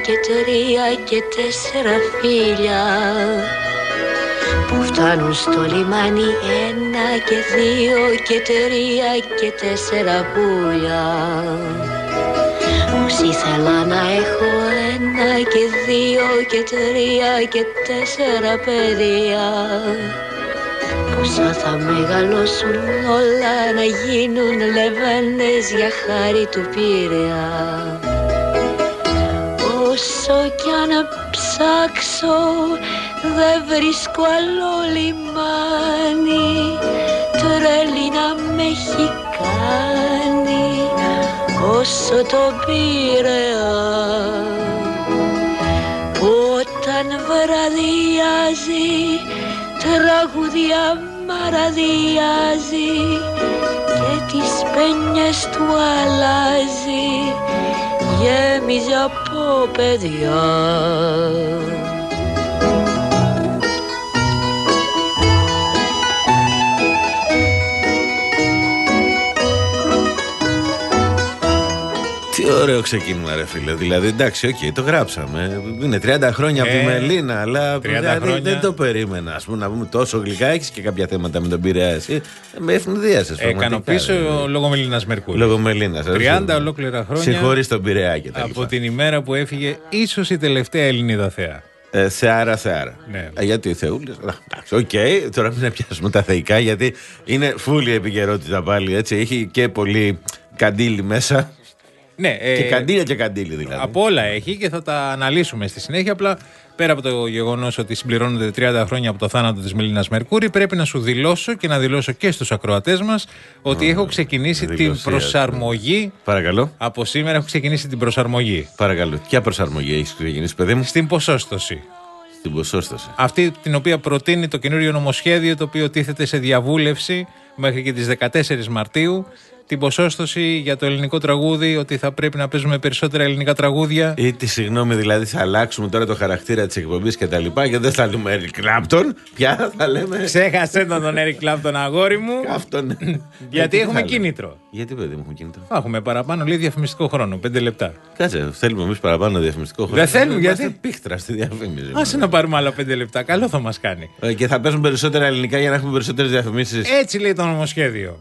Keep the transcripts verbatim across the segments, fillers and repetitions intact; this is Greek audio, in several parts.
και τρία και τέσσερα φίλια που φτάνουν στο λιμάνι, ένα και δύο και τρία και τέσσερα πουλιά. Πως ήθελα να έχω ένα και δύο και τρία και τέσσερα παιδιά, πόσα θα μεγαλώσουν όλα να γίνουν λεβένες για χάρη του Πειραιά. Όσο κι αν ψάξω δεν βρίσκω άλλο λιμάνι, τρέλη να με έχει κάνει όσο το Πειραιά, που όταν βραδιάζει τραγουδιά μαραδιάζει και τις πένιες του αλλάζει, γέμιζε από παιδιά. Τι ωραίο ξεκίνημα, ρε φίλε. Δηλαδή, εντάξει, οκ, okay, το γράψαμε. Είναι τριάντα χρόνια ε, από τη Μελίνα, αλλά δηλαδή, χρόνια... δεν το περίμενα. Ας πούμε, να πούμε τόσο γλυκά. Έχεις και κάποια θέματα με τον Πειραιά, εσύ. Με ευνηδίασες. Έκανα πίσω λόγω Μελίνας Μερκούρη. Λόγω Μελίνας. τριάντα ολόκληρα χρόνια. Συγχωρείς τον Πειραιά και τα από λοιπά. Την ημέρα που έφυγε, ίσως η τελευταία Ελληνίδα θεά. Ε, θεάρα, θεάρα. Ναι. Ε, γιατί οι θεούλες. Εντάξει, οκ, okay, τώρα μην πιάσουμε τα θεϊκά, γιατί είναι φούλη επικαιρότητα πάλι. Έτσι. Έχει και πολύ καντήλι μέσα. Ναι, και ε, καντήλια και καντήλι δηλαδή. Από όλα έχει και θα τα αναλύσουμε στη συνέχεια. Απλά πέρα από το γεγονός ότι συμπληρώνονται τριάντα χρόνια από το θάνατο της Μελίνας Μερκούρη, πρέπει να σου δηλώσω και να δηλώσω και στους ακροατές μας ότι mm, έχω ξεκινήσει την προσαρμογή. Παρακαλώ. Από σήμερα έχω ξεκινήσει την προσαρμογή. Παρακαλώ. Ποια προσαρμογή έχεις ξεκινήσει, παιδί μου? Στην ποσόστοση. Στην ποσόστοση. Αυτή την οποία προτείνει το καινούριο νομοσχέδιο, το οποίο τίθεται σε διαβούλευση μέχρι και τις δεκατέσσερις Μαρτίου. Την ποσόστοση για το ελληνικό τραγούδι, ότι θα πρέπει να παίζουμε περισσότερα ελληνικά τραγούδια. Ή τη συγγνώμη, δηλαδή θα αλλάξουμε τώρα το χαρακτήρα της εκπομπής και τα λοιπά και δεν θα λέμε Eric Clapton. Πια θα λέμε. Ξέχασε τον τον Eric Clapton, αγόρι μου. Αυτόν. Γιατί έχουμε κίνητρο. Γιατί, παιδί μου, έχουμε κίνητρο? Θα έχουμε παραπάνω λίγο διαφημιστικό χρόνο, πέντε λεπτά. Κάτσε, θέλουμε εμείς παραπάνω διαφημιστικό χρόνο. Δεν θέλουμε, γιατί. Είμαστε πίχτρα στη διαφήμιση. Άσε να πάρουμε άλλα πέντε λεπτά, καλό θα μας κάνει. Και θα παίζουν περισσότερα ελληνικά για να έχουμε περισσότερες διαφημίσεις. Έτσι λέει το νομοσχέδιο.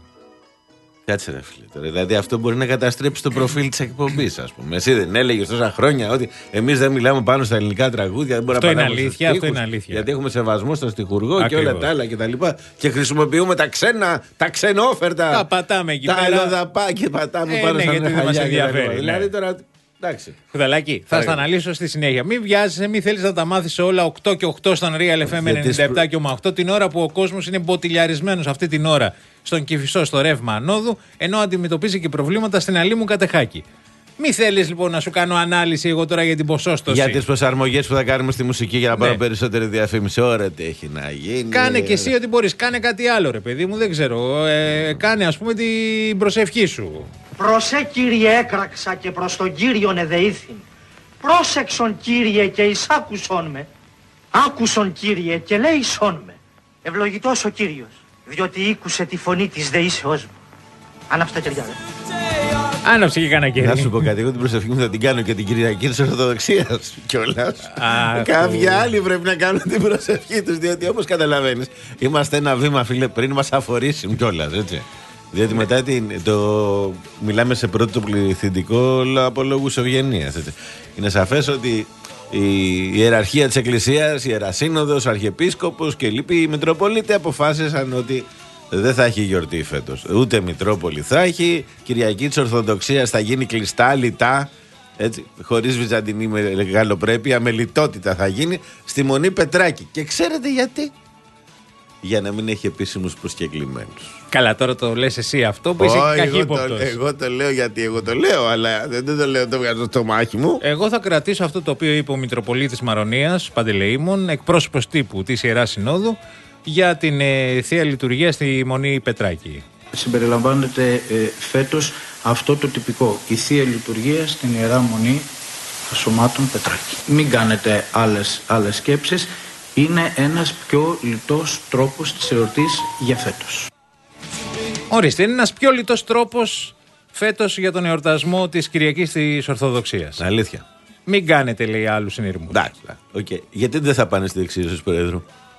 Κάτσε ρε φίλε τώρα. Δηλαδή αυτό μπορεί να καταστρέψει το προφίλ της εκπομπής, ας πούμε. Εσύ δεν έλεγες τόσα χρόνια ότι εμείς δεν μιλάμε πάνω στα ελληνικά τραγούδια? Δεν μπορεί αυτό, να είναι αλήθεια, αυτό είναι αλήθεια. Γιατί έχουμε σεβασμό στον στιχουργό. Ακριβώς. Και όλα τα άλλα κτλ. Και, και χρησιμοποιούμε τα ξένα, τα ξενόφερτα. Τα πατάμε εκεί τα πέρα. Τα αλλοδαπά και πατάμε ε, πάνω ναι, στα γιατί δεν μας ενδιαφέρει. Ναι. Δηλαδή τώρα. Εντάξει. Χουδαλάκι, θα στα αναλύσω στη συνέχεια. Μην βιάζεσαι, μην θέλεις να τα μάθεις όλα οκτώ και οκτώ στον Real εφ εμ ενενήντα επτά και οκτώ την ώρα που ο κόσμος είναι μποτιλιαρισμένος αυτή την ώρα στον Κηφισό, στο ρεύμα ανόδου, ενώ αντιμετωπίζει και προβλήματα στην Αλήμου Κατεχάκη. Μη θέλεις λοιπόν να σου κάνω ανάλυση εγώ τώρα για την ποσόστοση. Για τις προσαρμογές που θα κάνουμε στη μουσική για να πάρω ναι. περισσότερη διαφήμιση. Ωραία, τι έχει να γίνει. Κάνε και εσύ ό,τι μπορείς. Κάνε κάτι άλλο, ρε παιδί μου, δεν ξέρω. Ε, κάνε ας πούμε την προσευχή σου. Προσέ Κύριε έκραξα και προς τον Κύριον εδεήθην. Πρόσεξον Κύριε και εισάκουσον με. Άκουσον Κύριε και λέησον με. Ευλογητός ο Κύριος, διότι ήκουσε τη φωνή της δεήσεώς μου. Άναψε τα κεριά, δε. Άναψε και κάνα κερί. Να σου πω κάτι, εγώ την προσευχή μου θα την κάνω και την Κυριακή της Ορθοδοξίας κιόλας. Κάποιοι άλλοι πρέπει να κάνουν την προσευχή τους, διότι όπως καταλαβαίνεις, είμαστε ένα βήμα, φίλε, πριν μας αφορήσουν κιόλας, έτσι. Διότι μετά την, το, μιλάμε σε πρώτο πληθυντικό από λόγους ευγενίας. Είναι σαφές ότι η ιεραρχία της Εκκλησίας, η Ιερασύνοδος, ο Αρχιεπίσκοπος και λοιποί, οι Μητροπολίτες αποφάσισαν ότι δεν θα έχει γιορτή φέτος. Ούτε Μητρόπολη θα έχει. Κυριακή της Ορθοδοξίας θα γίνει κλειστά, λιτά, έτσι, χωρίς βυζαντινή μεγαλοπρέπεια, με λιτότητα θα γίνει στη Μονή Πετράκη. Και ξέρετε γιατί? Για να μην έχει επίσημους προσκεκλημένους. Καλά, τώρα το λες εσύ αυτό που είσαι καχύποπτος. Εγώ το λέω γιατί εγώ το λέω, αλλά δεν το λέω, το βγάζω στο μάχη μου. Εγώ θα κρατήσω αυτό το οποίο είπε ο Μητροπολίτης Μαρονίας Παντελεήμων, εκπρόσωπος τύπου της Ιεράς Συνόδου, για την ε, Θεία Λειτουργία στη Μονή Πετράκη. Συμπεριλαμβάνεται ε, φέτος αυτό το τυπικό, η Θεία Λειτουργία στην Ιερά Μονή Σωμάτων Πετράκη. Μην κάνετε άλλες, άλλες σκέψεις. Είναι ένας πιο λιτός τρόπος της εορτής για φέτος. Ορίστε, είναι ένας πιο λιτός τρόπος φέτος για τον εορτασμό της Κυριακής της Ορθοδοξίας. Αλήθεια. Μην κάνετε, λέει, άλλους συνειρμούς. Εντάξει. Okay. Γιατί δεν θα πάνε στη δεξίωση του Προέδρου?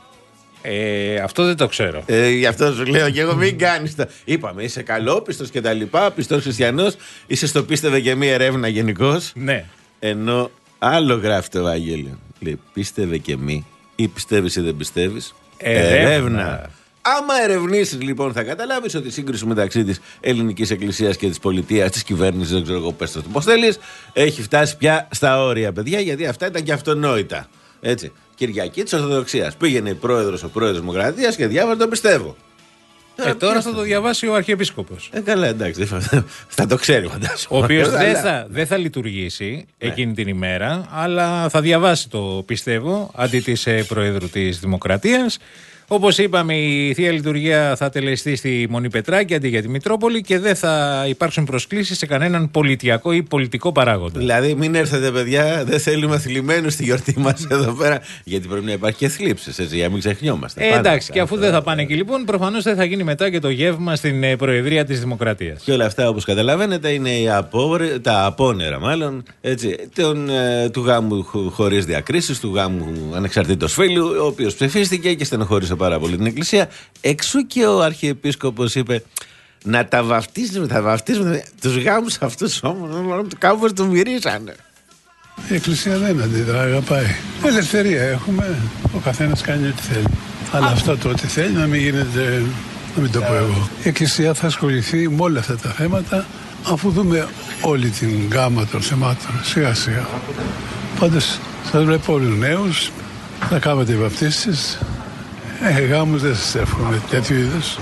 Ε, αυτό δεν το ξέρω. Ε, γι' αυτό σου λέω και εγώ, μην κάνεις τα. Είπαμε, είσαι καλόπιστος και τα λοιπά, πιστός χριστιανός, είσαι στο πίστευε και μη ερεύνα γενικώς. Ναι. Ενώ άλλο γράφει το Ευαγγέλιο. Λέει, πίστευε και μη, ή πιστεύεις ή δεν πιστεύεις. Ερεύνα. Ερεύνα. Άμα ερευνήσεις, λοιπόν, θα καταλάβεις ότι η σύγκριση μεταξύ της ελληνικής εκκλησίας και της πολιτείας, της κυβέρνησης, δεν ξέρω εγώ, πες το πώς θέλεις, έχει φτάσει πια στα όρια, παιδιά, γιατί αυτά ήταν και αυτονόητα. Έτσι. Κυριακή της Ορθοδοξίας. Πήγαινε η πρόεδρος, ο πρόεδρος Δημοκρατίας και διάβαζε το πιστεύω. Ε, τώρα θα το διαβάσει ο Αρχιεπίσκοπος. Ε, καλά, εντάξει. Θα το ξέρει, φαντάζομαι. Ο οποίος δεν θα, δεν θα λειτουργήσει ναι. εκείνη την ημέρα, αλλά θα διαβάσει το πιστεύω αντί της ε, Προέδρου της Δημοκρατίας. Όπως είπαμε, η Θεία Λειτουργία θα τελεστεί στη Μονή Πετράκη αντί για τη Μητρόπολη και δεν θα υπάρξουν προσκλήσεις σε κανέναν πολιτιακό ή πολιτικό παράγοντα. Δηλαδή, μην έρθετε, παιδιά, δεν θέλουμε θλιμμένους στη γιορτή μας εδώ πέρα, γιατί πρέπει να υπάρχει και θλίψεις, έτσι, για να μην ξεχνιόμαστε. Ε, εντάξει, και αφού δεν θα πάνε εκεί, λοιπόν, προφανώς δεν θα γίνει μετά και το γεύμα στην Προεδρία της Δημοκρατίας. Και όλα αυτά, όπως καταλαβαίνετε, είναι οι απόρε, τα απόνερα, μάλλον, έτσι, τον, ε, του γάμου χωρίς διακρίσεις, του γάμου ανεξαρτήτως φίλου, ο οποίος ψηφίστηκε και στενοχώρησε πάρα πολύ την Εκκλησία. Εξού και ο Αρχιεπίσκοπος είπε να τα βαφτίσουμε, τα βαφτίσουμε. Τους γάμους αυτούς όμως κάπως του μυρίσανε. Η Εκκλησία δεν αντιδρά, αγαπάει. Ελευθερία έχουμε, ο καθένας κάνει ό,τι θέλει. Αλλά αυτό το ό,τι θέλει να μην γίνεται, να μην το πω εγώ. Η Εκκλησία θα ασχοληθεί με όλα αυτά τα θέματα αφού δούμε όλη την γάμα των θεμάτων σιγά σιγά. Πάντως σας βλέπω όλους νέους, θα κάνετε οι βαπτίσεις. Ε, γάμους δεν σας εύχομαι, τέτοιου είδους.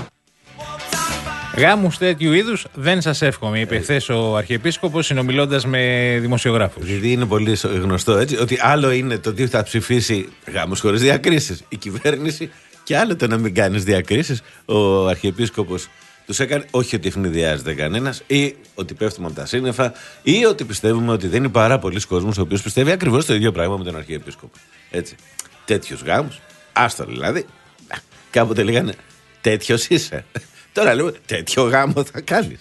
Γάμους τέτοιου είδους δεν σας εύχομαι, είπε χθες ο Αρχιεπίσκοπος συνομιλώντας με δημοσιογράφους. Γιατί είναι πολύ γνωστό, έτσι, ότι άλλο είναι το τι θα ψηφίσει γάμους χωρίς διακρίσεις η κυβέρνηση και άλλο το να μην κάνεις διακρίσεις. Ο Αρχιεπίσκοπος τους έκανε, όχι ότι ευνηδιάζεται κανένας ή ότι πέφτουμε από τα σύννεφα ή ότι πιστεύουμε ότι δεν είναι πάρα πολλοί κόσμος ο οποίος πιστεύει ακριβώς το ίδιο πράγμα με τον Αρχιεπίσκοπο. Έτσι. Τέτοιους γάμους, άστο δηλαδή. Κάποτε λέγανε τέτοιος είσαι. Τώρα λέμε τέτοιο γάμο θα κάνεις.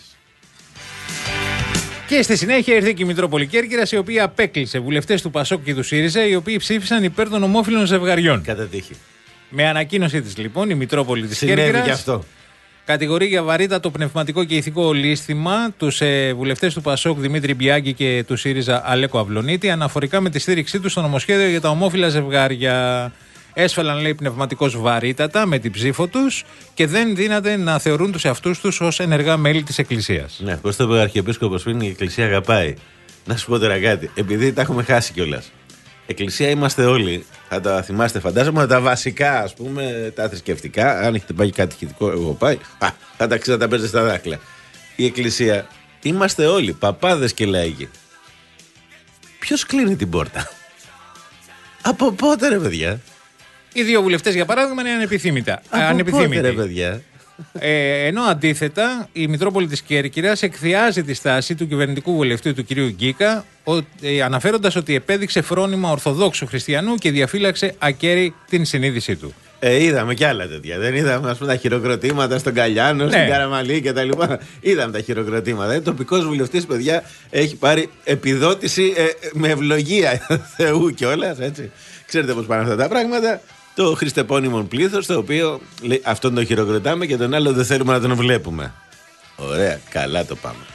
Και στη συνέχεια ήρθε και η Μητρόπολη Κέρκυρας, η οποία απέκλεισε βουλευτές του Πασόκ και του ΣΥΡΙΖΑ, οι οποίοι ψήφισαν υπέρ των ομόφυλων ζευγαριών. Κατά τύχη. Με ανακοίνωσή της, λοιπόν, η Μητρόπολη της Κέρκυρας. Και αυτό. Κατηγορεί για βαρύτατο πνευματικό και ηθικό λύστημα τους ε, βουλευτές του Πασόκ Δημήτρη Μπιάγκη και του ΣΥΡΙΖΑ Αλέκο Αυλονίτη αναφορικά με τη στήριξή του στο νομοσχέδιο για τα ομόφυλα ζευγάρια. Έσφαλαν, λέει, πνευματικώς βαρύτατα με την ψήφο τους και δεν δύναται να θεωρούν τους εαυτούς τους ως ενεργά μέλη της Εκκλησίας. Ναι, πώς το είπε ο Αρχιεπίσκοπος πριν, η Εκκλησία αγαπάει. Να σου πω τώρα κάτι, επειδή τα έχουμε χάσει κιόλας. Εκκλησία είμαστε όλοι. Θα τα θυμάστε, φαντάζομαι, τα βασικά, ας πούμε, τα θρησκευτικά. Αν έχετε πάει κατηχητικό, εγώ πάει. Α, θα τα ξέρετε, τα παίζετε στα δάχτυλα. Η Εκκλησία είμαστε όλοι, παπάδες και λαοί. Ποιος κλείνει την πόρτα? Από πότε, ρε παιδιά? Οι δύο βουλευτές, για παράδειγμα, είναι ανεπιθύμητα. Από ανεπιθύμητοι. πότε, ρε παιδιά? Ε, ενώ αντίθετα η Μητρόπολη της Κέρκυρας εκθιάζει τη στάση του κυβερνητικού βουλευτή του κυρίου Γκίκα, ε, αναφέροντας ότι επέδειξε φρόνημα Ορθοδόξου Χριστιανού και διαφύλαξε ακέραιη την συνείδησή του. Ε, είδαμε κι άλλα τέτοια. Δεν είδαμε, ας πούμε, τα χειροκροτήματα στον Καλιάνο, ναι, στην Καραμαλή κτλ. Είδαμε τα χειροκροτήματα. Ε, τοπικός βουλευτής, παιδιά, έχει πάρει επιδότηση ε, με ευλογία Θεού κιόλας, έτσι. Ξέρετε πώς πάνε αυτά τα πράγματα. Το χριστεπώνυμον πλήθος, το οποίο λέει αυτόν τον χειροκροτάμε και τον άλλο δεν θέλουμε να τον βλέπουμε. Ωραία, καλά το πάμε.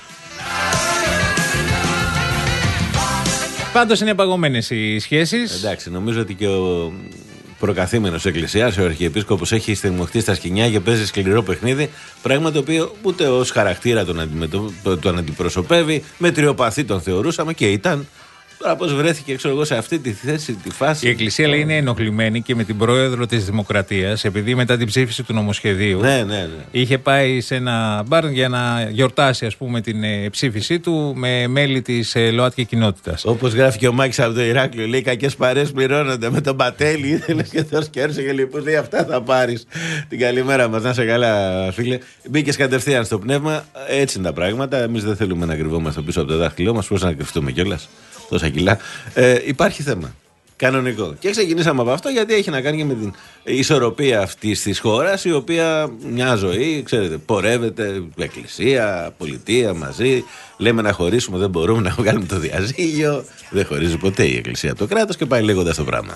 Πάντως είναι παγωμένες οι σχέσεις. Εντάξει, νομίζω ότι και ο προκαθήμενος Εκκλησίας, ο Αρχιεπίσκοπος, έχει στριμωχτεί στα σκοινιά και παίζει σκληρό παιχνίδι. Πράγμα το οποίο ούτε ως χαρακτήρα τον, αντιμετω... τον αντιπροσωπεύει. Μετριοπαθή τον θεωρούσαμε και ήταν. Τώρα πώς βρέθηκε, ξέρω εγώ, σε αυτή τη θέση, τη φάση. Η Εκκλησία, λέει, είναι ενοχλημένη και με την πρόεδρο της Δημοκρατίας, επειδή μετά την ψήφιση του νομοσχεδίου ναι, ναι, ναι. είχε πάει σε ένα μπαρ για να γιορτάσει, ας πούμε, την ε, ψήφισή του με μέλη της ε, ΛΟΑΤΚΙ κοινότητας. Όπως γράφει και ο Μάκης από το Ηράκλειο, λέει: κακές παρέες πληρώνονται. Με τον Πατέλη ήθελε και το σκέρσε και λοιπόν λέει: αυτά θα πάρεις. Την καλημέρα μας, να σε καλά, φίλε. Μπήκες κατευθείαν στο πνεύμα. Έτσι είναι τα πράγματα. Εμείς δεν θέλουμε να κρυβόμαστε πίσω από το δάχτυλό μας. Πώς να κρυφτούμε κιόλας. Τόσα κιλά. Ε, υπάρχει θέμα. Κανονικό. Και ξεκινήσαμε από αυτό γιατί έχει να κάνει και με την ισορροπία αυτή τη χώρα, η οποία μια ζωή, ξέρετε, πορεύεται εκκλησία, πολιτεία μαζί. Λέμε να χωρίσουμε, δεν μπορούμε να βγάλουμε το διαζύγιο. Δεν χωρίζει ποτέ η εκκλησία από το κράτος και πάει λέγοντας το πράγμα.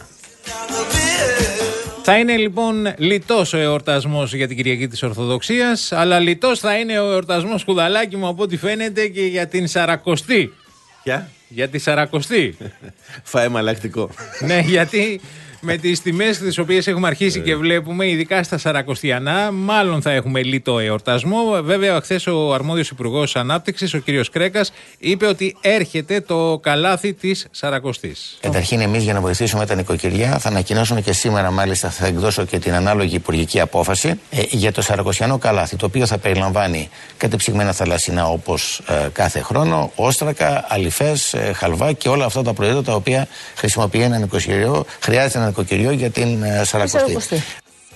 Θα είναι λοιπόν λιτός ο εορτασμός για την Κυριακή της Ορθοδοξίας, αλλά λιτός θα είναι ο εορτασμός, Κουδαλάκι μου, από ό,τι φαίνεται, και για την Σαρακοστή. Ποια? Για τη Σαρακοστή. Φάε μαλακτικό. Ναι, γιατί με τις τιμές τις οποίες έχουμε αρχίσει και βλέπουμε, ειδικά στα Σαρακοστιανά, μάλλον θα έχουμε λιτό εορτασμό. Βέβαια, χθες ο αρμόδιος Υπουργός Ανάπτυξης, ο κύριος Κρέκας, είπε ότι έρχεται το καλάθι της Σαρακοστής. Καταρχήν, εμείς για να βοηθήσουμε τα νοικοκυριά, θα ανακοινώσουμε και σήμερα, μάλιστα, θα εκδώσω και την ανάλογη υπουργική απόφαση ε, για το Σαρακοστιανό καλάθι, το οποίο θα περιλαμβάνει κατεψυγμένα θαλασσινά όπως ε, κάθε χρόνο, όστρακα, αλυφές, ε, χαλβά και όλα αυτά τα προϊόντα τα οποία χρησιμοποιεί ένα νοικοκυριό, χρειάζεται ένα νοικοκυριό για την ε, Σαρακοστή.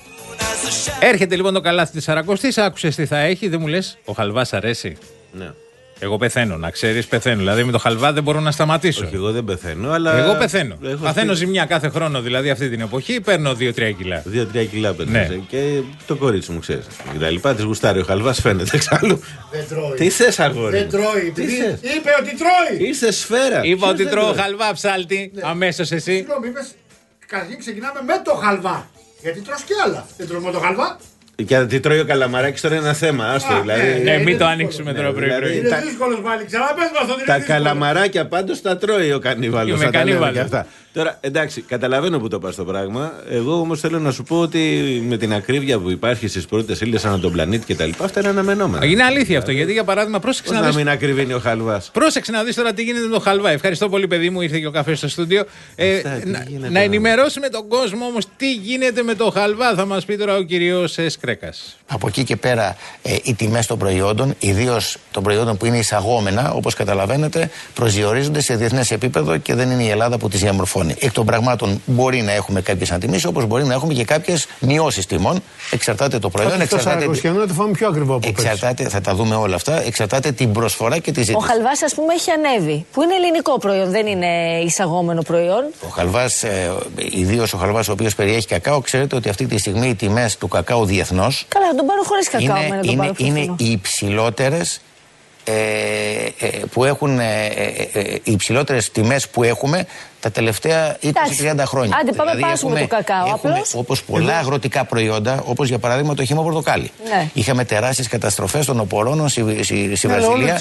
Έρχεται λοιπόν το καλάθι της Σαρακοστής, άκουσες τι θα έχει, δεν μου λες, ο χαλβάς αρέσει? Ναι. Εγώ πεθαίνω, να ξέρεις, πεθαίνω. Δηλαδή με το χαλβά δεν μπορώ να σταματήσω. Όχι, εγώ δεν πεθαίνω, αλλά. Εγώ πεθαίνω. Έχω Παθαίνω αυτή... ζημιά κάθε χρόνο, δηλαδή αυτή την εποχή παίρνω δύο τρία κιλά. δύο τρία κιλά παίρνω. Ναι. Και το κορίτσι μου, ξέρεις. Και τα λοιπά, τη γουστάρει ο χαλβάς, φαίνεται εξάλλου. Δεν τρώει. Τι θες, αγόρι? Δεν τρώει. Τι θες? Είπε ότι τρώει. Είσαι σφαίρα. Είπα ότι τρώω τρώει? χαλβά, ψάλτη. Ναι. Αμέσως εσύ. Συγγνώμη, είπες. Καταρχήν ξεκινάμε με το χαλβά. Γιατί τρως και άλλα. Δεν τρώμε το χαλβά. Και τι τρώει ο καλαμαράκης τώρα είναι ένα θέμα. Άστο, Α, δηλαδή. ναι, Ναι, μην το δύσκολο. ανοίξουμε τώρα Ναι, πρωί δηλαδή, πρωί. Είναι τα- δύσκολος πάλι. Ξαναπες μας ότι είναι Τα δύσκολο. καλαμαράκια πάντως τα τρώει ο κανίβαλος. Είμαι θα τα λέμε κανίβαλος. και αυτά. Τώρα, εντάξει, καταλαβαίνω που το πας το πράγμα. Εγώ όμως θέλω να σου πω ότι με την ακρίβεια που υπάρχει στις πρώτες ύλες ανά τον πλανήτη κτλ. Αυτά είναι αναμενόμενα. Είναι αλήθεια αυτό, γιατί για παράδειγμα, πρόσεξε Πώς να να δεις. μην ακριβίνει ο χαλβάς? Πρόσεξε να δεις τώρα τι γίνεται με το χαλβά. Ευχαριστώ πολύ, παιδί μου, ήρθε και ο καφές στο στούντιο. Ε, Αυτά, τι να, γίνεται να τώρα? ενημερώσουμε τον κόσμο όμως τι γίνεται με το χαλβά. Θα μας πει τώρα ο κύριος Σκρέκας. Από εκεί και πέρα, ε, οι τιμές των προϊόντων, ιδίως των προϊόντων που είναι εισαγόμενα, όπως καταλαβαίνετε, προσδιορίζονται σε διεθνές επίπεδο και δεν είναι η Ελλάδα που τις διαμορφώνει. Εκ των πραγμάτων, μπορεί να έχουμε κάποιες αντιμήσεις, όπως μπορεί να έχουμε και κάποιες μειώσεις τιμών. Εξαρτάται το προϊόν, Το εξαρτάται. Σαρακοστιανό να το φάμε πιο ακριβό από πέρσι. Εξαρτάται, θα τα δούμε όλα αυτά, εξαρτάται την προσφορά και τη Ο ζήτηση. χαλβάς, ας πούμε, έχει ανέβει. Που είναι ελληνικό προϊόν, δεν είναι εισαγόμενο προϊόν. Ο χαλβάς, ε, ιδίως ο χαλβάς ο οποίος περιέχει κακάο, ξέρετε ότι αυτή τη στιγμή οι τιμές του κακάου διεθνώς Καλά, θα τον πάρω χωρίς κακάο. είναι, με να τον είναι, πάρω πιο είναι φθηνό. οι υψηλότερες ε, ε, που έχουν ε, ε, ε, οι υψηλότερες τιμές που έχουμε τα τελευταία είκοσι με τριάντα χρόνια. Άντε, πάμε πάσουμε το κακάο, έχουμε, απλώς. όπως πολλά αγροτικά προϊόντα, όπως για παράδειγμα το χύμο πορτοκάλι. Ναι. Είχαμε τεράστιες καταστροφές των οπορώνων στη, στη, στη Βραζιλία.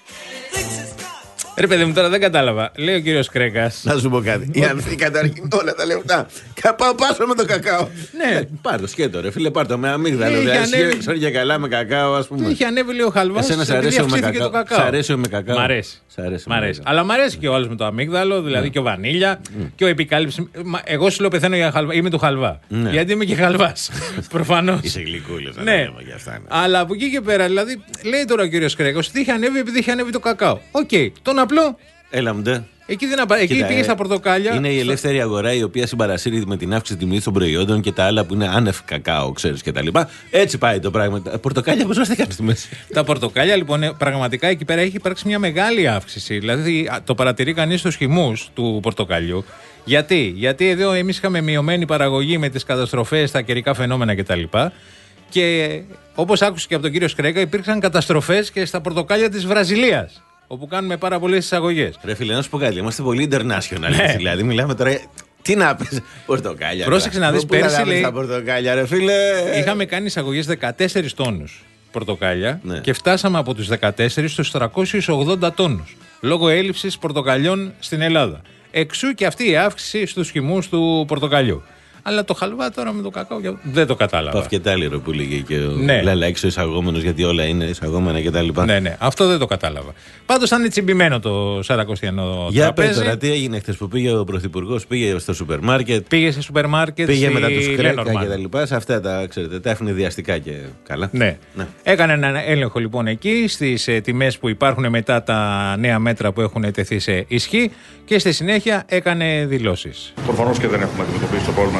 Ρε παιδί μου, τώρα δεν κατάλαβα. Λέει ο κύριος Κρέκας. Να σου πω κάτι. Η Ανθή καταρχήν όλα τα λεφτά. Κα- Πάω πάσω με το κακάο. Ναι. Πάρ' το σκέτο, ρε φίλε, πάρ' το με αμύγδαλο. Είχε Δηλαδή, ανέβει. σόρια καλά με κακάο, ας Του πούμε. είχε ανέβει, λέει ο χαλβάς. Εσένα σ' επειδή αρέσει ο με αυξήθηκε κακάο. το κακάο. Σ' αρέσει ο με κακάο. Μ' αρέσει. Σ' αρέσει Μ' ο με αρέσει. κακάο. Αλλά μ' αρέσει και ο άλλος με το αμύγδαλο, δηλαδή και ο βανίλια και ο επικάλυψη. Μα, εγώ σου λέω πεθαίνω για χαλβά. Είμαι του χαλβά. Ναι. Γιατί είμαι και χαλβάς. Προφανώς. Είσαι γλυκούλης, να Ναι. λέμε για αυτά. ναι. Αλλά από εκεί και πέρα, δηλαδή, λέει τώρα ο κύριος Κρέκος ότι είχε ανέβει επειδή είχε ανέβει το κακάο. Οκ. Τον απλό. Έλα μου ντε. Εκεί, δεν απα... εκεί Κοίτα, πήγε ε, στα πορτοκάλια. Είναι η στο- ελεύθερη αγορά η οποία συμπαρασύρει με την αύξηση τιμή των προϊόντων και τα άλλα που είναι άνευ κακάο, ξέρεις κτλ. Έτσι πάει το πράγμα. Τα πορτοκάλια πώς βάζετε στη μέση. Τα πορτοκάλια λοιπόν ε, πραγματικά εκεί πέρα έχει υπάρξει μια μεγάλη αύξηση. Δηλαδή α, το παρατηρεί κανείς στους χυμούς του πορτοκαλιού. Γιατί, Γιατί εδώ εμείς είχαμε μειωμένη παραγωγή με τις καταστροφές, τα καιρικά φαινόμενα κτλ. Και όπως άκουσε και από τον κύριο Σκρέκα, υπήρξαν καταστροφές και στα πορτοκάλια της Βραζιλίας, όπου κάνουμε πάρα πολλές εισαγωγές. Ρε φίλε, να σου πω κάτι. Είμαστε πολύ international. Ναι. Δηλαδή, μιλάμε τώρα. Τι να πεις, πορτοκάλια. Πρόσεξε τώρα. να δεις, Πού τα πέρσι, λάβεις λέει- τα πορτοκάλια, ρε φίλε. Είχαμε κάνει εισαγωγές δεκατέσσερις τόνους πορτοκάλια Ναι. και φτάσαμε από τους δεκατέσσερις στους τριακόσιους ογδόντα τόνους λόγω έλλειψης πορτοκαλιών στην Ελλάδα. Εξού και αυτή η αύξηση στους χυμούς του πορτοκαλιού. Αλλά το χαλβά τώρα με το κακάο δεν το κατάλαβα. Παυκετάλιρο που λέγε και ο Ναι. Λαλάκης ο εισαγόμενος, γιατί όλα είναι εισαγόμενα κτλ. Ναι, ναι, αυτό δεν το κατάλαβα. Πάντως θα είναι τσιμπημένο το Σαρακοστιανό Για πες τραπέζι. τώρα, τι έγινε χθες που πήγε ο Πρωθυπουργός, πήγε στο σούπερ μάρκετ, Πήγε σε σούπερ μάρκετ. πήγε στη μετά τους Κρέκα Lenormand. και τα λοιπά. Σε αυτά τα, ξέρετε, τα ευνηδιαστικά και καλά. Ναι. Ναι. Έκανε έναν έλεγχο λοιπόν εκεί στις ε, τιμές που υπάρχουν μετά τα νέα μέτρα που έχουν τεθεί σε ισχύ και στη συνέχεια έκανε δηλώσεις. Προφανώς και δεν έχουμε αντιμετωπίσει το πρόβλημα της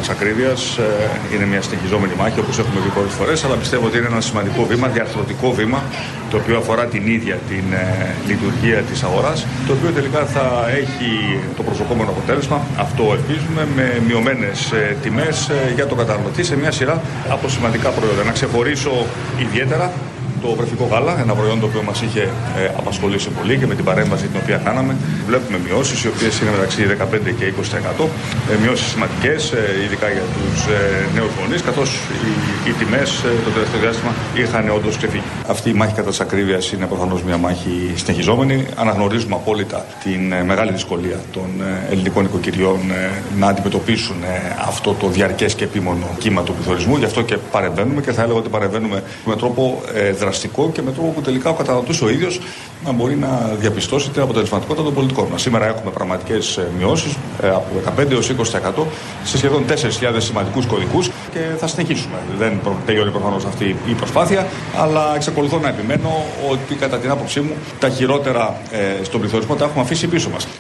ακρίβειας. Είναι μια συνεχιζόμενη μάχη, όπως έχουμε πει πολλές φορές, αλλά πιστεύω ότι είναι ένα σημαντικό βήμα, διαρθρωτικό βήμα, το οποίο αφορά την ίδια την ε, λειτουργία της αγοράς, το οποίο τελικά θα έχει το προσδοκόμενο αποτέλεσμα, αυτό ελπίζουμε, με μειωμένες ε, τιμές ε, για τον καταναλωτή σε μια σειρά από σημαντικά προϊόντα. Να ξεχωρίσω ιδιαίτερα το βρεφικό γάλα, ένα προϊόν το οποίο μας είχε ε, απασχολήσει πολύ και με την παρέμβαση την οποία κάναμε. Βλέπουμε μειώσεις, οι οποίες είναι μεταξύ δεκαπέντε και είκοσι τοις εκατό. Ε, μειώσεις σημαντικές, ε, ειδικά για τους ε, νέους γονείς, καθώς οι, οι τιμές ε, το τελευταίο διάστημα είχαν όντως ξεφύγει. Αυτή η μάχη κατά της ακρίβειας είναι προφανώς μια μάχη συνεχιζόμενη. Αναγνωρίζουμε απόλυτα την ε, μεγάλη δυσκολία των ε, ελληνικών οικοκυριών ε, να αντιμετωπίσουν ε, αυτό το διαρκές και επίμονο κύμα του πληθωρισμού. Γι' αυτό και παρεμβαίνουμε και θα έλεγα ότι παρεμβαίνουμε με τρόπο ε, δραστικό και με τρόπο που τελικά ο καταναλωτής ο ίδιος να μπορεί να διαπιστώσει την αποτελεσματικότητα των πολιτικών μας. Σήμερα έχουμε πραγματικές μειώσεις ε, από δεκαπέντε έως είκοσι τοις εκατό σε σχεδόν τέσσερις χιλιάδες σημαντικούς κωδικούς και θα συνεχίσουμε. Δεν τελειώνει προφανώς αυτή η προσπάθεια, αλλά εξακολουθώ να επιμένω ότι κατά την άποψή μου τα χειρότερα ε, στον πληθωρισμό τα έχουμε αφήσει πίσω μας.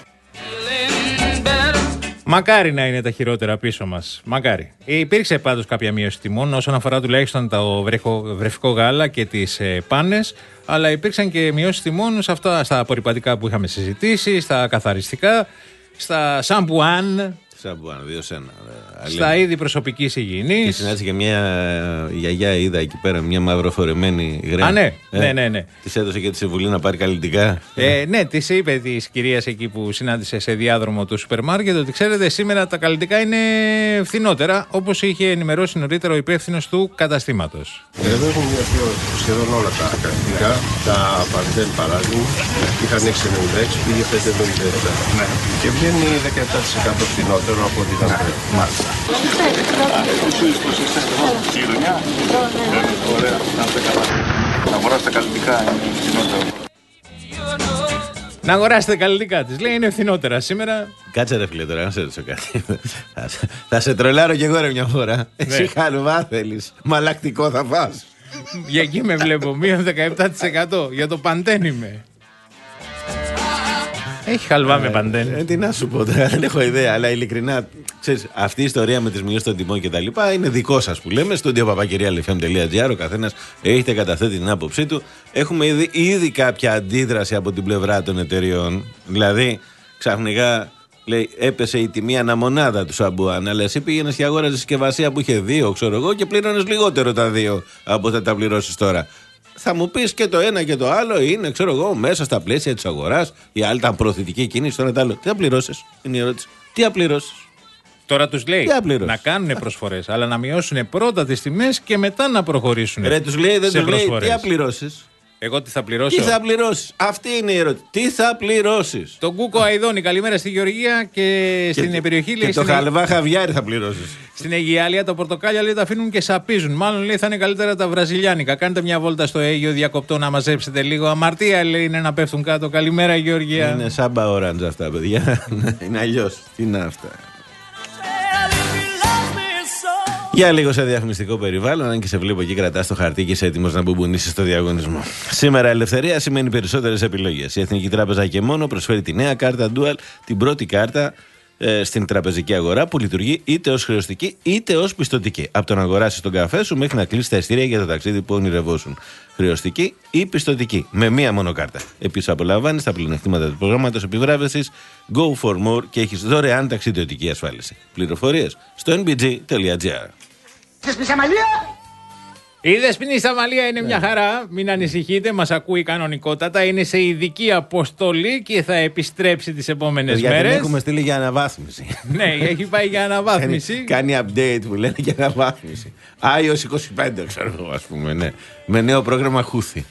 Μακάρι να είναι τα χειρότερα πίσω μας. Μακάρι. Υπήρξε πάντως κάποια μείωση τιμών όσον αφορά τουλάχιστον το βρεφικό γάλα και τις ε, πάνες, αλλά υπήρξαν και μειώσεις τιμών σε αυτά, στα απορρυπαντικά που είχαμε συζητήσει, στα καθαριστικά, στα σαμπουάν. Σαμπουάν, δύο σένα. Στα είδη προσωπικής υγιεινής. Και συνάντησε και μια γιαγιά, είδα εκεί πέρα, μια μαυροφορεμένη γραία. Α, ναι, ε, ναι, ναι, ναι. Της έδωσε και τη συμβουλή να πάρει καλλιτικά. Ε, ναι, της είπε της κυρίας εκεί που συνάντησε σε διάδρομο του σούπερ μάρκετ ότι ξέρετε, σήμερα τα καλλιτικά είναι φθηνότερα, όπως είχε ενημερώσει νωρίτερα ο υπεύθυνος του καταστήματος. Εδώ έχουν μειωθεί σχεδόν όλα τα καλλιτικά. Τα Παντέν παράδειγμα είχαν έξι ενενήντα έξι, πήγε πέντε ενενήντα επτά. Ναι. Και βγαίνει δεκαεπτά τοις εκατό φθηνότερο από ό,τι ήταν πριν. Μάλιστα. Ωραία, να είστε καλά. Να αγοράσετε καλλιτικά, είναι φθηνότερο. Να αγοράσετε καλλιτικά της, λέει, είναι φθηνότερα σήμερα. Κάτσε ρε φίλε τώρα, να σε ρωτήσω κάτι. Θα σε τρολάρω κι εγώ ρε μια φορά. Εσύ χαλβά θέλεις, μαλακτικό θα φας. Για εκεί με βλέπω, μείον δεκαεπτά τοις εκατό, για το Παντέν είμαι. Έχει χαλβά με Παντέν. Ε, τι να σου πω τώρα, δεν έχω ιδέα, αλλά ειλικρινά, ξέρεις, αυτή η ιστορία με τις μειώσεις των τιμών και τα λοιπά είναι δικό σας που λέμε. Στο studio.papakirialfm.gr ο καθένας έχετε καταθέτει την άποψή του. Έχουμε ήδη, ήδη κάποια αντίδραση από την πλευρά των εταιριών. Δηλαδή, ξαφνικά λέει, έπεσε η τιμή αναμονάδα του σαμπουάν, αλλά εσύ πήγαινες και αγόραζες συσκευασία που είχε δύο, ξέρω εγώ, και πλήρωνες λιγότερο τα δύο από ό,τι τα πληρώσεις τώρα. Θα μου πεις και το ένα και το άλλο είναι, ξέρω εγώ, μέσα στα πλαίσια της αγοράς. Η άλλη ήταν προωθητική κίνηση, τώρα το άλλο. Τι θα πληρώσεις, είναι η ερώτηση. Τι θα πληρώσεις. Τώρα τους λέει να κάνουν προσφορές, αλλά να μειώσουν πρώτα τις τιμές και μετά να προχωρήσουν. Ρε, τους λέει, δεν τους λέει, τι θα πληρώσεις. Εγώ τι θα πληρώσω. Τι θα πληρώσεις. Αυτή είναι η ερώτηση. Τι θα πληρώσεις. Τον Κούκο Αηδόνη, καλημέρα στη Γεωργία και, και στην περιοχή. Και λέει, το χαλβά χαβιάρι θα πληρώσεις. Στην Αιγιάλια τα πορτοκάλια λέει τα αφήνουν και σαπίζουν. Μάλλον λέει θα είναι καλύτερα τα βραζιλιάνικα. Κάντε μια βόλτα στο Αίγιο Διακοπτό να μαζέψετε λίγο. Αμαρτία λέει είναι να πέφτουν κάτω. Καλημέρα Γεωργία. Είναι σάμπα οράντζ αυτά, παιδιά. Είναι αλλιώς. Τι είναι αυτά. Για λίγο σε διαφημιστικό περιβάλλον, αν και σε βλέπω εκεί κρατάς το χαρτί και είσαι έτοιμος να μπουμπουνίσεις στο διαγωνισμό. Σήμερα ελευθερία σημαίνει περισσότερες επιλογές. Η Εθνική Τράπεζα και μόνο προσφέρει τη νέα κάρτα Dual, την πρώτη κάρτα ε, στην τραπεζική αγορά που λειτουργεί είτε ως χρεωστική είτε ως πιστωτική. Από το να αγοράσεις τον καφέ σου μέχρι να κλείσεις τα εισιτήρια για το ταξίδι που ονειρευόσουν. Χρεωστική ή πιστωτική. Με μία μόνο κάρτα. Επίσης απολαμβάνεις τα πλεονεκτήματα του προγράμματος επιβράβευσης Go for More και έχεις δωρεάν ταξιδιωτική ασφάλιση. Πληροφορίες στο εν μπι τζι τελεία τζι άρ. Η Δεσποινή Σαμαλία είναι μια χαρά, μην ανησυχείτε, μας ακούει κανονικότατα, είναι σε ειδική αποστολή και θα επιστρέψει τις επόμενες μέρες. Γιατί έχουμε στείλει για αναβάθμιση. Ναι, έχει πάει για αναβάθμιση. Κάνει update που λένε για αναβάθμιση. iOS είκοσι πέντε, ξέρω εγώ, ας πούμε, ναι. Με νέο πρόγραμμα Χούθη.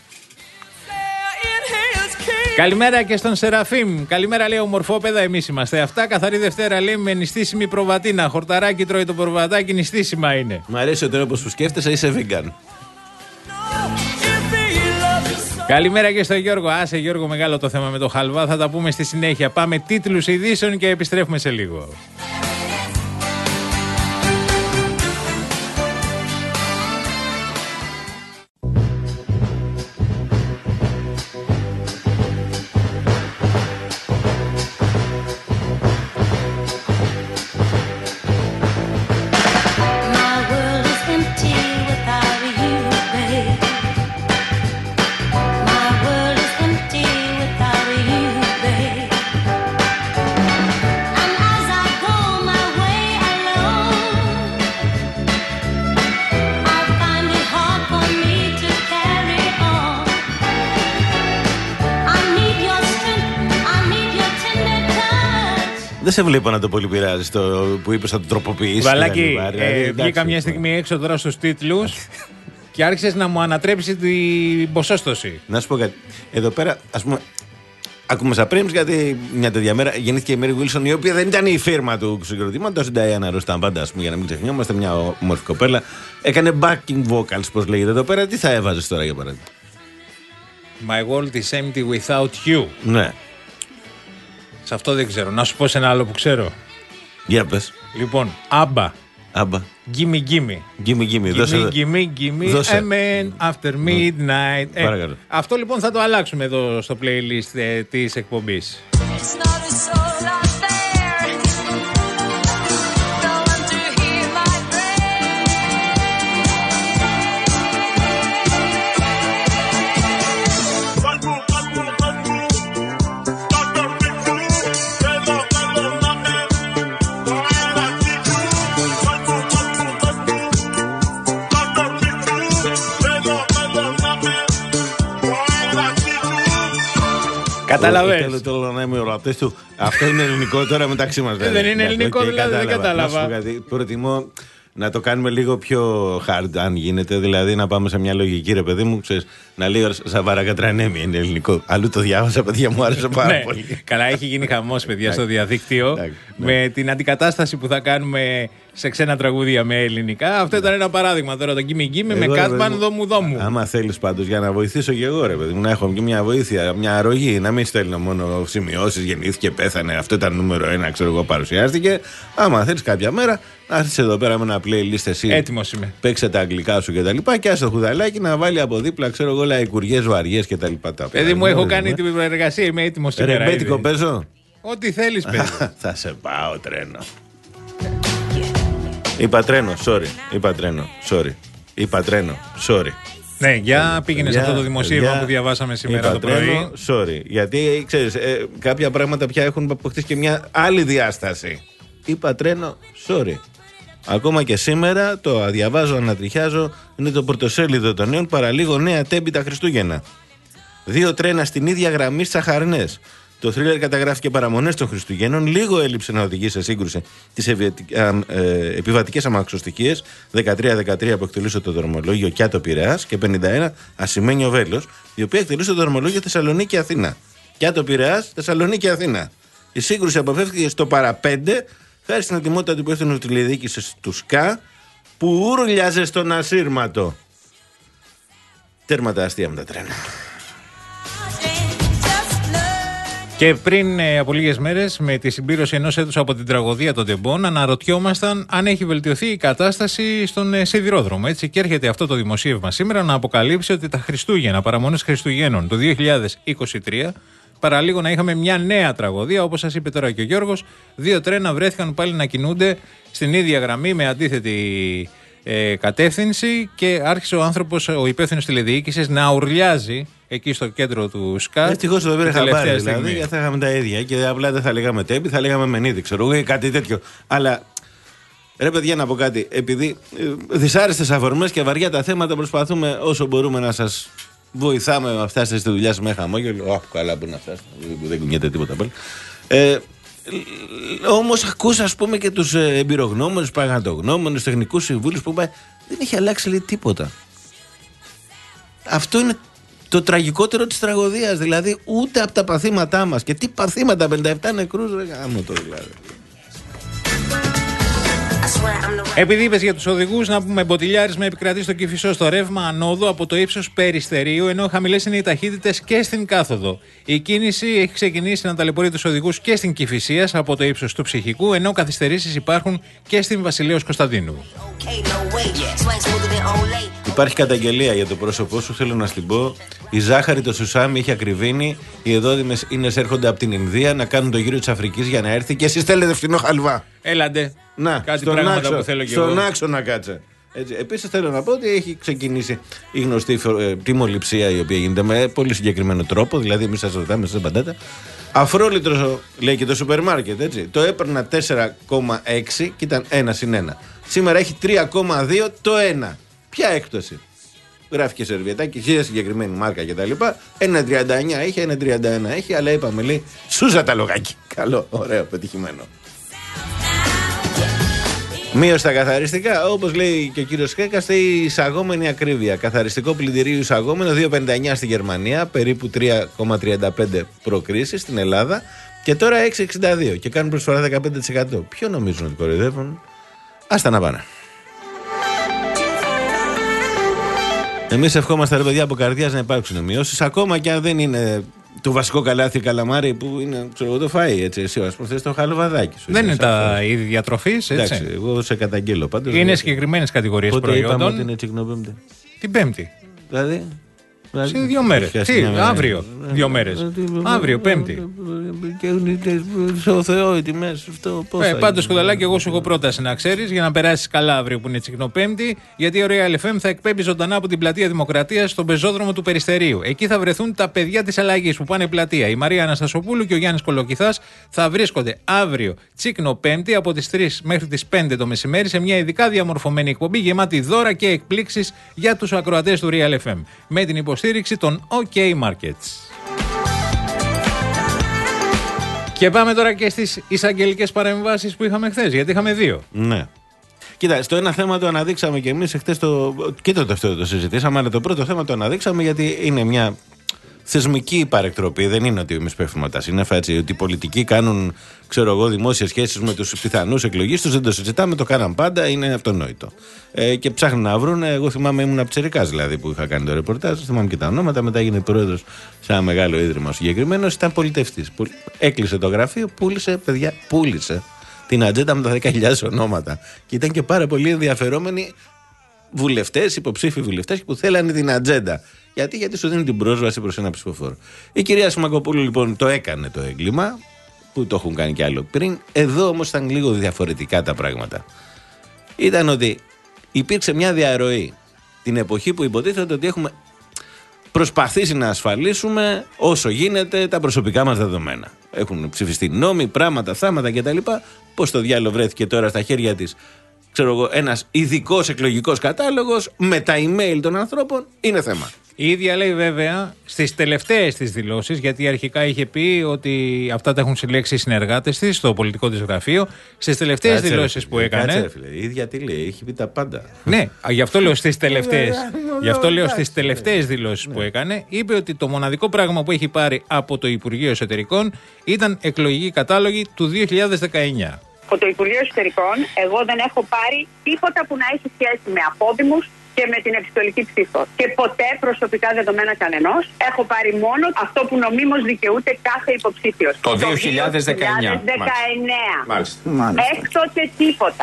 Καλημέρα και στον Σεραφείμ. Καλημέρα, λέει ομορφόπεδα. Εμείς είμαστε αυτά. Καθαρή Δευτέρα, λέει με νηστίσιμη προβατίνα. Χορταράκι τρώει το προβατάκι, νηστίσιμα είναι. Μ' αρέσει ο τρόπος που σκέφτεσαι, είσαι vegan. Καλημέρα και στον Γιώργο. Άσε, Γιώργο, μεγάλο το θέμα με το χαλβά. Θα τα πούμε στη συνέχεια. Πάμε τίτλους ειδήσεων και επιστρέφουμε σε λίγο. Δεν σε βλέπω να το πολύ πειράζει το που είπες θα το τροποποιήσεις. Βαλάκι, ε, βγήκα μια στιγμή έξω τώρα στους τίτλους και άρχισες να μου ανατρέψεις την ποσόστοση. Να σου πω κάτι. Εδώ πέρα, ας πούμε, ακούμε σαν πριν, γιατί μια τέτοια μέρα γεννήθηκε η Μέρι Γουίλσον, η οποία δεν ήταν η φίρμα του συγκροτήματος, η Νταϊάννα Ροζ ήταν πάντα, ας πούμε, για να μην ξεχνιόμαστε, μια όμορφη κοπέλα. Έκανε backing vocals, πώς λέγεται εδώ πέρα. Τι θα έβαζες τώρα για παράδειγμα? My world is empty without you. Ναι. Σε αυτό δεν ξέρω. Να σου πω σε ένα άλλο που ξέρω. Για πες. Λοιπόν, Άμπα. Άμπα. Gimme, gimme. Gimme, gimme. Δώσε. Gimme, gimme, Δώσε. a man after midnight. Mm. Ε, αυτό λοιπόν θα το αλλάξουμε εδώ στο playlist ε, της εκπομπής. Καταλαβαίνεις. Θέλω τώρα να είμαι ο ρωτής του. Αυτό είναι ελληνικό τώρα μεταξύ μας. Δεν είναι ελληνικό, δηλαδή δεν κατάλαβα. Προτιμώ να το κάνουμε λίγο πιο hard, αν γίνεται. Δηλαδή να πάμε σε μια λογική, ρε παιδί μου, ξέρεις, να λέει Σαβαρακατρανέμι είναι ελληνικό. Αλλού το διάβασα, παιδιά, μου άρεσε πάρα πολύ. Καλά, έχει γίνει χαμός, παιδιά, στο διαδίκτυο με την αντικατάσταση που θα κάνουμε σε ξένα τραγούδια με ελληνικά. Αυτό ήταν ένα παράδειγμα τώρα. Το Gimme Gimme με Κάτμαν δόμου δόμου. Άμα θέλεις πάντως για να βοηθήσω και εγώ, ρε παιδί μου, να έχω και μια βοήθεια, μια αρρωγή, να μην στέλνω μόνο σημειώσεις, γεννήθηκε, πέθανε, αυτό ήταν νούμερο ένα, ξέρω εγώ, παρουσιάστηκε. Άμα θέλεις κάποια μέρα, να έρθεις εδώ πέρα με ένα playlist εσύ. Έτοιμος είμαι. Παίξε τα αγγλικά σου και τα λοιπά. Και άσε το χουδαλάκι να βάλει από δίπλα, ξέρω εγώ, λαϊκουριές βαριές και τα λοιπά. Παιδί μου, έχω κάνει την προεργασία, είμαι έτοιμος σήμερα. Ρεμπέτικο παίζω. Ό,τι θέλεις, παιδί. Θα σε πάω τρένο. Είπα τρένο, sorry. Είπα τρένο, sorry. Είπα τρένο, sorry. Ναι, για πήγαινε σε αυτό το δημοσίευμα που διαβάσαμε σήμερα το πρωί. Sorry. Γιατί ξέρεις, ε, κάποια πράγματα πια έχουν αποκτήσει και μια άλλη διάσταση. Είπα τρένο, sorry. Ακόμα και σήμερα το διαβάζω, ανατριχιάζω, είναι το πρωτοσέλιδο των νέων, παραλίγο νέα τέμπη τα Χριστούγεννα. Δύο τρένα στην ίδια γραμμή στις Αχαρνές. Το θρίλερ καταγράφει και παραμονές των Χριστουγέννων. Λίγο έλειψε να οδηγεί σε σύγκρουση τις ε, επιβατικές αμαξοστοιχίες. δεκατρία δεκατρία που εκτελούσε το δρομολόγιο Κιάτο Πειραιάς και πενήντα ένα Ασημένιο Βέλος, η οποία εκτελούσε το δρομολόγιο Θεσσαλονίκη Αθήνα. Κιάτο Πειραιάς, Θεσσαλονίκη Αθήνα. Η σύγκρουση αποφεύθηκε στο παραπέντε χάρη στην ετοιμότητα του υπεύθυνου τηλεδιοίκησης του ΣΚΑ που ούρλιαζε στον ασύρματο. Τέρμα τα αστεία με τα τρένα. Και πριν ε, από λίγες μέρες, με τη συμπλήρωση ενός έτους από την τραγωδία των Τεμπών, αναρωτιόμασταν αν έχει βελτιωθεί η κατάσταση στον ε, σιδηρόδρομο. Έτσι, και έρχεται αυτό το δημοσίευμα σήμερα να αποκαλύψει ότι τα Χριστούγεννα, παραμονές Χριστουγέννων του δύο χιλιάδες είκοσι τρία, παραλίγο να είχαμε μια νέα τραγωδία. Όπως σας είπε τώρα και ο Γιώργος, δύο τρένα βρέθηκαν πάλι να κινούνται στην ίδια γραμμή με αντίθετη ε, κατεύθυνση και άρχισε ο άνθρωπος, ο υπεύθυνος τηλεδιοίκησης, να ουρλιάζει εκεί στο κέντρο του ΣΚΑ. Ευτυχώς το πήρε χαμπάρι, δηλαδή, γιατί θα είχαμε τα ίδια και απλά δεν θα λέγαμε τέμπη, θα λέγαμε μενίδη, ξέρω εγώ, ή κάτι τέτοιο. Αλλά ρε παιδιά, να πω κάτι. Επειδή ε, δυσάρεστες αφορμές και βαριά τα θέματα, προσπαθούμε όσο μπορούμε να σας βοηθάμε να φτάσετε στη δουλειά σας με χαμόγελο. Ω, καλά που να φτάσετε. Δεν κουνιέται τίποτα πάλι. Ε, Όμως ακούς, ας πούμε, και τους εμπειρογνώμονες, πραγματογνώμονες, τεχνικούς συμβούλους που είπαν δεν έχει αλλάξει, λέει, τίποτα. Αυτό είναι το τραγικότερο της τραγωδίας. Δηλαδή ούτε από τα παθήματά μας. Και τι παθήματα, πενήντα επτά νεκρούς, ρε γάμο το δηλαδή. Επειδή είπες για τους οδηγούς, να πούμε μποτιλιάρισμα επικρατεί στο Κηφισό στο ρεύμα ανόδου από το ύψος Περιστερίου, ενώ χαμηλές είναι οι ταχύτητες και στην κάθοδο. Η κίνηση έχει ξεκινήσει να ταλαιπωρεί τους οδηγούς και στην Κηφισίας από το ύψος του Ψυχικού, ενώ καθυστερήσεις υπάρχουν και στην Βασιλέως Κωνσταντίνου. Υπάρχει καταγγελία για το πρόσωπό σου, θέλω να στην πω. Η ζάχαρη, το σουσάμι έχει ακριβήνει. Οι εδόδημες ίνες έρχονται από την Ινδία να κάνουν το γύρο της Αφρικής για να έρθει και εσείς θέλετε φθηνό χαλβά. Έλαντε. Να, κάτι πράγματα άξο, που θέλω και στον εγώ. άξονα κάτσε. Έτσι. Επίσης θέλω να πω ότι έχει ξεκινήσει η γνωστή ε, τιμοληψία, η οποία γίνεται με πολύ συγκεκριμένο τρόπο. Δηλαδή, εμείς σας ρωτάμε, σας απαντάτε. Αφρόλιτρο, λέει και το σούπερ μάρκετ, έτσι. Το έπαιρνα τέσσερα κόμμα έξι και ήταν ένα συν ένα. Σήμερα έχει τρία κόμμα δύο το ένα. Ποια έκπτωση? Γράφει και σερβιετάκι, για συγκεκριμένη μάρκα κτλ. ένα τριάντα εννιά έχει, ένα τριάντα ένα έχει, αλλά είπαμε, λέει, σούζα τα λογάκι. Καλό, ωραίο, πετυχημένο. Μείωση στα καθαριστικά, όπως λέει και ο κύριος Κέκας, η εισαγόμενη ακρίβεια. Καθαριστικό πλυντηρίου εισαγόμενο δύο κόμμα πενήντα εννιά στη Γερμανία, περίπου τρία κόμμα τριάντα πέντε προκρίσει στην Ελλάδα και τώρα έξι κόμμα εξήντα δύο και κάνουν προσφορά δεκαπέντε τοις εκατό. Ποιο νομίζουν ότι κοροϊδεύουν? Άστα να πάνε. Εμείς ευχόμαστε, ρε παιδιά, από καρδιάς να υπάρξουν μειώσεις, ακόμα και αν δεν είναι το βασικό καλάθι καλαμάρι που είναι, ξέρω εγώ, το φαΐ, έτσι. Εσύ, ας πούμε, θες το χαλβαδάκι σου. Δεν είναι τα είδη διατροφής, έτσι. Εντάξει, εγώ σε καταγγέλω πάντως. Είναι συγκεκριμένες κατηγορίες προϊόντων. Πότε είπαμε ότι είναι τσικνοπέμπτη? Την Πέμπτη. Δηλαδή. Σε δύο μέρες. Τι, αύριο. Δύο μέρες. Αύριο, Πέμπτη. Και ο Θεό οι τιμές. Ε, πάντως, Κουδαλάκη, εγώ σου έχω πρόταση να ξέρεις για να περάσεις καλά αύριο που είναι Τσικνοπέμπτη, γιατί η Real εφ εμ θα εκπέμπει ζωντανά από την πλατεία Δημοκρατίας στον πεζόδρομο του Περιστερίου. Εκεί θα βρεθούν τα παιδιά της αλλαγής που πάνε πλατεία. Η Μαρία Αναστασοπούλου και ο Γιάννης Κολοκυθάς θα βρίσκονται αύριο Τσικνοπέμπτη από τις τρεις μέχρι τις πέντε το μεσημέρι σε μια ειδικά διαμορφωμένη εκπομπή γεμάτη δώρα και εκπλήξεις για τους ακροατές του Real εφ εμ. Με την υποστήριξη των OK Markets. Και πάμε τώρα και στις εισαγγελικές παρεμβάσεις που είχαμε χθες, γιατί είχαμε δύο. Ναι. Κοίτα, στο ένα θέμα το αναδείξαμε και εμείς εχθές το. Και το δεύτερο το συζητήσαμε, αλλά το πρώτο θέμα το αναδείξαμε γιατί είναι μια θεσμική παρεκτροπή. Δεν είναι ότι εμείς πέφτουμε τα σύννεφα, έτσι. Ότι οι πολιτικοί κάνουν, ξέρω εγώ, δημόσιες σχέσεις με τους πιθανούς εκλογείς τους. Δεν το συζητάμε, το κάναν πάντα, είναι αυτονόητο. Ε, και ψάχνουν να βρουν. Εγώ θυμάμαι, ήμουν ψερικάς δηλαδή που είχα κάνει το ρεπορτάζ. Θυμάμαι και τα ονόματα. Μετά έγινε πρόεδρος σε ένα μεγάλο ίδρυμα συγκεκριμένο. Ήταν πολιτευτής. Έκλεισε το γραφείο, πούλησε, παιδιά, πούλησε την ατζέντα με τα δέκα χιλιάδες ονόματα. Και ήταν και πάρα πολύ ενδιαφερόμενοι βουλευτές, υποψήφοι βουλευτές που θέλανε την ατζέντα. Γιατί, γιατί σου δίνει την πρόσβαση προς ένα ψηφοφόρο. Η κυρία Σιμακοπούλου λοιπόν το έκανε το έγκλημα, που το έχουν κάνει κι άλλο πριν. Εδώ όμως ήταν λίγο διαφορετικά τα πράγματα. Ήταν ότι υπήρξε μια διαρροή την εποχή που υποτίθεται ότι έχουμε προσπαθήσει να ασφαλίσουμε όσο γίνεται τα προσωπικά μας δεδομένα. Έχουν ψηφιστεί νόμοι, πράγματα, θάματα κτλ. Πώς το διάλογο βρέθηκε τώρα στα χέρια της, ξέρω εγώ, ένας ειδικός εκλογικός κατάλογος με τα email των ανθρώπων, είναι θέμα. Η ίδια λέει βέβαια στις τελευταίες της δηλώσεις, γιατί αρχικά είχε πει ότι αυτά τα έχουν συλλέξει οι συνεργάτες της στο πολιτικό της γραφείο. Στις τελευταίες δηλώσεις που έκανε. Κάτσε, φίλε. Η ίδια τι λέει, έχει πει τα πάντα. Ναι, γι' αυτό λέω στις τελευταίες. Γι' αυτό λέω στις τελευταίες δηλώσεις που έκανε. Είπε ότι το μοναδικό πράγμα που έχει πάρει από το Υπουργείο Εσωτερικών ήταν εκλογικοί κατάλογοι του δύο χιλιάδες δεκαεννιά. Από το Υπουργείο Εσωτερικών, εγώ δεν έχω πάρει τίποτα που να έχει σχέση με απόδημους και με την επιστολική ψήφο. Και ποτέ προσωπικά δεδομένα κανενός. Έχω πάρει μόνο αυτό που νομίμως δικαιούται κάθε υποψήφιος. Το δύο χιλιάδες δεκαεννιά. Μάλιστα. Μάλιστα. Έκτοτε τίποτα.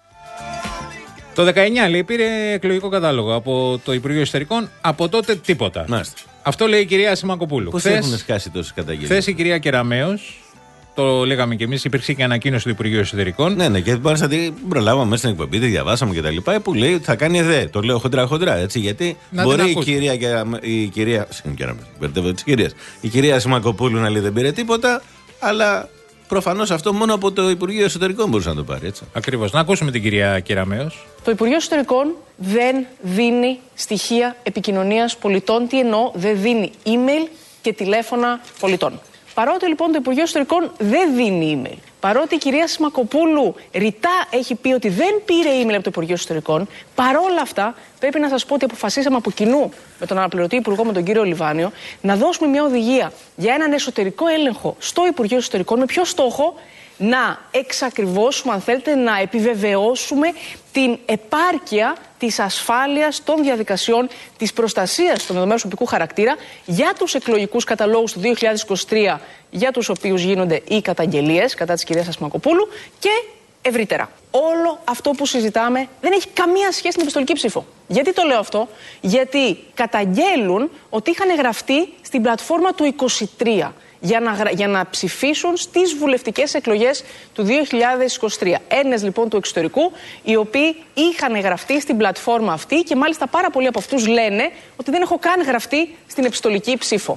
Το δεκαεννιά λέει πήρε εκλογικό κατάλογο από το Υπουργείο Εσωτερικών, από τότε τίποτα. Μάλιστα. Αυτό λέει η κυρία Σιμακοπούλου. Πώς έχουν σκάσει τόσες καταγγελίες? Χθες η κυρία Κεραμέως, το λέγαμε κι εμείς, υπήρξε και ανακοίνωση του Υπουργείου Εσωτερικών. Ναι, ναι, και μάλιστα προλάβαμε μέσα στην εκπομπή, τη διαβάσαμε κτλ. Που λέει ότι θα κάνει ΕΔΕ. Το λέω χοντρά-χοντρά, έτσι. Γιατί να μπορεί η κυρία, και, η κυρία. Συγγνώμη, μπερδεύω τις κυρίες. Η κυρία Σιμακοπούλου να λέει δεν πήρε τίποτα, αλλά προφανώς αυτό μόνο από το Υπουργείο Εσωτερικών μπορούσε να το πάρει, έτσι. Ακριβώς. Να ακούσουμε την κυρία Κεραμέως. Το Υπουργείο Εσωτερικών δεν δίνει στοιχεία επικοινωνίας πολιτών. Τι εννοώ, δεν δίνει email και τηλέφωνα πολιτών. Παρότι λοιπόν το Υπουργείο Εσωτερικών δεν δίνει email, παρότι η κυρία Σιμακοπούλου ρητά έχει πει ότι δεν πήρε email από το Υπουργείο Εσωτερικών, παρόλα αυτά πρέπει να σας πω ότι αποφασίσαμε από κοινού με τον αναπληρωτή Υπουργό, με τον κύριο Λιβάνιο, να δώσουμε μια οδηγία για έναν εσωτερικό έλεγχο στο Υπουργείο Εσωτερικών. Με ποιο στόχο? Να εξακριβώσουμε, αν θέλετε, να επιβεβαιώσουμε την επάρκεια της ασφάλειας των διαδικασιών της προστασίας των δεδομένων προσωπικού χαρακτήρα για τους εκλογικούς καταλόγους του δύο χιλιάδες είκοσι τρία, για τους οποίους γίνονται οι καταγγελίες κατά της κυρίας Σιμακοπούλου, και ευρύτερα. Όλο αυτό που συζητάμε δεν έχει καμία σχέση με την επιστολική ψήφο. Γιατί το λέω αυτό? Γιατί καταγγέλουν ότι είχαν γραφτεί στην πλατφόρμα του είκοσι τρία. Για να, για να ψηφίσουν στις βουλευτικές εκλογές του δύο χιλιάδες είκοσι τρία. Έλληνες λοιπόν του εξωτερικού, οι οποίοι είχαν γραφτεί στην πλατφόρμα αυτή και μάλιστα πάρα πολλοί από αυτούς λένε ότι δεν έχω καν γραφτεί στην επιστολική ψήφο.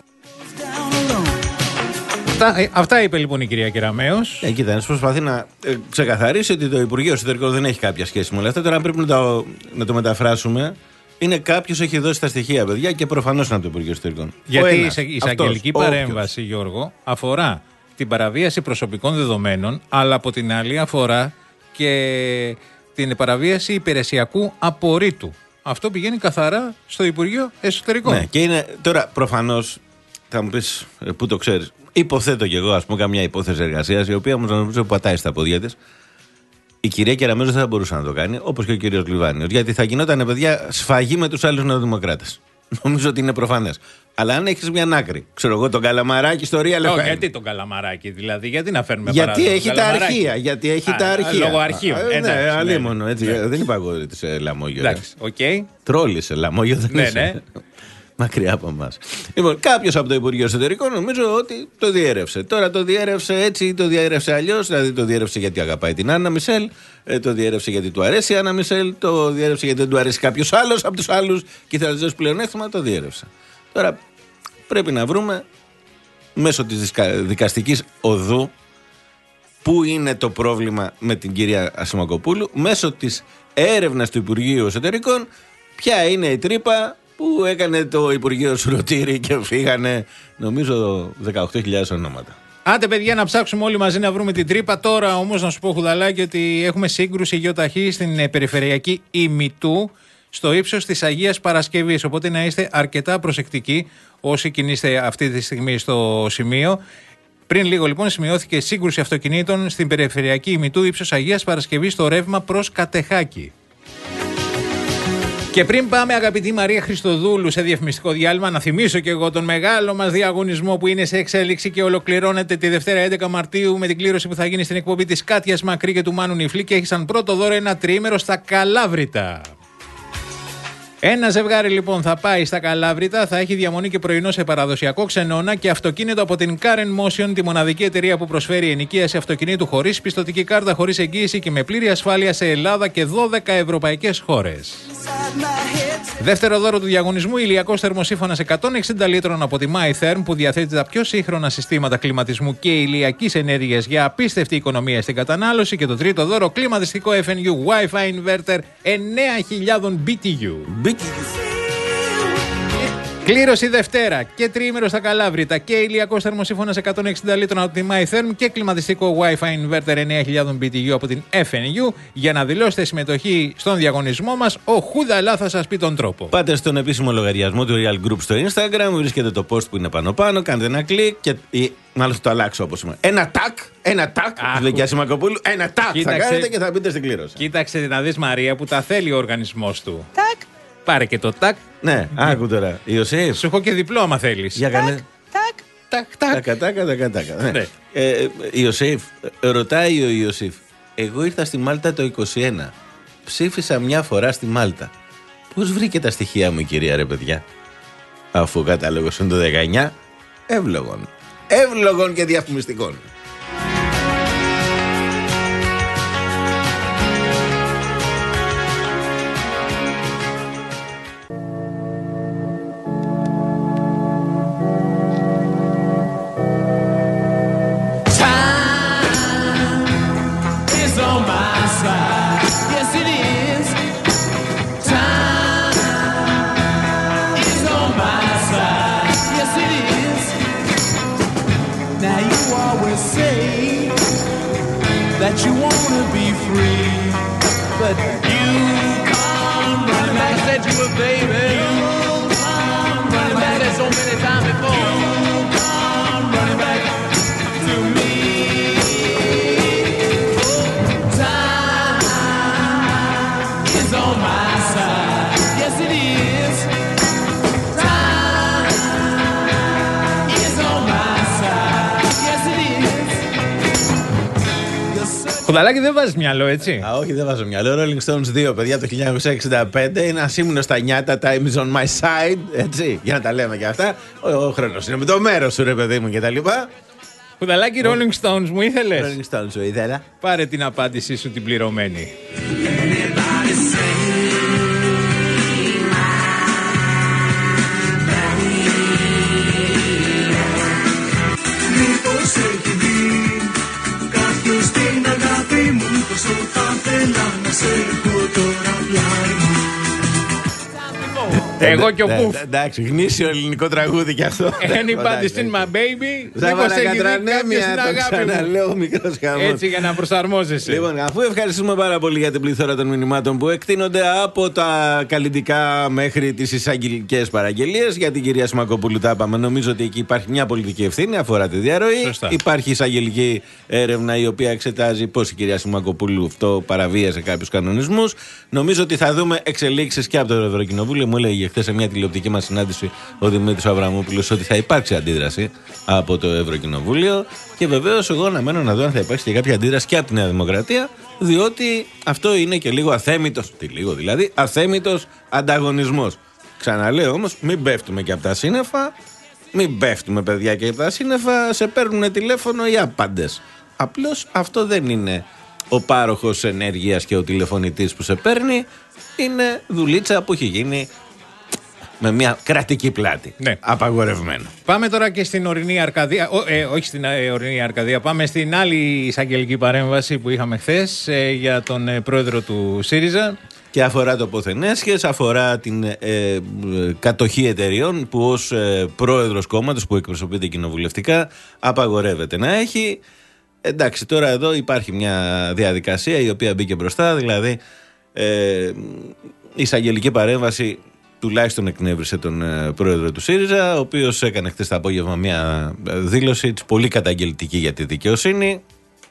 Αυτά, αυτά είπε λοιπόν η κυρία Κεραμέως. Ε, κοίτα, προσπαθεί να ε, ξεκαθαρίσει ότι το Υπουργείο Εσωτερικών δεν έχει κάποια σχέση με όλα αυτά. Τώρα πρέπει να το, να το μεταφράσουμε. Είναι κάποιος έχει δώσει τα στοιχεία, παιδιά, και προφανώς είναι από το Υπουργείο Εσωτερικών. Γιατί η εισαγγελική παρέμβαση, όποιος, Γιώργο, αφορά την παραβίαση προσωπικών δεδομένων, αλλά από την άλλη αφορά και την παραβίαση υπηρεσιακού απορρίτου. Αυτό πηγαίνει καθαρά στο Υπουργείο Εσωτερικών. Ναι, και είναι τώρα προφανώς, θα μου πεις, πού το ξέρεις. Υποθέτω κι εγώ, ας πούμε, καμιά υπόθεση εργασίας, η οποία όμως νομίζω πατάει στα πόδια της. Η κυρία Κεραμέζου δεν θα μπορούσε να το κάνει, όπως και ο κύριος Λιβάνιος. Γιατί θα γινόταν, παιδιά, σφαγή με τους άλλους νεοδημοκράτες. Νομίζω ότι είναι προφανές. Αλλά αν έχεις μια άκρη, ξέρω εγώ, τον Καλαμαράκη στο Real εφ εμ. Γιατί τον Καλαμαράκη, δηλαδή, γιατί να φέρνουμε γιατί παράδειγμα. Έχει τα αρχεία, γιατί έχει α, τα αρχεία. Λόγω αρχείων. Α, ναι, ναι, αλίμονο, έτσι. Ναι. Δεν είπα εγώ ότι είσαι λαμόγιο. Εντάξει, οκ. Okay. Τρόλησε λαμόγιο, δεν ναι, είσαι. Ναι. Μακριά από εμάς. Λοιπόν, κάποιος από το Υπουργείο Εσωτερικών νομίζω ότι το διέρευσε. Τώρα το διέρευσε έτσι ή το διέρευσε αλλιώς. Δηλαδή το διέρευσε γιατί αγαπάει την Άννα Μισελ, το διέρευσε γιατί του αρέσει η Άννα Μισελ, το διέρευσε γιατί δεν του αρέσει κάποιος άλλος από τους άλλους και ήθελε να του δώσει πλεονέκτημα, το διέρευσε. Τώρα πρέπει να βρούμε μέσω της δικαστικής οδού πού είναι το πρόβλημα με την κυρία Ασημακοπούλου, μέσω της έρευνας του Υπουργείου Εσωτερικών, ποια είναι η τρύπα που έκανε το Υπουργείο Σουρωτήρη και φύγανε, νομίζω, δεκαοκτώ χιλιάδες ονόματα. Άντε, παιδιά, να ψάξουμε όλοι μαζί να βρούμε την τρύπα. Τώρα όμως να σου πω, Χουδαλάκη, ότι έχουμε σύγκρουση γεωταχή στην περιφερειακή Ημιτού, στο ύψος της Αγίας Παρασκευής. Οπότε να είστε αρκετά προσεκτικοί όσοι κινείστε αυτή τη στιγμή στο σημείο. Πριν λίγο, λοιπόν, σημειώθηκε σύγκρουση αυτοκινήτων στην περιφερειακή Ημιτού, ύψος Αγίας Παρασκευής, στο ρεύμα προς Κατεχάκη. Και πριν πάμε, αγαπητή Μαρία Χριστοδούλου, σε διαφημιστικό διάλειμμα, να θυμίσω και εγώ τον μεγάλο μας διαγωνισμό που είναι σε εξέλιξη και ολοκληρώνεται τη Δευτέρα έντεκα Μαρτίου με την κλήρωση που θα γίνει στην εκπομπή της Κάτιας Μακρύ και του Μάνου Νιφλή και έχει σαν πρώτο δώρο ένα τριήμερο στα Καλάβρητα. Ένα ζευγάρι λοιπόν θα πάει στα Καλάβρητα, θα έχει διαμονή και πρωινό σε παραδοσιακό ξενώνα και αυτοκίνητο από την Karen Motion, τη μοναδική εταιρεία που προσφέρει ενοικίαση αυτοκινήτου χωρίς πιστωτική κάρτα, χωρίς εγγύηση και με πλήρη ασφάλεια σε Ελλάδα και δώδεκα ευρωπαϊκές χώρες. Δεύτερο δώρο του διαγωνισμού, ηλιακός θερμοσύφωνας εκατόν εξήντα λίτρων από τη MyTherm που διαθέτει τα πιο σύγχρονα συστήματα κλιματισμού και ηλιακής ενέργειας για απίστευτη οικονομία στην κατανάλωση. Και το τρίτο δώρο, κλιματιστικό εφ εν γιου Wi-Fi inverter εννέα χιλιάδες μπι τι γιου. Κλήρωση Δευτέρα και τριήμερο στα Καλάβρητα και ηλιακός θερμοσύφωνας εκατόν εξήντα λίτρων από τη MyTherm και κλιματιστικό Wi-Fi inverter εννέα χιλιάδες μπι τι γιου από την εφ εν γιου. Για να δηλώσετε συμμετοχή στον διαγωνισμό μας, ο Χουδαλά θα σας πει τον τρόπο. Πάτε στον επίσημο λογαριασμό του Real Group στο Instagram, βρίσκεται το post που είναι πάνω-πάνω, κάντε ένα κλικ και. Μάλλον θα το αλλάξω όπως είμαι. Ένα τάκ, ένα τάκ, λέει και Ασημακοπούλου, ένα τάκ κοίταξε, θα κάνετε και θα μπείτε στην κλήρωση. Κοίταξε να δεις, Μαρία, που τα θέλει ο οργανισμός του. Τάκ. Πάρε και το τάκ. Ναι, άκου τώρα. Ιωσήφ. Σου έχω και διπλό, άμα θέλεις. Για κάνε. Τάκ, τάκ, τάκ. Τάκα, τάκα, τάκα, τάκα. Ναι. Ε, Ιωσήφ, ρωτάει ο Ιωσήφ. Εγώ ήρθα στη Μάλτα το είκοσι ένα. Ψήφισα μια φορά στη Μάλτα. Πώς βρήκε τα στοιχεία μου η κυρία, ρε παιδιά? Αφού ο κατάλογος είναι το δεκαεννιά, εύλογον. Εύλογον και διαφημιστικών. That you wanna be free, but you come running back. I said you were baby. You come running back. I said so many times before. You come running back to me. Time is on my side. Yes, it is. Time is on my side. Yes, it is. Χουδαλάκι, δεν βάζεις μυαλό, έτσι? Α, όχι, δεν βάζω μυαλό. Rolling Stones δύο, παιδιά, το χίλια εννιακόσια εξήντα πέντε. Είναι ασήμουνο στα νιάτα, time is on my side. Έτσι, για να τα λέμε και αυτά. Ο, ο χρόνος είναι με το μέρος σου, ρε παιδί μου, και τα λοιπά. Χουδαλάκι, Rolling Stones μου ήθελες? Rolling Stones σου ήθελα. Πάρε την απάντησή σου την πληρωμένη. Μήπως έχει δει κάποιος την αγάπη μου, πόσο θα θέλα να σε έχω τώρα πλάι μου. Εγώ και ο Πουφ. Εντάξει, γνήσιο ελληνικό τραγούδι κι αυτό. Anybody's in my baby. Μήπως έχει δει κάποιος στην αγάπη μου. Μικρός χαμός. Έτσι για να προσαρμόζεσαι. Λοιπόν, αφού ευχαριστούμε πάρα πολύ για την πληθώρα των μηνυμάτων που εκτείνονται από τα καλλιτικά μέχρι τις εισαγγελικές παραγγελίες για την κυρία Σιμακοπούλου, τα είπαμε. Νομίζω ότι εκεί υπάρχει μια πολιτική ευθύνη, αφορά τη διαρροή. Σωστά. Υπάρχει εισαγγελική έρευνα η οποία εξετάζει πώς η κυρία Σιμακοπούλου αυτό παραβίασε κάποιους κανονισμούς. Νομίζω ότι θα δούμε εξελίξεις και από το Ευρωκοινοβούλιο. Μου έλεγε χθες σε μια τηλεοπτική μας συνάντηση ο Δημήτρης Αβραμόπουλος ότι θα υπάρξει αντίδραση από το Ευρωκοινοβούλιο. Και βεβαίως εγώ αναμένω να δω αν θα υπάρξει και κάποια αντίδραση και από τη Νέα Δημοκρατία, διότι αυτό είναι και λίγο αθέμητος, τι λίγο δηλαδή, αθέμητος ανταγωνισμός. Ξαναλέω όμως, μην πέφτουμε και από τα σύννεφα, μην πέφτουμε παιδιά και από τα σύννεφα, σε παίρνουν τηλέφωνο οι άπαντες. Απλώς αυτό δεν είναι ο πάροχος ενέργειας και ο τηλεφωνητής που σε παίρνει, είναι δουλίτσα που έχει γίνει με μια κρατική πλάτη. Ναι. Απαγορευμένο. Πάμε τώρα και στην ορεινή Αρκαδία. Ό, ε, όχι στην ε, ορεινή Αρκαδία. Πάμε στην άλλη εισαγγελική παρέμβαση που είχαμε χθες ε, για τον ε, πρόεδρο του ΣΥΡΙΖΑ. Και αφορά το Ποθενέσχες, αφορά την ε, ε, κατοχή εταιριών που ως ε, πρόεδρος κόμματος που εκπροσωπείται κοινοβουλευτικά απαγορεύεται να έχει. Εντάξει, τώρα εδώ υπάρχει μια διαδικασία η οποία μπήκε μπροστά, δηλαδή ε, η εισαγγελική παρέμβαση τουλάχιστον εκνεύρισε τον ε, πρόεδρο του ΣΥΡΙΖΑ, ο οποίος έκανε χτες το απόγευμα μια δήλωση πολύ καταγγελτική για τη δικαιοσύνη.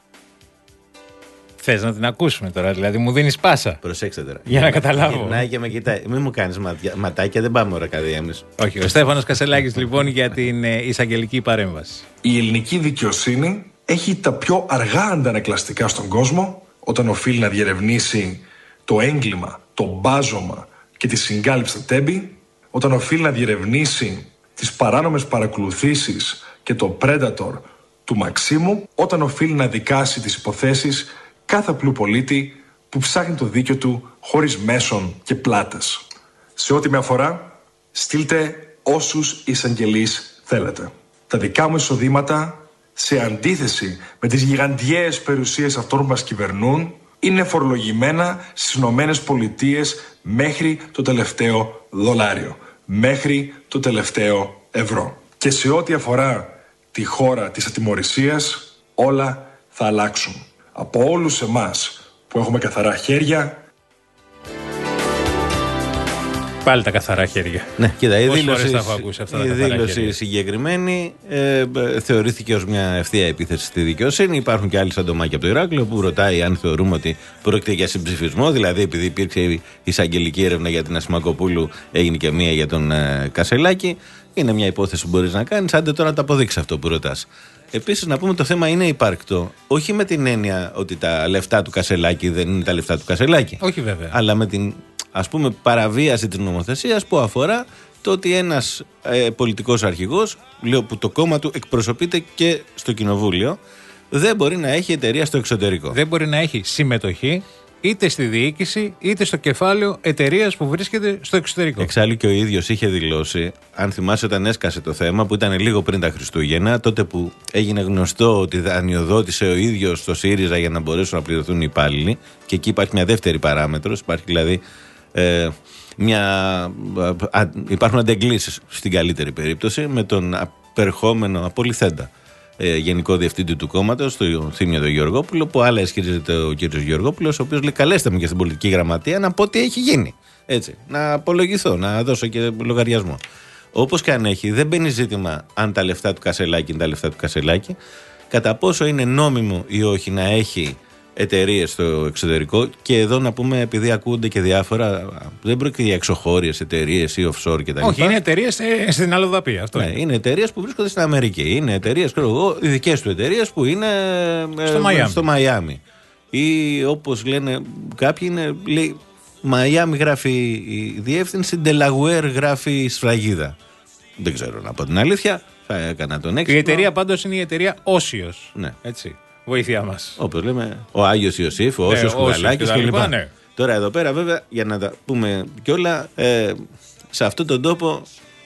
Θες να την ακούσουμε τώρα, δηλαδή μου δίνεις πάσα. Προσέξτε τώρα. Για να καταλάβω. Γυρνάει και με κοιτάει. Μην μου κάνεις ματάκια, δεν πάμε ώρα καδία εμείς. Όχι, ο Στέφανος Κασελάκης λοιπόν για την ε, εισαγγελική παρέμβαση. Η ελληνική δικαιοσύνη έχει τα πιο αργά αντανακλαστικά στον κόσμο όταν οφείλει να διερευνήσει το έγκλημα, το μπάζωμα και τη συγκάλυψη στα τέμπη, όταν οφείλει να διερευνήσει τις παράνομες παρακολουθήσεις και το Predator του Μαξίμου, όταν οφείλει να δικάσει τις υποθέσεις κάθε απλού πολίτη που ψάχνει το δίκιο του χωρίς μέσον και πλάτες. Σε ό,τι με αφορά, στείλτε όσους εισαγγελείς θέλετε. Τα δικά μου εισοδήματα, σε αντίθεση με τις γιγαντιαίες περιουσίες αυτών που μας κυβερνούν, είναι φορολογημένα στις Ηνωμένες Πολιτείες μέχρι το τελευταίο δολάριο, μέχρι το τελευταίο ευρώ. Και σε ό,τι αφορά τη χώρα της ατιμωρησίας, όλα θα αλλάξουν. Από όλους εμάς που έχουμε καθαρά χέρια. Πάλι τα καθαρά χέρια. Ναι, κοίτα, η δήλωση, τα έχω ακούσει αυτά η τα δήλωση συγκεκριμένη ε, ε, θεωρήθηκε ως μια ευθεία επίθεση στη δικαιοσύνη. Υπάρχουν και άλλοι σαν το Μάκη από το Ηράκλειο που ρωτάει αν θεωρούμε ότι πρόκειται για συμψηφισμό. Δηλαδή, επειδή υπήρξε η εισαγγελική έρευνα για την Ασημακοπούλου, έγινε και μία για τον ε, Κασελάκη. Είναι μια υπόθεση που μπορείς να κάνεις. Άντε τώρα να το αποδείξεις αυτό που ρωτάς. Επίσης, να πούμε το θέμα είναι υπάρκτο. Όχι με την έννοια ότι τα λεφτά του Κασελάκη δεν είναι τα λεφτά του Κασελάκη. Όχι βέβαια. Αλλά με την, ας πούμε, παραβίαση της νομοθεσίας που αφορά το ότι ένας ε, πολιτικός αρχηγός, λέω που το κόμμα του εκπροσωπείται και στο κοινοβούλιο, δεν μπορεί να έχει εταιρεία στο εξωτερικό. Δεν μπορεί να έχει συμμετοχή είτε στη διοίκηση είτε στο κεφάλαιο εταιρείας που βρίσκεται στο εξωτερικό. Εξάλλου και ο ίδιος είχε δηλώσει, αν θυμάσαι όταν έσκασε το θέμα, που ήταν λίγο πριν τα Χριστούγεννα, τότε που έγινε γνωστό ότι δανειοδότησε ο ίδιος στο ΣΥΡΙΖΑ για να μπορέσουν να πληρωθούν οι υπάλληλοι, και εκεί υπάρχει μια δεύτερη παράμετρος, υπάρχει δηλαδή ε, μια, α, υπάρχουν αντεγκλήσεις στην καλύτερη περίπτωση με τον απερχόμενο απολυθέντα Ε, γενικό διευθυντή του κόμματος, το Θήμιο τον Γεωργόπουλο, που άλλα ισχυρίζεται ο κύριος Γεωργόπουλος, ο οποίος λέει: καλέστε με και στην πολιτική γραμματεία να πω τι έχει γίνει. Έτσι, να απολογηθώ, να δώσω και λογαριασμό. Όπως και αν έχει, δεν μπαίνει ζήτημα αν τα λεφτά του Κασελάκη είναι τα λεφτά του Κασελάκη, κατά πόσο είναι νόμιμο ή όχι να έχει εταιρείες στο εξωτερικό. Και εδώ να πούμε, επειδή ακούγονται και διάφορα, δεν πρόκειται για εξωχώριες εταιρείες ή offshore κτλ. Όχι, είναι εταιρείες στην Αλλοδαπή. Αυτό ναι, είναι. είναι εταιρείες που βρίσκονται στην Αμερική. Είναι εταιρείες, ξέρω εγώ, οι δικές του εταιρείες που είναι στο, ε, στο Μαϊάμι. Ή όπως λένε κάποιοι, είναι, λέει, Μαϊάμι γράφει η διεύθυνση, Delaware γράφει η σφραγίδα. Δεν ξέρω να πω την αλήθεια. Θα έκανα τον έξυπνο. Η εταιρεία πάντως είναι η εταιρεία Όσιος. Ναι. Έτσι. Βοήθειά μας. Όπως λέμε, ο Άγιος Ιωσήφ, ο Όσιος ναι, Κουγαλάκης κλπ. Ναι. Τώρα εδώ πέρα, βέβαια, για να τα πούμε κιόλα, ε, σε αυτόν τον τόπο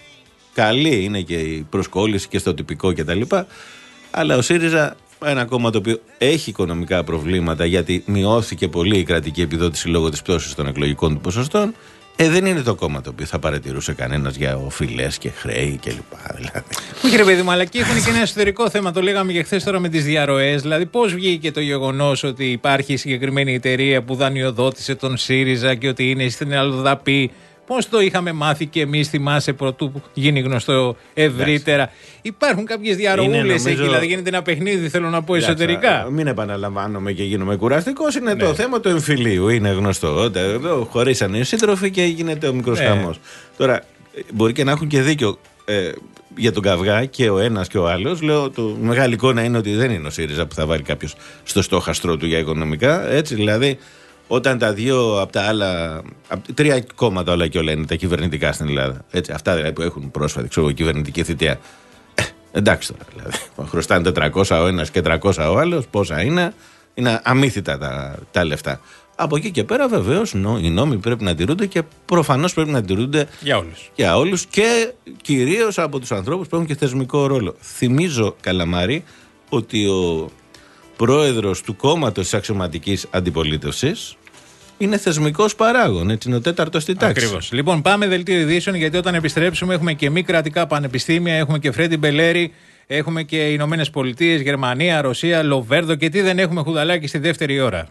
καλή είναι και η προσκόλληση και στο τυπικό κτλ. Αλλά ο ΣΥΡΙΖΑ, ένα κόμμα το οποίο έχει οικονομικά προβλήματα, γιατί μειώθηκε πολύ η κρατική επιδότηση λόγω της πτώσης των εκλογικών του ποσοστών, Ε, δεν είναι το κόμμα το οποίο θα παρατηρούσε κανένας για οφειλές και χρέη κλπ. Δηλαδή. Όχι, ρε παιδί μου, αλλά και έχουν και ένα εσωτερικό θέμα. Το λέγαμε και χθες τώρα με τις διαρροές. Δηλαδή, πώς βγήκε το γεγονός ότι υπάρχει συγκεκριμένη εταιρεία που δανειοδότησε τον ΣΥΡΙΖΑ και ότι είναι στην αλλοδαπή. Πώς το είχαμε μάθει και εμείς, θυμάσαι, πρωτού γίνει γνωστό ευρύτερα. Εντάξει. Υπάρχουν κάποιες διαρροούλες νομίζω... εκεί, δηλαδή γίνεται ένα παιχνίδι, θέλω να πω, εντάξει, εσωτερικά. Μην επαναλαμβάνομαι και γίνομαι κουραστικός. Είναι ναι. το θέμα του εμφυλίου. Είναι γνωστό. Εδώ χωρίσανε οι σύντροφοι και γίνεται ο μικρός ναι. χαμός. Τώρα, μπορεί και να έχουν και δίκιο ε, για τον καυγά και ο ένας και ο άλλος. Λέω, το μεγάλη εικόνα είναι ότι δεν είναι ο ΣΥΡΙΖΑ που θα βάλει κάποιος στο στόχαστρό του για οικονομικά. Έτσι δηλαδή. Όταν τα δύο από τα άλλα. Τρία κόμματα όλα και όλα είναι τα κυβερνητικά στην Ελλάδα. Έτσι, αυτά δηλαδή που έχουν πρόσφατη ξέρω, κυβερνητική θητεία. Ε, εντάξει τώρα. Δηλαδή, χρωστάνε τετρακόσια ο ένας και τριακόσια ο άλλος. Πόσα είναι. Είναι αμύθιτα τα, τα λεφτά. Από εκεί και πέρα, βεβαίως, οι νόμοι πρέπει να τηρούνται και προφανώς πρέπει να τηρούνται για όλους. Για όλους και κυρίως από τους ανθρώπους που έχουν και θεσμικό ρόλο. Θυμίζω, Καλαμάρη, ότι ο πρόεδρος του κόμματος της αξιωματικής αντιπολίτευσης είναι θεσμικός παράγων, έτσι είναι ο τέταρτος στη τάξη. Ακριβώς. Λοιπόν, πάμε δελτίο ειδήσεων, γιατί όταν επιστρέψουμε έχουμε και μη κρατικά πανεπιστήμια, έχουμε και Φρέντι Μπελέρη, έχουμε και Ηνωμένες Πολιτείες, Γερμανία, Ρωσία, Λοβέρδο και τι δεν έχουμε, Χουδαλάκι, στη δεύτερη ώρα.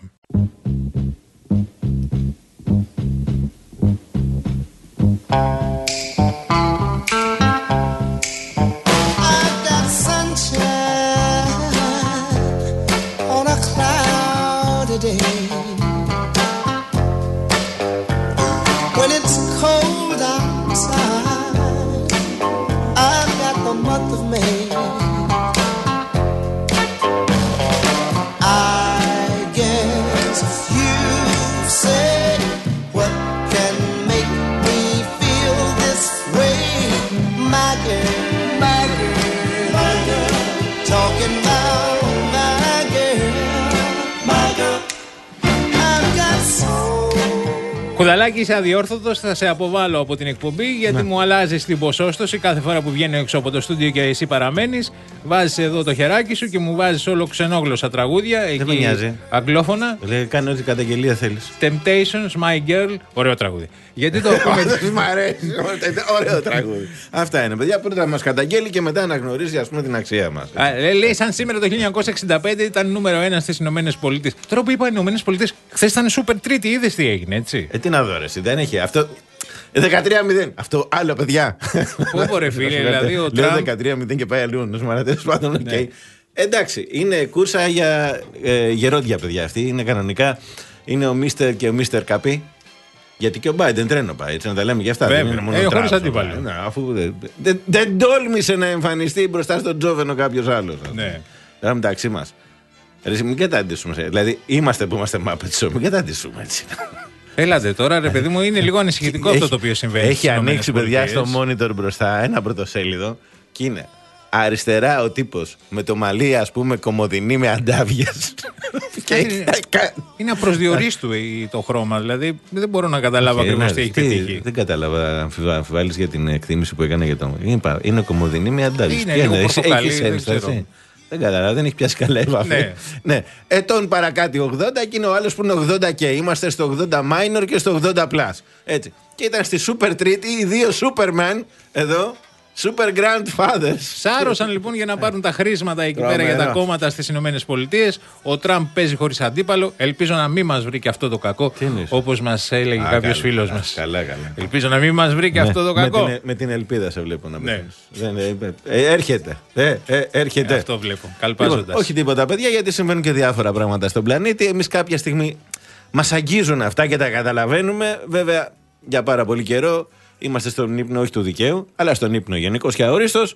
Κουδαλάκι, είσαι αδιόρθωτος, θα σε αποβάλω από την εκπομπή γιατί ναι. μου αλλάζεις την ποσόστοση κάθε φορά που βγαίνω έξω από το στούντιο και εσύ παραμένεις. Βάζεις εδώ το χεράκι σου και μου βάζεις όλο ξενόγλωσσα τραγούδια. Δεν με νοιάζει. Αγγλόφωνα. Λέει, κάνε ό,τι καταγγελία θέλεις. Temptations, My Girl. Ωραίο τραγούδι. Γιατί το ακούμε. Μ' αρέσει. Ωραίο τραγούδι. Αυτά είναι, παιδιά. Πρώτα μας καταγγέλει και μετά αναγνωρίζει, ας πούμε, την αξία μας. Λέει, σαν σήμερα το χίλια εννιακόσια εξήντα πέντε ήταν νούμερο ένα στις Ηνωμένες Πολιτείες. Τώρα που είπα Ηνωμένες Πολιτείες, χθες ήταν super τρίτη, είδες τι έγινε, έτσι. Ε, τι να δω, ρε, δεν έχει. Αυτό. δεκατρία μηδέν. Αυτό άλλο, παιδιά. Πού ρε φίλε, δηλαδή ο Τραμπ. δεκατρία μηδέν και πάει αλλού. Ναι. Εντάξει, είναι κούρσα για ε, γερόντια, παιδιά αυτή. Είναι κανονικά. Είναι ο Μίστερ και ο Μίστερ Καπί. Γιατί και ο Μπάιντεν τρένο πάει, έτσι να τα λέμε και αυτά. Βέβαια, δεν είναι μόνο ε, χωρίς αντίπαλο. Ναι, αφού δεν, δεν, δεν τόλμησε να εμφανιστεί μπροστά στον Τζόβενο κάποιος άλλος. Ναι. Τώρα μεταξύ μας. Ρε, μην καταντήσουμε. Δηλαδή, είμαστε που είμαστε μάπετσο, μην καταντήσουμε έτσι. Έλατε τώρα, ρε παιδί μου, είναι λίγο ανησυχητικό αυτό το οποίο συμβαίνει. Έχει ανοίξει, παιδιά, στο monitor μπροστά ένα πρωτοσέλιδο και είναι αριστερά ο τύπος με το μαλλί, ας πούμε, κομμωδινή με αντάβιες. είναι, είναι απροσδιορίστου το χρώμα, δηλαδή δεν μπορώ να καταλάβω ακριβώς τι έχει πετύχει. Δεν κατάλαβα, αμφιβάλλεις για την εκτίμηση που έκανε για το. Είναι κομμωδινή με αντάβιες. Είναι λίγο πορτοκαλί, δεν ξέρω. Δεν καταλαβαίνω, δεν έχει πιάσει καλά η βαφή. Ναι. ναι. Ετών παρακάτω ογδόντα και είναι ο άλλος που είναι ογδόντα και είμαστε στο ογδόντα minor και στο ογδόντα plus. Έτσι. Και ήταν στη Super Τρίτη οι δύο Superman εδώ. Super Grandfathers. Σάρωσαν λοιπόν για να πάρουν τα χρήματα εκεί πέρα για τα κόμματα στις Ηνωμένες Πολιτείες. Ο Τραμπ παίζει χωρίς αντίπαλο. Ελπίζω να μην μας βρει και αυτό το κακό. Όπως μας έλεγε κάποιος φίλος μας. Καλά, καλά. Ελπίζω να μην μας βρει και ναι, αυτό το κακό. Με την, με την ελπίδα σε βλέπω να μην. Ναι. Δεν, ε, ε, έρχεται. Ε, ε, έρχεται. Ε, αυτό βλέπω. Καλπάζοντας. Λοιπόν, όχι τίποτα, παιδιά, γιατί συμβαίνουν και διάφορα πράγματα στον πλανήτη. Εμείς κάποια στιγμή μας αγγίζουν αυτά και τα καταλαβαίνουμε. Βέβαια, για πάρα πολύ καιρό. Είμαστε στον ύπνο όχι του δικαίου, αλλά στον ύπνο γενικώς και αορίστος.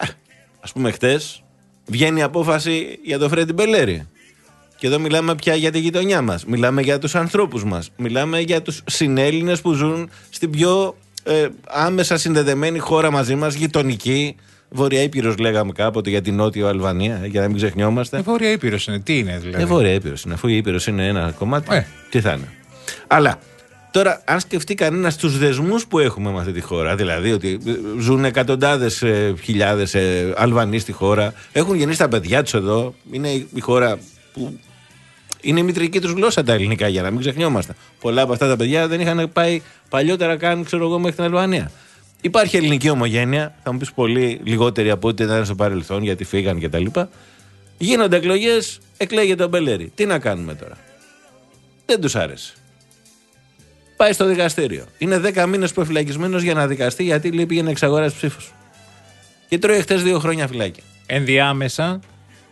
Ας πούμε, χτες βγαίνει η απόφαση για το Φρέντι Μπελέρη. Και εδώ μιλάμε πια για τη γειτονιά μας. Μιλάμε για τους ανθρώπους μας. Μιλάμε για τους συνέλληνες που ζουν στην πιο ε, άμεσα συνδεδεμένη χώρα μαζί μας, γειτονική. Βόρεια Ήπειρος λέγαμε κάποτε για την Νότιο Αλβανία, για να μην ξεχνιόμαστε. Ε, Βόρεια Ήπειρος είναι, τι είναι δηλαδή. Ε, Βόρεια Ήπειρος είναι, αφού η Ήπειρος είναι ένα κομμάτι. Ε. Τι θα είναι. Αλλά. Τώρα, αν σκεφτεί κανένα τους δεσμούς που έχουμε με αυτή τη χώρα, δηλαδή ότι ζουν εκατοντάδες ε, χιλιάδες ε, Αλβανοί στη χώρα, έχουν γεννήσει τα παιδιά τους εδώ, είναι η χώρα που είναι η μητρική τους γλώσσα τα ελληνικά, για να μην ξεχνιόμαστε. Πολλά από αυτά τα παιδιά δεν είχαν πάει παλιότερα καν, ξέρω εγώ, μέχρι την Αλβανία. Υπάρχει ελληνική ομογένεια, θα μου πεις πολύ λιγότερη από ό,τι ήταν στο παρελθόν, γιατί φύγαν κτλ. Γίνονται εκλογές, εκλέγεται ο Μπελέρη. Τι να κάνουμε τώρα? Δεν τους άρεσε. Πάει στο δικαστήριο. Είναι δέκα μήνες προφυλακισμένος για να δικαστεί, γιατί λέει πήγε να εξαγοράσει ψήφους. Και τρώει χτες δύο χρόνια φυλάκια. Ενδιάμεσα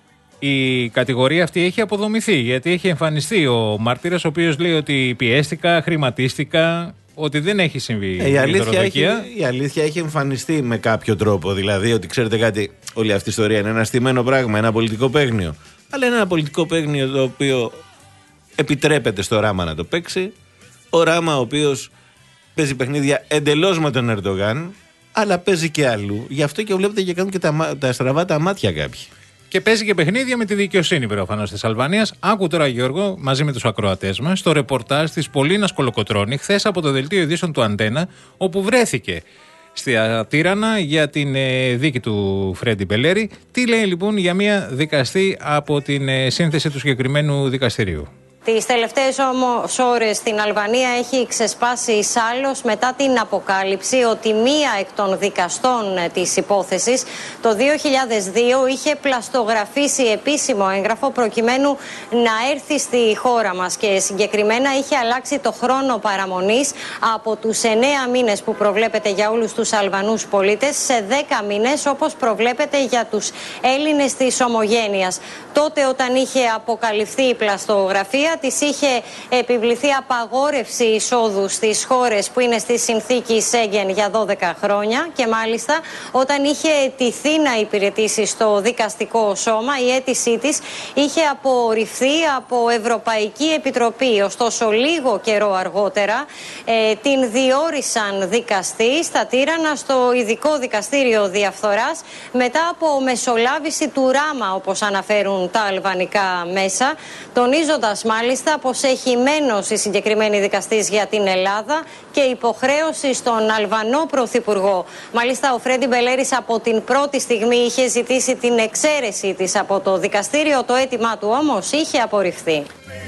η κατηγορία αυτή έχει αποδομηθεί, γιατί έχει εμφανιστεί ο μάρτυρας, ο οποίος λέει ότι πιέστηκα, χρηματίστηκα, ότι δεν έχει συμβεί ε, η, αλήθεια έχει, η αλήθεια έχει εμφανιστεί με κάποιο τρόπο. Δηλαδή ότι ξέρετε κάτι, όλη αυτή η ιστορία είναι ένα στημένο πράγμα, ένα πολιτικό παίγνιο. Αλλά είναι ένα πολιτικό παίγνιο το οποίο επιτρέπεται στο Ράμα να το παίξει. Ο Ράμα, ο οποίος παίζει παιχνίδια εντελώς με τον Ερντογάν, αλλά παίζει και αλλού. Γι' αυτό και βλέπετε και κάνουν και τα, τα στραβά τα μάτια κάποιοι. Και παίζει και παιχνίδια με τη δικαιοσύνη προφανώς της Αλβανίας. Άκου τώρα, Γιώργο, μαζί με τους ακροατές μας, το ρεπορτάζ της Πολίνας Κολοκοτρώνη χθες από το δελτίο ειδήσεων του Αντένα, όπου βρέθηκε στη Τύρανα για την ε, δίκη του Φρέντι Μπελέρη. Τι λέει λοιπόν για μια δικαστή από την ε, σύνθεση του συγκεκριμένου δικαστηρίου? Τις τελευταίες όμως ώρες στην Αλβανία έχει ξεσπάσει σάλος μετά την αποκάλυψη ότι μία εκ των δικαστών της υπόθεσης το δύο χιλιάδες δύο είχε πλαστογραφήσει επίσημο έγγραφο προκειμένου να έρθει στη χώρα μας και συγκεκριμένα είχε αλλάξει το χρόνο παραμονής από τους εννέα μήνες που προβλέπεται για όλους τους Αλβανούς πολίτες σε δέκα μήνες, όπως προβλέπεται για τους Έλληνες της ομογένειας. Τότε, όταν είχε αποκαλυφθεί η πλαστογραφία, της είχε επιβληθεί απαγόρευση εισόδου στις χώρες που είναι στη συνθήκη Σέγγεν για δώδεκα χρόνια και μάλιστα όταν είχε αιτηθεί να υπηρετήσει στο δικαστικό σώμα, η αίτησή της είχε απορριφθεί από Ευρωπαϊκή Επιτροπή. Ωστόσο, λίγο καιρό αργότερα ε, την διόρισαν δικαστή στα Τύρανα στο Ειδικό Δικαστήριο Διαφθοράς μετά από μεσολάβηση του Ράμα, όπως αναφέρουν τα αλβανικά μέσα, τονίζοντας μάλιστα πως έχει μένος η συγκεκριμένη δικαστής για την Ελλάδα και υποχρέωση στον Αλβανό Πρωθυπουργό. Μάλιστα, ο Φρέντι Μπελέρης από την πρώτη στιγμή είχε ζητήσει την εξαίρεσή της από το δικαστήριο, το αίτημά του όμως είχε απορριφθεί.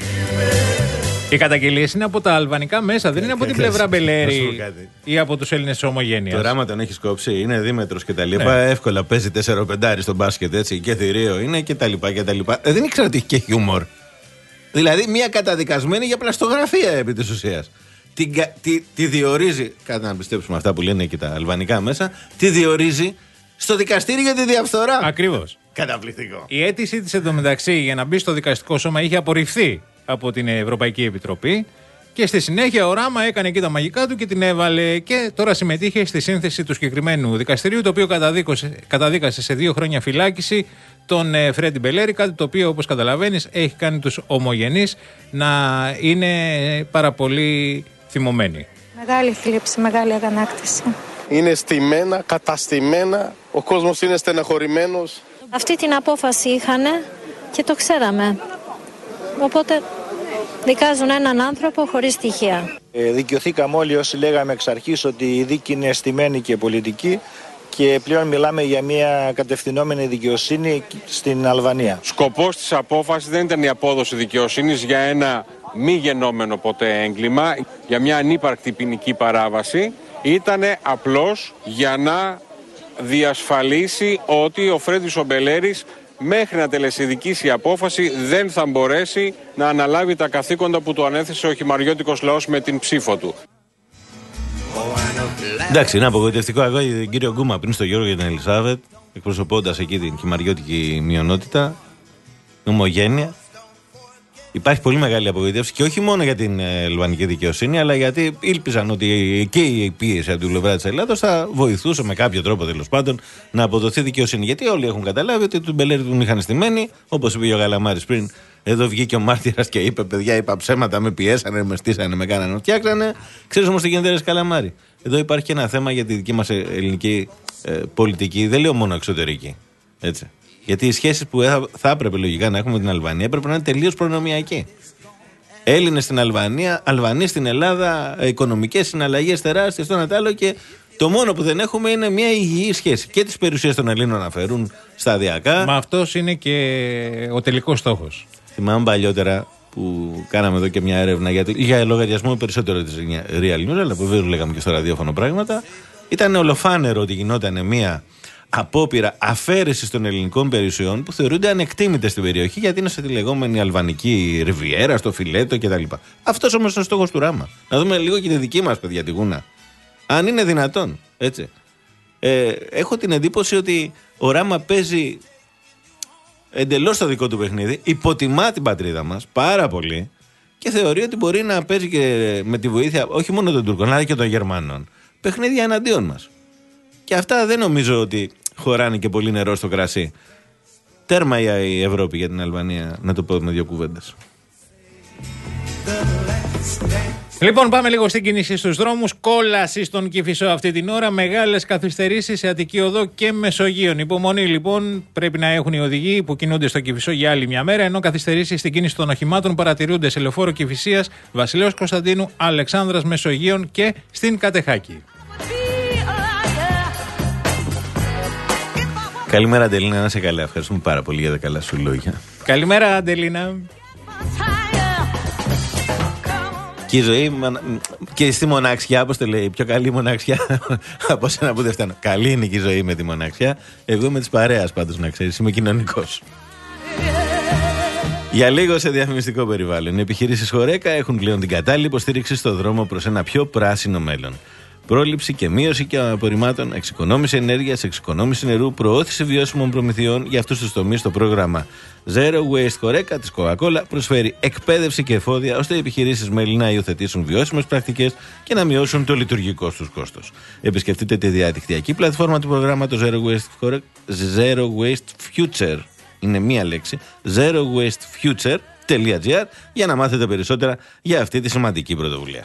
Οι καταγγελίες είναι από τα αλβανικά μέσα, δεν είναι από την πλευρά Μπελέρη ή από τους Έλληνες της ομογένειας. Το Ράμα τον έχει κόψει, είναι δίμετρος και τα λοιπά. Ναι. Εύκολα παίζει τέσσερα πεντάρι στο μπάσκετ, έτσι, και θηρίο είναι και τα λοιπά και τα λοιπά. Ε, δεν ήξερα ότι έχει και χιούμορ. Δηλαδή, μια καταδικασμένη για πλαστογραφία επί της ουσίας. Τη, τη, τη διορίζει, κάτι να πιστέψουμε αυτά που λένε και τα αλβανικά μέσα, τη διορίζει στο δικαστήριο για τη διαφθορά. Ακριβώς. Καταπληκτικό. Η αίτησή της εντωμεταξύ για να μπει στο δικαστικό σώμα είχε απορριφθεί από την Ευρωπαϊκή Επιτροπή και στη συνέχεια ο Ράμα έκανε εκεί τα μαγικά του και την έβαλε και τώρα συμμετείχε στη σύνθεση του συγκεκριμένου δικαστηρίου, το οποίο καταδίκασε σε δύο χρόνια φυλάκιση τον ε, Φρέντι Μπελέρη, κάτι το οποίο, όπως καταλαβαίνεις, έχει κάνει τους ομογενείς να είναι πάρα πολύ θυμωμένοι. Μεγάλη θλίψη, μεγάλη αγανάκτηση. Είναι στημένα, καταστημένα, ο κόσμος είναι στεναχωρημένος. Αυτή την απόφαση είχαν και το ξέραμε. Οπότε δικάζουν έναν άνθρωπο χωρίς στοιχεία. Ε, δικαιωθήκαμε όλοι όσοι λέγαμε εξ αρχής ότι η δίκη είναι στημένη και πολιτική και πλέον μιλάμε για μια κατευθυνόμενη δικαιοσύνη στην Αλβανία. Σκοπός της απόφασης δεν ήταν η απόδοση δικαιοσύνης για ένα μη γενόμενο ποτέ έγκλημα, για μια ανύπαρκτη ποινική παράβαση. Ήταν απλώς για να διασφαλίσει ότι ο Φρέντις ο Μπελέρης μέχρι να τελεσιδικήσει η απόφαση δεν θα μπορέσει να αναλάβει τα καθήκοντα που του ανέθεσε ο χυμαριώτικος λαός με την ψήφο του. Εντάξει, είναι απογοητευτικό. Εγώ τον κύριο Γκούμα πριν στο Γιώργο για την Ελισάβετ, εκπροσωπώντας εκεί την χυμαριώτικη μειονότητα, ομογένεια. Υπάρχει πολύ μεγάλη απογοήτευση και όχι μόνο για την αλβανική δικαιοσύνη, αλλά γιατί ήλπιζαν ότι και η πίεση από την πλευρά της Ελλάδος θα βοηθούσε με κάποιο τρόπο, τέλος πάντων, να αποδοθεί δικαιοσύνη. Γιατί όλοι έχουν καταλάβει ότι τον Μπελέρη τον είχαν στημένη, όπως είπε ο Γαλαμάρης πριν. Εδώ βγήκε ο μάρτυρας και είπε: παιδιά, είπα ψέματα, με πιέσανε, με στήσανε, με κάνανε, με φτιάξανε. Ξέρεις όμως τι γίνεται, ρε Καλαμάρη? Εδώ υπάρχει και ένα θέμα για τη δική μας ελληνική ε, πολιτική, δεν λέω μόνο εξωτερική. Έτσι. Γιατί οι σχέσεις που θα έπρεπε λογικά να έχουμε με την Αλβανία έπρεπε να είναι τελείως προνομιακοί. Έλληνες στην Αλβανία, Αλβανοί στην Ελλάδα, οικονομικές συναλλαγές τεράστιες, το ένα τ' άλλο, και το μόνο που δεν έχουμε είναι μια υγιή σχέση. Και τις περιουσίες των Ελλήνων να φέρουν σταδιακά. Μα αυτός είναι και ο τελικός στόχος. Θυμάμαι παλιότερα, που κάναμε εδώ και μια έρευνα για, για λογαριασμό περισσότερο της Real News, αλλά που βέβαια λέγαμε και στο ραδιόφωνο πράγματα. Ήταν ολοφάνερο ότι γινόταν μια απόπειρα αφαίρεση των ελληνικών περιουσιών που θεωρούνται ανεκτήμητες στην περιοχή, γιατί είναι σε τη λεγόμενη αλβανική ριβιέρα, στο Φιλέτο κτλ. Αυτός όμως είναι ο στόχος του Ράμα. Να δούμε λίγο και τη δική μας, παιδιά, τη Γούνα. Αν είναι δυνατόν, έτσι. Ε, έχω την εντύπωση ότι ο Ράμα παίζει εντελώς το δικό του παιχνίδι, υποτιμά την πατρίδα μας πάρα πολύ και θεωρεί ότι μπορεί να παίζει και με τη βοήθεια όχι μόνο των Τούρκων αλλά και των Γερμανών παιχνίδια εναντίον μας. Και αυτά δεν νομίζω ότι χωράνε και πολύ νερό στο κρασί. Τέρμα η Ευρώπη για την Αλβανία, να το πω με δύο κουβέντες. Λοιπόν, πάμε λίγο στην κίνηση στους δρόμους. Κόλαση στον Κηφισό αυτή την ώρα. Μεγάλες καθυστερήσεις σε Αττική Οδό και Μεσογείων. Υπομονή λοιπόν πρέπει να έχουν οι οδηγοί που κινούνται στο Κηφισό για άλλη μια μέρα. Ενώ καθυστερήσεις στην κίνηση των οχημάτων παρατηρούνται σε λεωφόρο Κηφισίας, Βασιλέως Κωνσταντίνου, Αλεξάνδρας Μεσογείων και στην Κατεχάκη. Καλημέρα, Αντελίνα, να είσαι καλά. Ευχαριστούμε πάρα πολύ για τα καλά σου λόγια. Καλημέρα, Αντελίνα. Και η ζωή και στη μοναξιά, όπως το λέει, η πιο καλή μοναξιά από σένα που δεν φτάνω. Καλή είναι και η ζωή με τη μοναξιά. Εγώ είμαι της παρέας πάντως, να ξέρεις, είμαι κοινωνικός. Για λίγο σε διαφημιστικό περιβάλλον. Οι επιχειρήσεις Χορέκα έχουν πλέον την κατάλληλη υποστήριξη στο δρόμο προς ένα πιο πράσινο μέλλον. Πρόληψη και μείωση και απορριμμάτων, εξοικονόμηση ενέργειας, εξοικονόμηση νερού, προώθηση βιώσιμων προμηθειών. Για αυτούς τους τομείς το πρόγραμμα Zero Waste Horeca της Coca-Cola προσφέρει εκπαίδευση και εφόδια ώστε οι επιχειρήσεις μέλη να υιοθετήσουν βιώσιμες πρακτικές και να μειώσουν το λειτουργικό τους κόστος. Επισκεφτείτε τη διαδικτυακή πλατφόρμα του προγράμματος Zero Waste Horeca, Zero Waste Future. Είναι μία λέξη. zero waste future dot gr για να μάθετε περισσότερα για αυτή τη σημαντική πρωτοβουλία.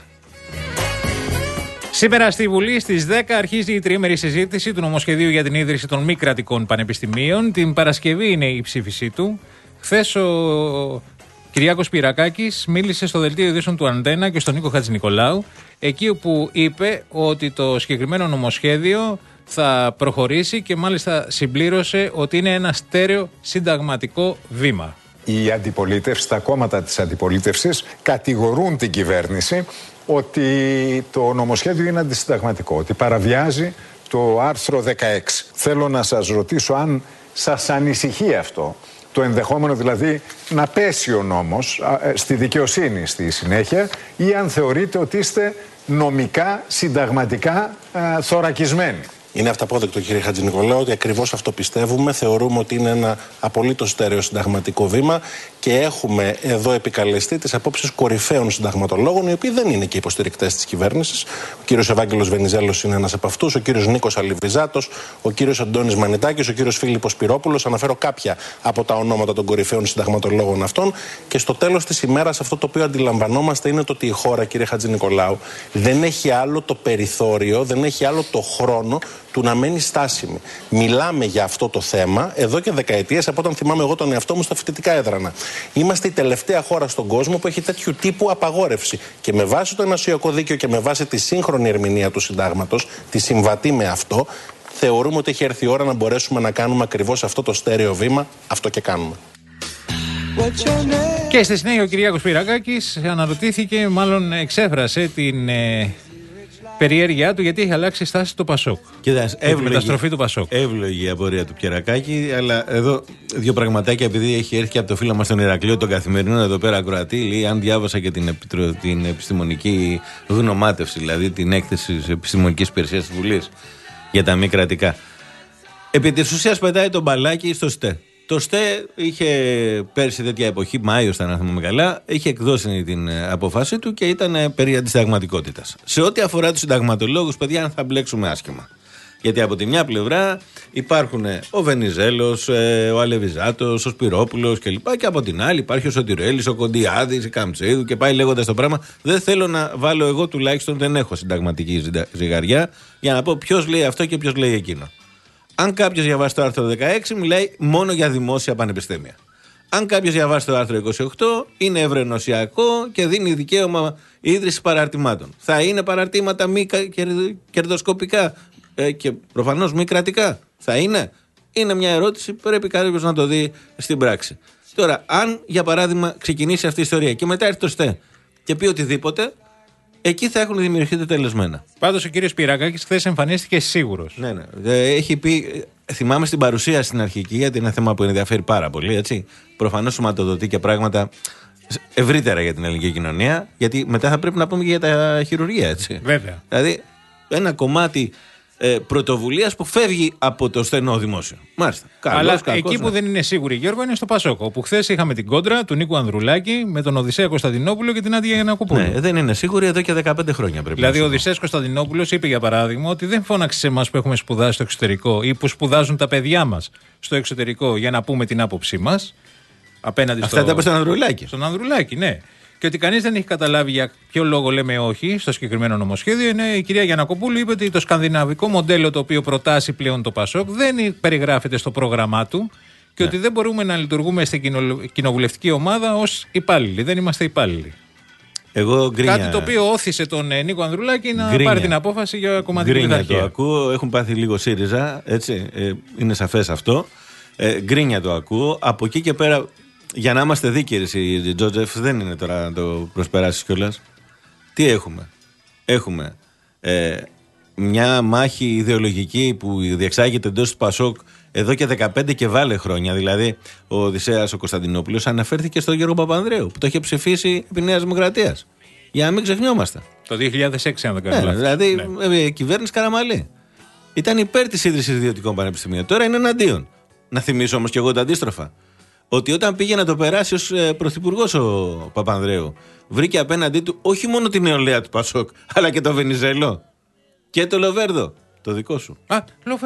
Σήμερα στη Βουλή στις δέκα αρχίζει η τριήμερη συζήτηση του νομοσχεδίου για την ίδρυση των μη κρατικών πανεπιστημίων. Την Παρασκευή είναι η ψήφισή του. Χθες ο Κυριάκος Πυρακάκης μίλησε στο δελτίο ειδήσεων του Αντένα και στον Νίκο Χατζηνικολάου, εκεί όπου είπε ότι το συγκεκριμένο νομοσχέδιο θα προχωρήσει και μάλιστα συμπλήρωσε ότι είναι ένα στέρεο συνταγματικό βήμα. Η αντιπολίτευση, τα κόμματα της αντιπολίτευσης κατηγορούν την κυβέρνηση ότι το νομοσχέδιο είναι αντισυνταγματικό, ότι παραβιάζει το άρθρο δεκαέξι. Θέλω να σας ρωτήσω αν σας ανησυχεί αυτό, το ενδεχόμενο δηλαδή να πέσει ο νόμος στη δικαιοσύνη στη συνέχεια, ή αν θεωρείτε ότι είστε νομικά, συνταγματικά θωρακισμένοι. Είναι αυταπόδεκτο, κύριε Χατζηνικολάου, ότι ακριβώς αυτό πιστεύουμε. Θεωρούμε ότι είναι ένα απολύτως στέρεο συνταγματικό βήμα και έχουμε εδώ επικαλεστεί τις απόψεις κορυφαίων συνταγματολόγων, οι οποίοι δεν είναι και υποστηρικτές της κυβέρνησης. Ο κύριος Ευάγγελος Βενιζέλος είναι ένας από αυτούς, ο κύριος Νίκος Αλιβιζάτος, ο κύριος Αντώνης Μανιτάκης, ο κύριος Φίλιππος Πυρόπουλος. Αναφέρω κάποια από τα ονόματα των κορυφαίων συνταγματολόγων αυτών. Και στο τέλος της ημέρας, αυτό το οποίο αντιλαμβανόμαστε είναι το ότι η χώρα, κύριε Χατζηνικολάου, δεν έχει άλλο το περιθώριο, δεν έχει άλλο το χρόνο του να μένει στάσιμη. Μιλάμε για αυτό το θέμα εδώ και δεκαετίες, από όταν θυμάμαι εγώ τον εαυτό μου στα φοιτητικά έδρανα. Είμαστε η τελευταία χώρα στον κόσμο που έχει τέτοιου τύπου απαγόρευση. Και με βάση το ενωσιακό δίκαιο και με βάση τη σύγχρονη ερμηνεία του συντάγματος, τη συμβατή με αυτό, θεωρούμε ότι έχει έρθει η ώρα να μπορέσουμε να κάνουμε ακριβώς αυτό το στέρεο βήμα, αυτό και κάνουμε. Και στη συνέχεια ο Κυριάκος Πυρακάκης αναρωτήθηκε, μάλλον εξέφρασε την ε, περιέργειά του γιατί έχει αλλάξει στάση το Πασόκ. Κοιτάς, εύλογη, τη μεταστροφή του Πασόκ. Εύλογη η απορία του Πυρακάκη, αλλά εδώ δύο πραγματάκια, επειδή έχει έρθει και από το φίλο μας τον Ηρακλείο, τον Καθημερινό, εδώ πέρα ακροατή, λέει, αν διάβασα και την, επιτρο... την επιστημονική γνωμάτευση, δηλαδή την έκθεση της Επιστημονικής Υπηρεσίας της Βουλής για τα μη κρατικά. Επί της ουσίας πετάει τον μπαλάκι στο ΣΤΕ. Το ΣΤΕ είχε πέρσι τέτοια εποχή, Μάιο ήταν, αν θυμάμαι καλά, είχε εκδώσει την αποφάση του και ήταν περί αντισυνταγματικότητας. Σε ό,τι αφορά τους συνταγματολόγους, παιδιά, θα μπλέξουμε άσχημα. Γιατί από τη μια πλευρά υπάρχουν ο Βενιζέλος, ο Αλεβιζάτος, ο Σπυρόπουλος κλπ. Και από την άλλη υπάρχει ο Σωτηρέλης, ο Κοντιάδης, η Καμψίδου και πάει λέγοντας το πράγμα. Δεν θέλω να βάλω εγώ, τουλάχιστον δεν έχω συνταγματική ζυγαριά, για να πω ποιος λέει αυτό και ποιος λέει εκείνο. Αν κάποιος διαβάσει το άρθρο δεκαέξι, μιλάει μόνο για δημόσια πανεπιστήμια. Αν κάποιος διαβάσει το άρθρο είκοσι οκτώ, είναι ευρωενωσιακό και δίνει δικαίωμα ίδρυση παραρτημάτων. Θα είναι παραρτήματα μη κερδοσκοπικά ε, και προφανώς μη κρατικά. Θα είναι. Είναι μια ερώτηση που πρέπει κάποιος να το δει στην πράξη. Τώρα, αν για παράδειγμα ξεκινήσει αυτή η ιστορία και μετά έρθει το ΣΤΕ και πει οτιδήποτε, εκεί θα έχουν δημιουργηθεί τελεσμένα. Πάντως ο κύριος Πυρακάκης χθες εμφανίστηκε σίγουρος. Ναι, ναι. Έχει πει, θυμάμαι στην παρουσία στην αρχική, γιατί είναι ένα θέμα που ενδιαφέρει πάρα πολύ, έτσι. Προφανώς σωματοδοτεί και πράγματα ευρύτερα για την ελληνική κοινωνία, γιατί μετά θα πρέπει να πούμε και για τα χειρουργεία, έτσι. Βέβαια. Δηλαδή, ένα κομμάτι ε, πρωτοβουλίας που φεύγει από το στενό δημόσιο. Μάλιστα. Καλώς, Αλλά κακώς, εκεί που ναι. δεν είναι σίγουροι, Γιώργο, είναι στο Πασόκ. Όπου χθες είχαμε την κόντρα του Νίκου Ανδρουλάκη με τον Οδυσσέα Κωνσταντινόπουλο και την Άντια Γιαννακοπούλου. Ναι, δεν είναι σίγουροι εδώ και δεκαπέντε χρόνια πρέπει. Δηλαδή, να ο Οδυσσέας Κωνσταντινόπουλος είπε για παράδειγμα ότι δεν φώναξε σε εμάς που έχουμε σπουδάσει στο εξωτερικό ή που σπουδάζουν τα παιδιά μας στο εξωτερικό για να πούμε την άποψή μας. Απέναντι Αυτά στο... τα είπε στον Ανδρουλάκη. Στον Ανδρουλάκη, ναι. Και ότι κανείς δεν έχει καταλάβει για ποιο λόγο λέμε όχι στο συγκεκριμένο νομοσχέδιο. Είναι η κυρία Γιαννακοπούλου είπε ότι το σκανδιναβικό μοντέλο το οποίο προτάσει πλέον το ΠΑΣΟΚ δεν περιγράφεται στο πρόγραμμά του και ναι. ότι δεν μπορούμε να λειτουργούμε στην κοινο... κοινοβουλευτική ομάδα ως υπάλληλοι. Δεν είμαστε υπάλληλοι. Εγώ γκρίνια... Κάτι το οποίο όθησε τον Νίκο Ανδρουλάκη να γκρίνια. πάρει την απόφαση για κομματική πειθαρχία. Το ακούω, έχουν πάθει λίγο ΣΥΡΙΖΑ, έτσι, ε, είναι σαφές αυτό. Ε, γκρίνια το ακούω. Από εκεί και πέρα, για να είμαστε δίκαιοι, εσύ, Τζότζεφ, δεν είναι τώρα να το προσπεράσεις κιόλας. Τι έχουμε. Έχουμε ε, μια μάχη ιδεολογική που διεξάγεται εντός του ΠΑΣΟΚ εδώ και δεκαπέντε και βάλε χρόνια. Δηλαδή, ο Οδυσσέας ο Κωνσταντινόπουλος αναφέρθηκε στον Γιώργο Παπανδρέου που το είχε ψηφίσει επί Νέας Δημοκρατίας. Για να μην ξεχνιόμαστε. Το δύο χιλιάδες έξι, αν δεν κάνω ναι, λάθος. Δηλαδή, ναι. ε, κυβέρνηση Καραμαλή. Ήταν υπέρ της ίδρυσης ιδιωτικών πανεπιστημίων. Τώρα είναι εναντίον. Να θυμίσω όμως και εγώ το αντίστροφα. Ότι όταν πήγε να το περάσει ως ε, πρωθυπουργός ο Παπανδρέου, βρήκε απέναντί του όχι μόνο την νεολαία του Πασόκ, αλλά και το Βενιζέλο και το Λοβέρδο. Το δικό σου. Α,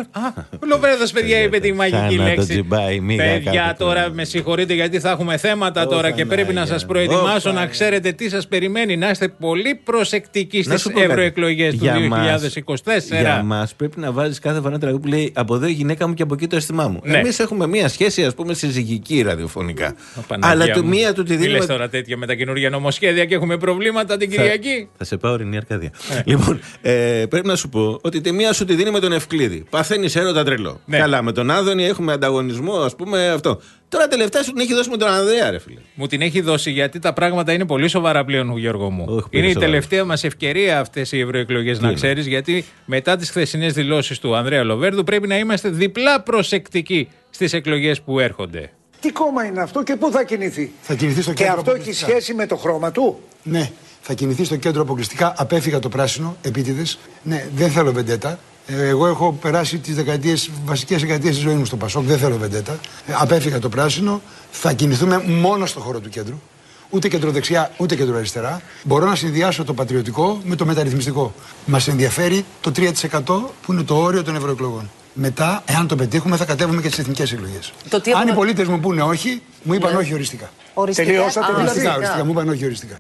Λοβέρδος, παιδιά, είπε τη μαγική λέξη. Παιδιά, τώρα με συγχωρείτε γιατί θα έχουμε θέματα τώρα και πρέπει να σας προετοιμάσω να ξέρετε τι σας περιμένει. Να είστε πολύ προσεκτικοί στις ευρωεκλογές του δύο χιλιάδες είκοσι τέσσερα. Για μας πρέπει να βάζεις κάθε φορά τραγούδι που λέει από εδώ η γυναίκα μου και από εκεί το αίσθημά μου. Εμείς έχουμε μία σχέση, ας πούμε, συζυγική ραδιοφωνικά. Αλλά το μία του τη δίνουμε. Μιλες τώρα τέτοια με τα καινούργια νομοσχέδια και έχουμε προβλήματα την Κυριακή. Θα σε πάω ορεινή Αρκαδία. Λοιπόν, πρέπει να σου πω ότι τη μία σου τη δίνει με τον Ευκλήδη. Παθαίνεις έρωτα τρελό. Ναι. Καλά, με τον Άδωνη έχουμε ανταγωνισμό, ας πούμε αυτό. Τώρα τελευταία σου την έχει δώσει με τον Ανδρέα, ρε φίλε. Μου την έχει δώσει γιατί τα πράγματα είναι πολύ σοβαρά πλέον, Γιώργο μου. Όχι, είναι η σοβαρά. Τελευταία μας ευκαιρία αυτές οι ευρωεκλογές, να ξέρεις, γιατί μετά τις χθεσινές δηλώσεις του Ανδρέα Λοβέρδου πρέπει να είμαστε διπλά προσεκτικοί στις εκλογές που έρχονται. Τι κόμμα είναι αυτό και πού θα κινηθεί? Θα κινηθεί στο και κέντρο. Και αυτό έχει σχέση με το χρώμα του? Ναι, θα κινηθεί στο κέντρο αποκλειστικά. Απέφυγα το πράσινο, επίτηδες. Ναι, δεν θέλω βεντέτα. Εγώ έχω περάσει τις δεκαετίες, βασικές δεκαετίες της ζωής μου στο Πασόκ, δεν θέλω βεντέτα. Απέφυγα το πράσινο, θα κινηθούμε μόνο στο χώρο του κέντρου. Ούτε κεντροδεξιά, ούτε κεντροαριστερά. Μπορώ να συνδυάσω το πατριωτικό με το μεταρρυθμιστικό. Μας ενδιαφέρει το τρία τοις εκατό που είναι το όριο των ευρωεκλογών. Μετά, εάν το πετύχουμε, θα κατέβουμε και στις εθνικές εκλογές. Αν έχουμε... οι πολίτες μου πούνε όχι, μου είπαν ναι. όχι οριστικά. Οριστικά. Τελειώσατε δηλαδή. Οριστικά, οριστικά, μου είπαν όχι οριστικά.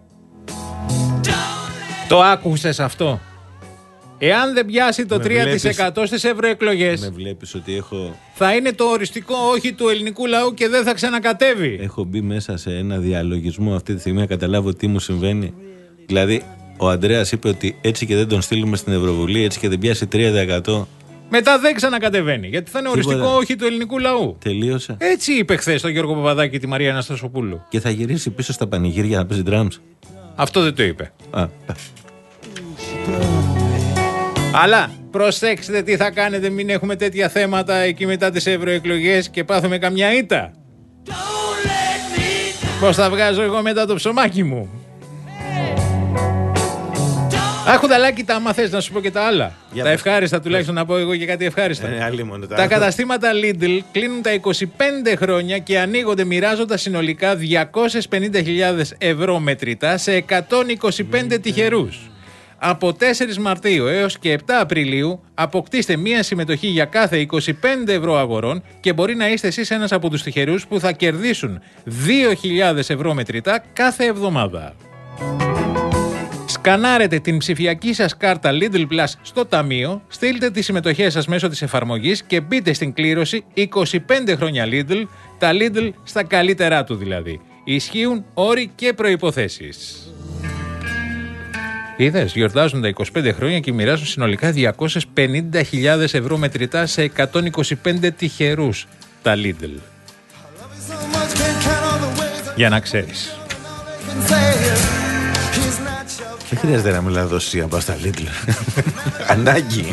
Το άκουσες αυτό? Εάν δεν πιάσει το με τρία τοις εκατό στις ευρωεκλογές, με βλέπεις ότι έχω... θα είναι το οριστικό όχι του ελληνικού λαού και δεν θα ξανακατέβει. Έχω μπει μέσα σε ένα διαλογισμό αυτή τη στιγμή να καταλάβω τι μου συμβαίνει. Δηλαδή, ο Ανδρέας είπε ότι έτσι και δεν τον στείλουμε στην Ευρωβουλή, έτσι και δεν πιάσει τρία τοις εκατό. Μετά δεν ξανακατεβαίνει, γιατί θα είναι οριστικό Τίποτα. όχι του ελληνικού λαού. Τελείωσε. Έτσι είπε χθες τον Γιώργο Παπαδάκη και τη Μαρία Αναστασοπούλου. Και θα γυρίσει πίσω στα πανηγύρια να παίζει drums. Αυτό δεν το είπε. Α. Αλλά προσέξτε τι θα κάνετε, μην έχουμε τέτοια θέματα εκεί μετά τις ευρωεκλογές και πάθουμε καμιά ήττα. Πώς θα βγάζω εγώ μετά το ψωμάκι μου. Αχουδαλάκι, τα άμα θες να σου πω και τα άλλα. Για τα ευχάριστα τουλάχιστον να πω εγώ και κάτι ευχάριστα. Ε, άλλη μόνο, τα τα καταστήματα Lidl κλείνουν τα είκοσι πέντε χρόνια και ανοίγονται μοιράζοντας συνολικά διακόσιες πενήντα χιλιάδες ευρώ μετρητά σε εκατόν είκοσι πέντε mm. τυχερούς. Από τέσσερις Μαρτίου έως και επτά Απριλίου αποκτήστε μία συμμετοχή για κάθε είκοσι πέντε ευρώ αγορών και μπορεί να είστε εσείς ένας από τους τυχερούς που θα κερδίσουν δύο χιλιάδες ευρώ μετρητά κάθε εβδομάδα. Σκανάρετε την ψηφιακή σας κάρτα Lidl Plus στο ταμείο, στείλτε τις συμμετοχές σας μέσω της εφαρμογής και μπείτε στην κλήρωση είκοσι πέντε χρόνια Lidl, τα Lidl στα καλύτερά του δηλαδή. Ισχύουν όροι και προϋποθέσεις. Είδες, γιορτάζουν τα είκοσι πέντε χρόνια και μοιράζουν συνολικά διακόσιες πενήντα χιλιάδες ευρώ μετρητά σε εκατόν είκοσι πέντε τυχερούς τα Lidl. Για να ξέρεις. Δεν χρειάζεται να μιλάω δοσία, πας στα Lidl. Ανάγκη.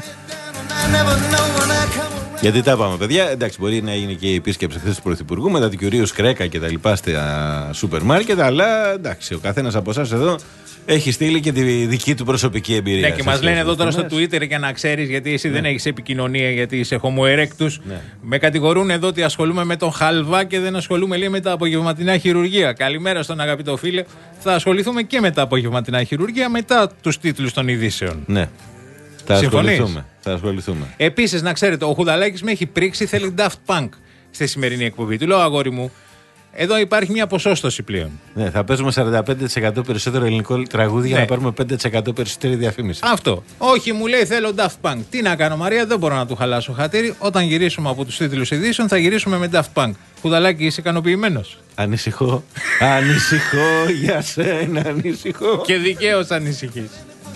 Γιατί τα πάμε, παιδιά. Εντάξει, μπορεί να έγινε και η επίσκεψη χθες του Πρωθυπουργού μετά του κυρίου Σκρέκα και τα λοιπά στα σούπερ μάρκετ. Αλλά εντάξει, ο καθένας από εσάς εδώ έχει στείλει και τη δική του προσωπική εμπειρία. Ναι, και μας λένε εδώ τώρα στο Twitter για να ξέρεις, γιατί εσύ ναι. δεν έχεις επικοινωνία, γιατί είσαι Homo erectus. Ναι. Με κατηγορούν εδώ ότι ασχολούμαι με τον χαλβά και δεν ασχολούμαι λέει με τα απογευματινά χειρουργία. Καλημέρα στον αγαπητό φίλε. Θα ασχοληθούμε και με τα απογευματινά χειρουργία μετά τους τίτλους των ειδήσεων. Ναι. Θα ασχοληθούμε. Θα ασχοληθούμε. Επίσης, να ξέρετε, ο Χουδαλάκης με έχει πρίξει, θέλει Daft Punk στη σημερινή εκπομπή. Του λέω, αγόρι μου, εδώ υπάρχει μια ποσόστοση πλέον. Ναι, θα παίζουμε σαράντα πέντε τοις εκατό περισσότερο ελληνικό τραγούδι ναι. για να πάρουμε πέντε τοις εκατό περισσότερη διαφήμιση. Αυτό. Όχι, μου λέει, θέλω Daft Punk. Τι να κάνω, Μαρία, δεν μπορώ να του χαλάσω χατήρι. Όταν γυρίσουμε από τους τίτλους ειδήσεων, θα γυρίσουμε με Daft Punk. Χουδαλάκη, είσαι ικανοποιημένος? Ανησυχώ. Ανησυχώ για σένα, ανησυχώ. Και δικαίως ανησυχείς.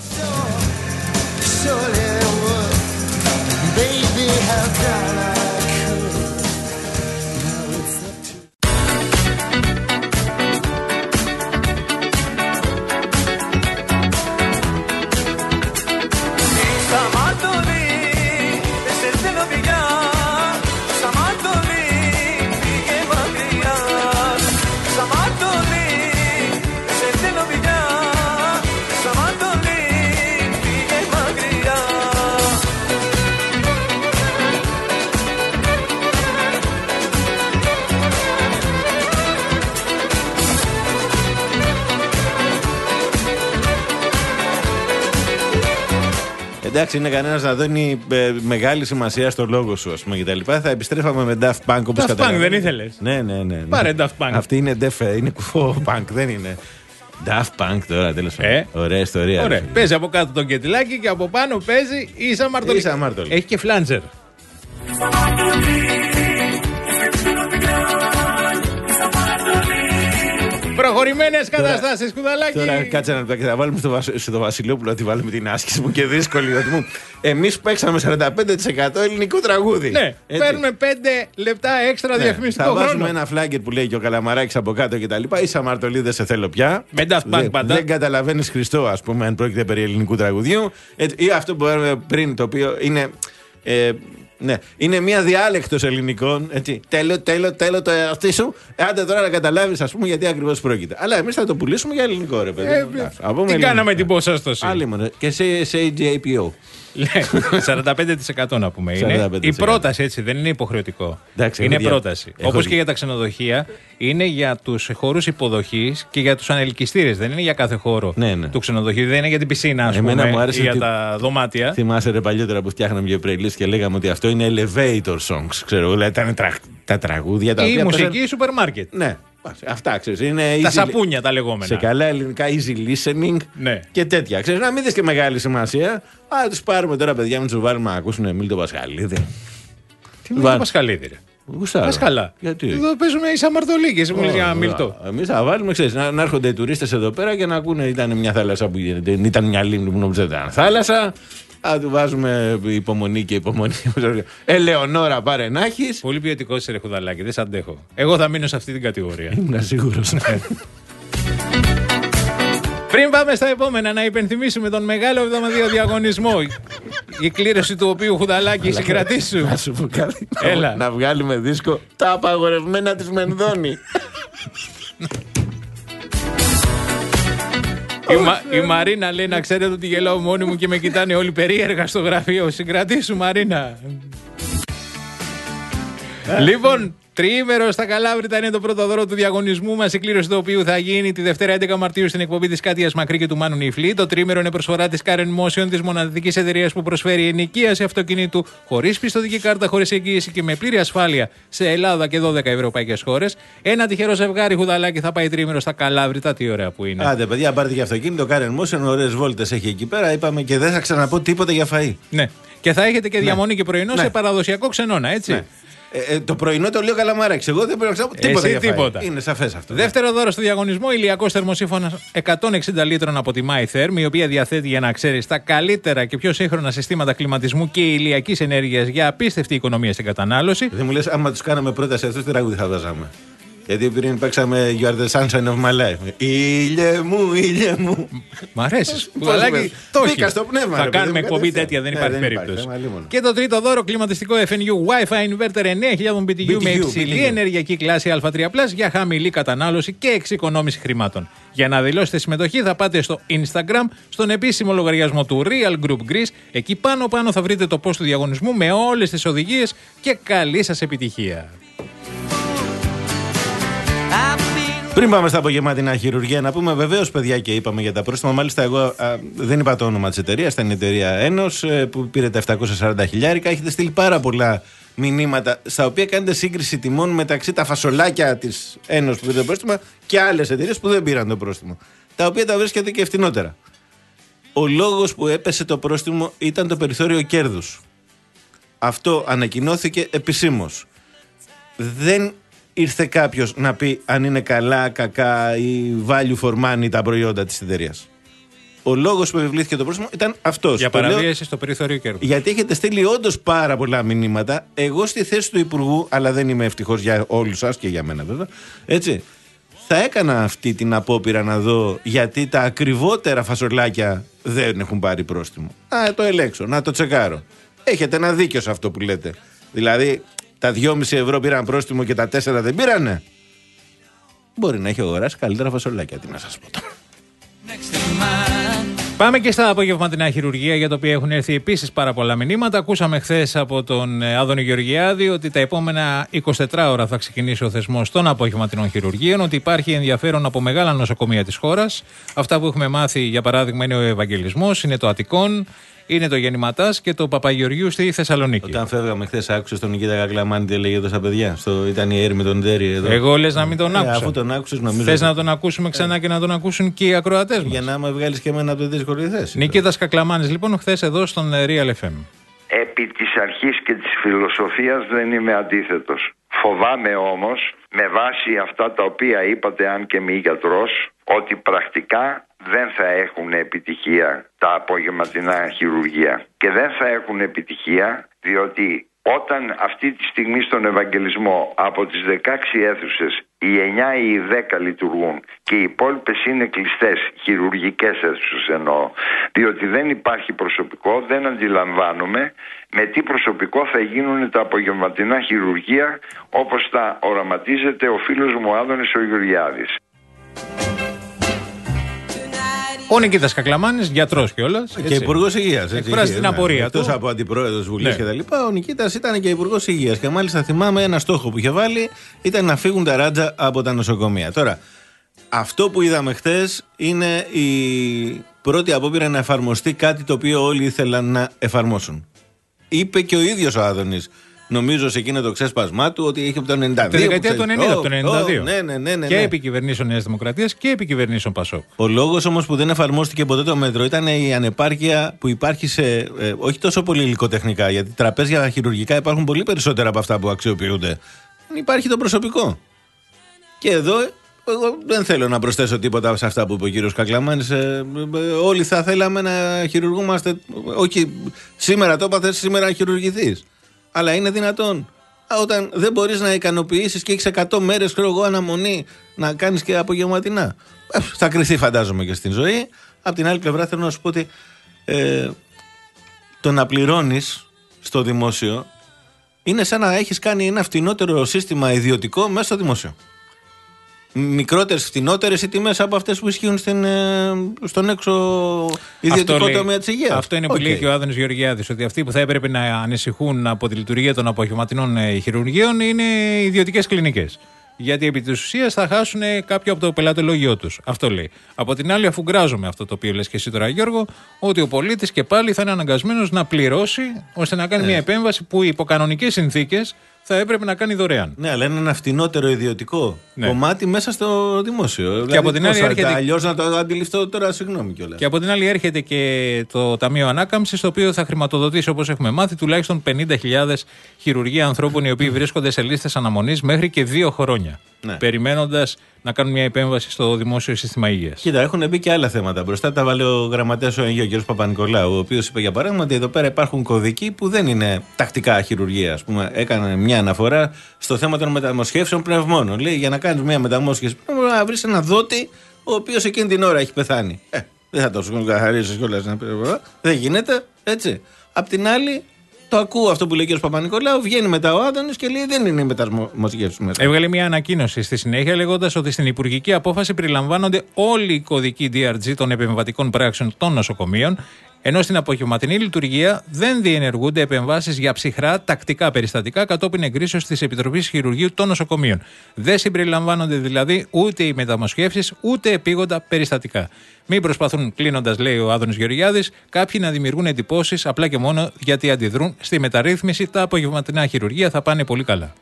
Baby, how can I Εντάξει, είναι κανένας να δίνει ε, μεγάλη σημασία στο λόγο σου, ας πούμε, και τα λοιπά. Θα επιστρέφαμε με Daft Punk όπως Daft Punk δεν ήθελες? Ναι, ναι, ναι, ναι. Πάρε Daft Punk. Αυτή είναι Def, είναι κουφό Punk, δεν είναι. Daft Punk τώρα, τέλος πάντων. Ε? Ωραία ιστορία. Ωραία. Παίζει από κάτω τον κετιλάκι και από πάνω παίζει Ίσα Μαρτολή. Ίσα Μαρτολή. Έχει και φλάντζερ. Προχωρημένες καταστάσεις, Κουδαλάκη. Τώρα κάτσε να θα βάλουμε στο, Βασ... στο Βασιλόπουλο να τη βάλουμε την άσκηση μου και δύσκολη. Μου. Εμείς παίξαμε σαράντα πέντε τοις εκατό ελληνικό τραγούδι. Ναι, έτσι. Παίρνουμε πέντε λεπτά έξτρα ναι, διαφημιστικό θα χρόνο. Θα βάζουμε ένα φλάγκερ που λέει και ο Καλαμαράκης από κάτω και τα λοιπά. Ίσα Μαρτολή, δεν σε θέλω πια. Με Daft Punk πάντα. Δεν καταλαβαίνεις Χριστό, ας πούμε, αν πρόκειται περί ελληνικού τραγουδιού. Έτσι, ή αυτό που είπαμε πριν, το οποίο είναι. Ε, Ναι, είναι μια διάλεκτος ελληνικών. Έτσι. Τέλο, τέλο, τέλο το εαυτή σου. Άντε τώρα να καταλάβεις, ας πούμε, γιατί ακριβώς πρόκειται. Αλλά εμείς θα το πουλήσουμε για ελληνικό, ρε παιδί. Ε, τι ελληνικό. Κάναμε την ποσόστοση. Άλλη μόνο. Και σε, σε τζι έι πι ο. σαράντα πέντε τοις εκατό να πούμε είναι. Η πρόταση, έτσι, δεν είναι υποχρεωτικό. Εντάξει, είναι πρόταση. Όπως και για τα ξενοδοχεία, είναι για τους χώρους υποδοχής και για τους ανελκυστήρες. Δεν είναι για κάθε χώρο ναι, ναι. του ξενοδοχείου. Δεν είναι για την πισίνα, ας πούμε, μου άρεσε ή για τα δωμάτια. Θυμάσαι ρε παλιότερα που φτιάχναμε για playlist και λέγαμε ότι αυτό είναι elevator songs. Ξέρω, δηλαδή ήταν τρα... τα τραγούδια τα ή οποία. Η μουσική πέσαν... σούπερ μάρκετ. Ναι. Αυτά ξέρεις, είναι τα easy... σαπούνια τα λεγόμενα. Σε καλά ελληνικά, easy listening ναι. και τέτοια. Ξέρεις, να μην δεις και μεγάλη σημασία. Α, τους πάρουμε τώρα, παιδιά, να τους βάλουμε να ακούσουν Μίλτο Πασχαλίδη. Τι Μίλτο Πασχαλίδη, ρε. Γουστάρω. Πασχαλά. Γιατί? Εδώ παίζουμε Ίσα Μαρτολή και εσύ μου λες για Μίλτο. Εμείς θα βάλουμε, ξέρεις, να, να έρχονται οι τουρίστες εδώ πέρα και να ακούνε. Ήταν μια θάλασσα που ήταν μια λίμνη που νόμιζα ήταν θάλασσα. Α, του βάζουμε υπομονή και υπομονή. Ελεονόρα, πάρε να έχεις. Πολύ ποιοτικό είσαι, ρε Χουδαλάκη, δεν σ' αντέχω. Εγώ θα μείνω σε αυτή την κατηγορία. Ήμουν σίγουρος. Πριν πάμε στα επόμενα, να υπενθυμίσουμε τον μεγάλο εβδομαδιαίο διαγωνισμό. Η κλήρωση του οποίου, Χουδαλάκη, συγκρατήσου. Να σου πω κάτι. Έλα. Να βγάλουμε δίσκο τα απαγορευμένα της Μενδώνη. Η, Μα, η Μαρίνα λέει να ξέρετε ότι γελάω μόνη μου και με κοιτάνε όλοι περίεργα στο γραφείο. Συγκρατήσου, Μαρίνα. Λοιπόν, τριήμερο στα Καλάβρητα είναι το πρώτο δώρο του διαγωνισμού μας. Η κλήρωση του οποίου θα γίνει τη Δευτέρα έντεκα Μαρτίου στην εκπομπή της Κάτιας Μακρύ και του Μάνου Νιφλή. Το τριήμερο είναι προσφορά της Car Motion, της μοναδικής εταιρείας που προσφέρει ενοικίαση αυτοκινήτου χωρίς πιστωτική κάρτα, χωρίς εγγύηση και με πλήρη ασφάλεια σε Ελλάδα και δώδεκα ευρωπαϊκές χώρες. Ένα τυχερό ζευγάρι, Χουδαλάκη, θα πάει τριήμερο στα Καλάβρητα. Τι ωραία που είναι. Άντε, παιδιά, πάρτε και αυτοκίνητο. Car Motion, ωραίες βόλτες έχει εκεί πέρα. Είπαμε και δεν θα ξαναπώ τίποτα για φαΐ. Ναι. Και θα έχετε και διαμονή ναι. και πρωινό ναι. σε παραδοσιακό ξενώνα, έτσι. Ναι. Ε, ε, το πρωινό το λέω Καλαμαράκης. Εγώ δεν πρέπει να ξέρω τίποτα. Εσύ, για τίποτα. Είναι σαφές αυτό. Δεύτερο ναι. δώρο στο διαγωνισμό, ηλιακός θερμοσύφωνας εκατόν εξήντα λίτρων από τη MyTherm, η οποία διαθέτει, για να ξέρεις, τα καλύτερα και πιο σύγχρονα συστήματα κλιματισμού και ηλιακής ενέργειας για απίστευτη οικονομία στην κατανάλωση. Δεν μου λες, άμα τους κάναμε πρόταση αυτούς, τι τραγούδι θα βάζαμε. Γιατί πριν παίξαμε You are the sunshine of my life. Ήλιε μου, ήλιε μου. Μ' αρέσει. Πουλαλάκι, το μπήκα στο πνεύμα. Θα ρε, κάνουμε παιδί, εκπομπή κατευθείαν. τέτοια, δεν Ναι, υπάρχει δεν περίπτωση. υπάρχει, Και το τρίτο δώρο, κλιματιστικό εφ εν γιου Wi-Fi inverter εννέα χιλιάδες μπι τι γιου με υψηλή ενεργειακή κλάση Α τρία πλας για χαμηλή κατανάλωση και εξοικονόμηση χρημάτων. Για να δηλώσετε συμμετοχή θα πάτε στο Instagram, στον επίσημο λογαριασμό του Real Group Greece. Εκεί πάνω πάνω θα βρείτε το post του διαγωνισμού με όλες τις οδηγίες και καλή σας επιτυχία. Πριν πάμε στα απογευματινά χειρουργία, να πούμε βεβαίως, παιδιά, και είπαμε για τα πρόστιμα. Μάλιστα, εγώ α, δεν είπα το όνομα της εταιρείας, ήταν η εταιρεία Ένος που πήρε τα επτακόσια σαράντα χιλιάρικα. Έχετε στείλει πάρα πολλά μηνύματα στα οποία κάνετε σύγκριση τιμών μεταξύ τα φασολάκια της Ένος που πήρε το πρόστιμο και άλλες εταιρείες που δεν πήραν το πρόστιμο. Τα οποία τα βρίσκεται και φτηνότερα. Ο λόγος που έπεσε το πρόστιμο ήταν το περιθώριο κέρδους. Αυτό ανακοινώθηκε επισήμως. Δεν ήρθε κάποιος να πει αν είναι καλά, κακά ή value for money τα προϊόντα της εταιρείας. Ο λόγος που επιβλήθηκε το πρόστιμο ήταν αυτός. Για Το παραβίαση λέω, στο περιθώριο κέρδους. γιατί έχετε στείλει όντως πάρα πολλά μηνύματα. Εγώ στη θέση του Υπουργού, αλλά δεν είμαι ευτυχώς για όλους σας και για μένα βέβαια, έτσι, θα έκανα αυτή την απόπειρα να δω γιατί τα ακριβότερα φασολάκια δεν έχουν πάρει πρόστιμο. Να το ελέγξω, να το τσεκάρω. Έχετε ένα δίκιο σε αυτό που λέτε. Δηλαδή, τα δυόμισι ευρώ πήραν πρόστιμο και τα τέσσερα δεν πήρανε. Μπορεί να έχει αγοράσει καλύτερα φασολάκια, τι να σας πω τώρα. Πάμε και στα απογευματινά χειρουργία, για τα οποία έχουν έρθει επίσης πάρα πολλά μηνύματα. Ακούσαμε χθες από τον Άδωνη Γεωργιάδη ότι τα επόμενα εικοσιτέσσερις ώρα θα ξεκινήσει ο θεσμός των απογευματινών χειρουργείων, ότι υπάρχει ενδιαφέρον από μεγάλα νοσοκομεία της χώρας. Αυτά που έχουμε μάθει, για παράδειγμα, είναι ο Ευαγγελισμός, είναι το Αττικόν, είναι το Γεννηματάς και το Παπαγεωργίου στη Θεσσαλονίκη. Όταν φεύγαμε χθες, άκουσες τον Νικήτα Κακλαμάνη τι έλεγε εδώ στα παιδιά. Στο, ήταν η Έρη με τον Τέρι εδώ. Εγώ λες να μην τον άκουσα. Ε, αφού τον άκουσες, νομίζω. Θες να τον ακούσουμε ξανά και να τον ακούσουν και οι ακροατές μας. Για να με βγάλεις και εμένα από τη δύσκολη θέση. Νικήτας Κακλαμάνης, λοιπόν, χθες εδώ στον Real εφ εμ. Επί της αρχής και της φιλοσοφίας δεν είμαι αντίθετος. Φοβάμαι όμως, με βάση αυτά τα οποία είπατε, αν και μη γιατρός, ότι πρακτικά δεν θα έχουν επιτυχία τα απογευματινά χειρουργεία. Και δεν θα έχουν επιτυχία διότι όταν αυτή τη στιγμή στον Ευαγγελισμό από τις δεκαέξι αίθουσες οι εννιά ή οι δέκα λειτουργούν και οι υπόλοιπες είναι κλειστές, χειρουργικές αίθουσες εννοώ, διότι δεν υπάρχει προσωπικό, δεν αντιλαμβάνομαι με τι προσωπικό θα γίνουν τα απογευματινά χειρουργεία όπως τα οραματίζεται ο φίλος μου Άδωνης ο Γεωργιάδης. Ο Νικήτας Κακλαμάνης, γιατρός κιόλας. Και υπουργός υγείας. Εκφράζει την απορία του. Εκτός από αντιπρόεδρος Βουλής Ναι. κτλ. Ο Νικήτας ήταν και υπουργός υγείας. Και μάλιστα θυμάμαι ένα στόχο που είχε βάλει ήταν να φύγουν τα ράτζα από τα νοσοκομεία. Τώρα, αυτό που είδαμε χθες είναι η πρώτη απόπειρα να εφαρμοστεί κάτι το οποίο όλοι ήθελαν να εφαρμόσουν. Είπε και ο ίδιος ο Άδωνης, νομίζω σε εκείνο το ξέσπασμά του, ότι είχε από το ενενήντα δύο. Τη δεκαετία του ενενήντα, από το ενενήντα δύο. Oh, ναι, ναι, ναι, ναι, Και ναι. επί κυβερνήσεων Νέας Δημοκρατίας και επί κυβερνήσεων Πασόκ. Ο λόγος όμως που δεν εφαρμόστηκε ποτέ το μέτρο ήταν η ανεπάρκεια που υπάρχει σε. Ε, όχι τόσο πολύ υλικοτεχνικά, γιατί τραπέζια χειρουργικά υπάρχουν πολύ περισσότερα από αυτά που αξιοποιούνται. Δεν υπάρχει το προσωπικό. Και εδώ. Εγώ δεν θέλω να προσθέσω τίποτα σε αυτά που είπε ο κύριος Κακλαμάνης. Ε, ε, όλοι θα θέλαμε να χειρουργούμαστε. Όχι, σήμερα το έπαθες, σήμερα να χειρουργηθείς. Αλλά είναι δυνατόν. Όταν δεν μπορείς να ικανοποιήσεις και έχεις εκατό μέρες ξέρω, αναμονή να κάνεις και απογευματινά. Ε, θα κρυθεί φαντάζομαι και στην ζωή. Απ' την άλλη πλευρά θέλω να σου πω ότι ε, το να πληρώνεις στο δημόσιο είναι σαν να έχεις κάνει ένα φτηνότερο σύστημα ιδιωτικό μέσα στο δημόσιο. Μικρότερες, φτηνότερες οι τιμές από αυτές που ισχύουν στην, στον έξω ιδιωτικό τομέα της υγείας. Αυτό είναι που okay. λέει και ο Άδωνης Γεωργιάδης, ότι αυτοί που θα έπρεπε να ανησυχούν από τη λειτουργία των απογευματινών χειρουργείων είναι οι ιδιωτικές κλινικές. Γιατί επί της ουσίας θα χάσουν κάποιο από το πελατολογιό τους. Αυτό λέει. Από την άλλη, αφού γκράζομαι αυτό το οποίο λες και εσύ τώρα, Γιώργο, ότι ο πολίτης και πάλι θα είναι αναγκασμένος να πληρώσει ώστε να κάνει ναι. μια επέμβαση που υπό κανονικές συνθήκες θα έπρεπε να κάνει δωρεάν. Ναι, αλλά είναι ένα φτηνότερο ιδιωτικό ναι. κομμάτι μέσα στο δημόσιο. Και δηλαδή, από την άλλη έρχεται. Αλλιώς να το αντιληφθώ τώρα, συγγνώμη κιόλας. Και από την άλλη έρχεται και το Ταμείο Ανάκαμψης, το οποίο θα χρηματοδοτήσει, όπως έχουμε μάθει, τουλάχιστον πενήντα χιλιάδες χειρουργία ανθρώπων οι οποίοι βρίσκονται σε λίστες αναμονής μέχρι και δύο χρόνια. ναι. περιμένοντας να κάνουν μια επέμβαση στο δημόσιο σύστημα υγείας. Κοίτα, έχουν μπει και άλλα θέματα μπροστά. Τα βάλε ο γραμματέας ο Αγίου, ο κ. Παπα-Νικολάου, ο οποίος είπε για παράδειγμα ότι εδώ πέρα υπάρχουν κωδικοί που δεν είναι τακτικά χειρουργία. Ας πούμε, έκανε μια αναφορά στο θέμα των μεταμοσχεύσεων πνευμόνων. Λέει για να κάνεις μια μεταμόσχευση πρέπει να βρεις ένα δότη ο οποίος εκείνη την ώρα έχει πεθάνει. Ε, δεν θα το σου καθαρίσει κιόλας. Δεν γίνεται, έτσι. Απ' την άλλη. Το ακούω αυτό που λέει ο κ. Παπα-Νικολάου, βγαίνει μετά ο Άδωνης και λέει δεν είναι η μεταμοσχεύση μέσα. Έβγαλε μια ανακοίνωση στη συνέχεια λέγοντας ότι στην υπουργική απόφαση περιλαμβάνονται όλοι οι κωδικοί ντι αρ τζι των επεμβατικών πράξεων των νοσοκομείων, ενώ στην απογευματινή λειτουργία δεν διενεργούνται επεμβάσεις για ψυχρά τακτικά περιστατικά κατόπιν εγκρίσεως της Επιτροπής Χειρουργείου των Νοσοκομείων. Δεν συμπεριλαμβάνονται δηλαδή ούτε οι μεταμοσχεύσεις ούτε επίγοντα περιστατικά. Μην προσπαθούν, κλείνοντας, λέει ο Άδωνης Γεωργιάδης, κάποιοι να δημιουργούν εντυπώσεις απλά και μόνο γιατί αντιδρούν στη μεταρρύθμιση. Τα απογευματινά χειρουργεία θα πάνε πολύ καλά.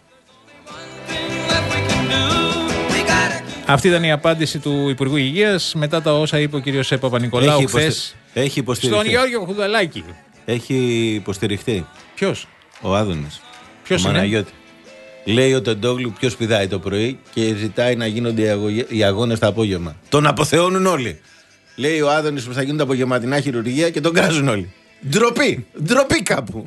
Αυτή ήταν η απάντηση του Υπουργού Υγείας μετά τα όσα είπε ο κ. Παπα-Νικολάου χθες στον Γιώργο Χουδαλάκη. Έχει υποστηριχθεί. Ποιος? Ο Άδωνης. Ποιος είναι? Μαναγιώτη. Λέει ο Τεντόγλου ποιος πηδάει το πρωί και ζητάει να γίνονται οι αγώνες το απόγευμα. Τον αποθεώνουν όλοι. Λέει ο Άδωνης πως θα γίνουν τα απογευματινά χειρουργία και τον κράζουν όλοι. Ντροπή! Ντροπή κάπου!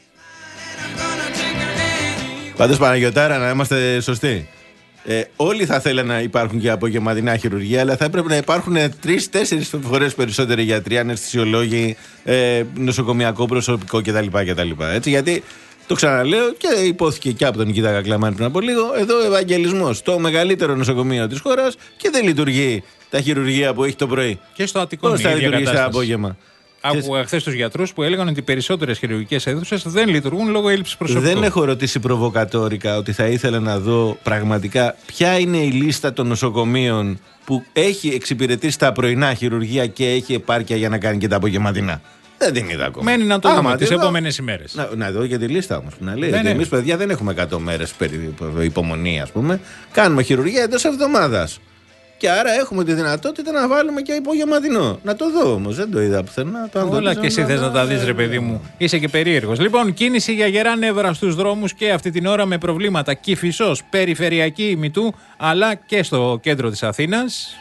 Πάντως Παναγιωτάρα, να είμαστε σωστοί. Ε, όλοι θα θέλουν να υπάρχουν και απογευματινά χειρουργία, αλλά θα έπρεπε να υπάρχουν τρεις-τέσσερις φορές περισσότεροι γιατροί, αναισθησιολόγοι, ε, νοσοκομιακό προσωπικό κτλ. κτλ. Έτσι, γιατί το ξαναλέω και υπόθηκε και από τον Νικήτα Κακλαμάνη πριν από λίγο. Εδώ ο Ευαγγελισμός, το μεγαλύτερο νοσοκομείο της χώρας και δεν λειτουργεί τα χειρουργία που έχει το πρωί. Και στο Αττικό πώς θα λειτουργήσει το απόγευμα. Άκουγα χθες τους γιατρούς που έλεγαν ότι οι περισσότερες χειρουργικές αίθουσες δεν λειτουργούν λόγω έλλειψης προσωπικού. Δεν έχω ρωτήσει προβοκατόρικα ότι θα ήθελα να δω πραγματικά ποια είναι η λίστα των νοσοκομείων που έχει εξυπηρετήσει τα πρωινά χειρουργία και έχει επάρκεια για να κάνει και τα απογευματινά. Δεν την είδα ακόμα. Μένει να το δούμε τις επόμενες ημέρες. Να, να δω και τη λίστα όμως. Να λέει ότι εμείς παιδιά δεν έχουμε εκατό μέρες υπομονή, ας πούμε. Κάνουμε χειρουργία εντός εβδομάδας. Και άρα έχουμε τη δυνατότητα να βάλουμε και υπογευματινό. Να το δω όμως, δεν το είδα πουθενά. Όλα και εσύ θες να τα δεις, ρε παιδί μου. Είσαι και περίεργος. Λοιπόν, κίνηση για γερά νεύρα στους δρόμους και αυτή την ώρα με προβλήματα Κηφισός, περιφερειακή ημιτού, αλλά και στο κέντρο της Αθήνας.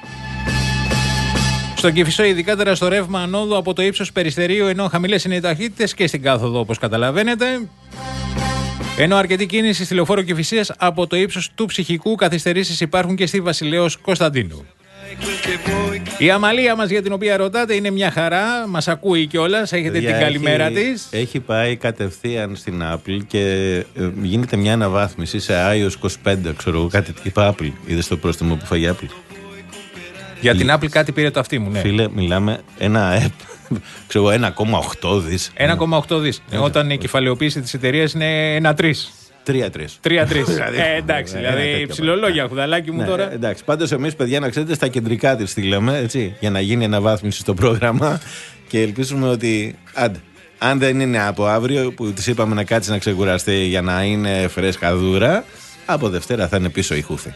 Στον Κηφισό, ειδικότερα στο ρεύμα ανόδου από το ύψος Περιστερίου, ενώ χαμηλές είναι οι ταχύτητες και στην κάθοδο, όπως καταλαβαίνετε. Ενώ αρκετή κίνηση στη λεωφόρο Κηφισίας από το ύψος του Ψυχικού, καθυστερήσεις υπάρχουν και στη Βασιλέως Κωνσταντίνου. Η Αμαλία μας, για την οποία ρωτάτε, είναι μια χαρά. Μας ακούει κιόλας. Έχετε Δια, την καλημέρα έχει, της. Έχει πάει κατευθείαν στην Apple και ε, γίνεται μια αναβάθμιση σε iOS είκοσι πέντε. Ξέρω εγώ, κάτι τύπα Apple. Είδες το πρόστιμο που φάγει Apple? Για την Apple κάτι πήρε το αυτί μου, ναι. Φίλε, μιλάμε ένα app. Ξέρω, ένα κόμμα οκτώ δις. ένα κόμμα οκτώ δις. Ε, όταν η κεφαλαιοποίηση της εταιρείας είναι ένα τρεις. τρία τρία. τρία τρία. ε, εντάξει, δηλαδή ψιλολόγια, Χουδαλάκι μου, ναι, τώρα. Εντάξει, πάντως εμείς, παιδιά, να ξέρετε, στα κεντρικά της στείλαμε, έτσι, για να γίνει αναβάθμιση στο πρόγραμμα και ελπίζουμε ότι. Άντε, αν δεν είναι από αύριο που της είπαμε να κάτσει να ξεκουραστεί για να είναι φρέσκα δούρα, από Δευτέρα θα είναι πίσω η χούφη.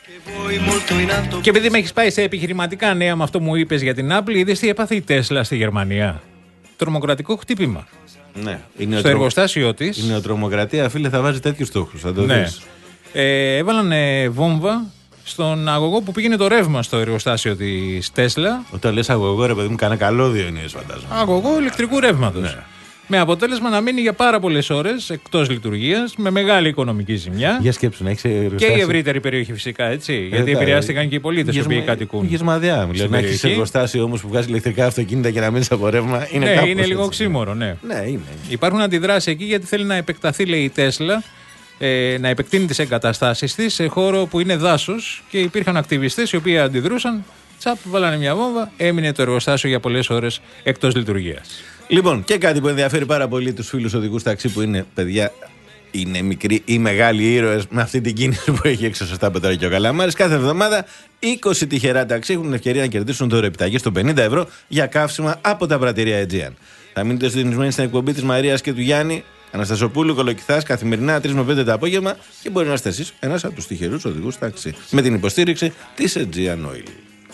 Και επειδή με έχεις πάει σε επιχειρηματικά νέα με αυτό μου είπες για την Apple, είδες τι έπαθε η Τέσλα στη Γερμανία? Τρομοκρατικό χτύπημα. Ναι, είναι στο εργοστάσιο της. Η νεοτρομοκρατία, φίλε, θα βάζει τέτοιους στόχους. Θα το ναι. δεις. Ε, έβαλαν ε, βόμβα στον αγωγό που πήγαινε το ρεύμα στο εργοστάσιο της Τέσλα. Όταν λες αγωγό, ρε παιδί μου, κανένα καλώδιο είναι, φαντάζομαι. Αγωγό ηλεκτρικού ρεύματος. Ναι. Με αποτέλεσμα να μείνει για πάρα πολλές ώρες εκτός λειτουργίας, με μεγάλη οικονομική ζημιά. Για σκέψου, να έχεις και η ευρύτερη περιοχή φυσικά, έτσι. Ε, γιατί επηρεάστηκαν και οι πολίτες οι οποίοι κατοικούν. Γεσμαδιά, δηλαδή. Να έχεις εργοστάσιο όμως που βγάζει ηλεκτρικά αυτοκίνητα και να μείνεις από ρεύμα. Είναι, ναι, κάπως, είναι λίγο έτσι. ξύμορο, ναι. ναι είναι. Υπάρχουν αντιδράσεις εκεί γιατί θέλει να επεκταθεί, λέει η Τέσλα, ε, να επεκτείνει τις εγκαταστάσεις της σε χώρο που είναι δάσος και υπήρχαν ακτιβιστές οι οποίοι αντιδρούσαν. Τσαπ, βάλανε μια βόμβα, έμεινε το εργοστάσιο για πολλές ώρες εκτός λειτουργίας. Λοιπόν, και κάτι που ενδιαφέρει πάρα πολύ τους φίλους οδηγούς ταξί που είναι, παιδιά, είναι μικροί ή μεγάλοι ήρωες με αυτή την κίνηση που έχει έξω σωστά Πετράκη και ο Καλαμάρης. Κάθε εβδομάδα είκοσι τυχερά ταξί έχουν την ευκαιρία να κερδίσουν δώρο επιταγή των πενήντα ευρώ για καύσιμα από τα πρατηρία Aegean. Θα μείνετε συντονισμένοι στην εκπομπή της Μαρίας και του Γιάννη Αναστασοπούλου Κολοκυθάς καθημερινά τρεις με πέντε το απόγευμα και μπορεί να είστε εσείς ένας από τους τυχερούς οδηγούς ταξί με την υποστήριξη της Aegean Oil.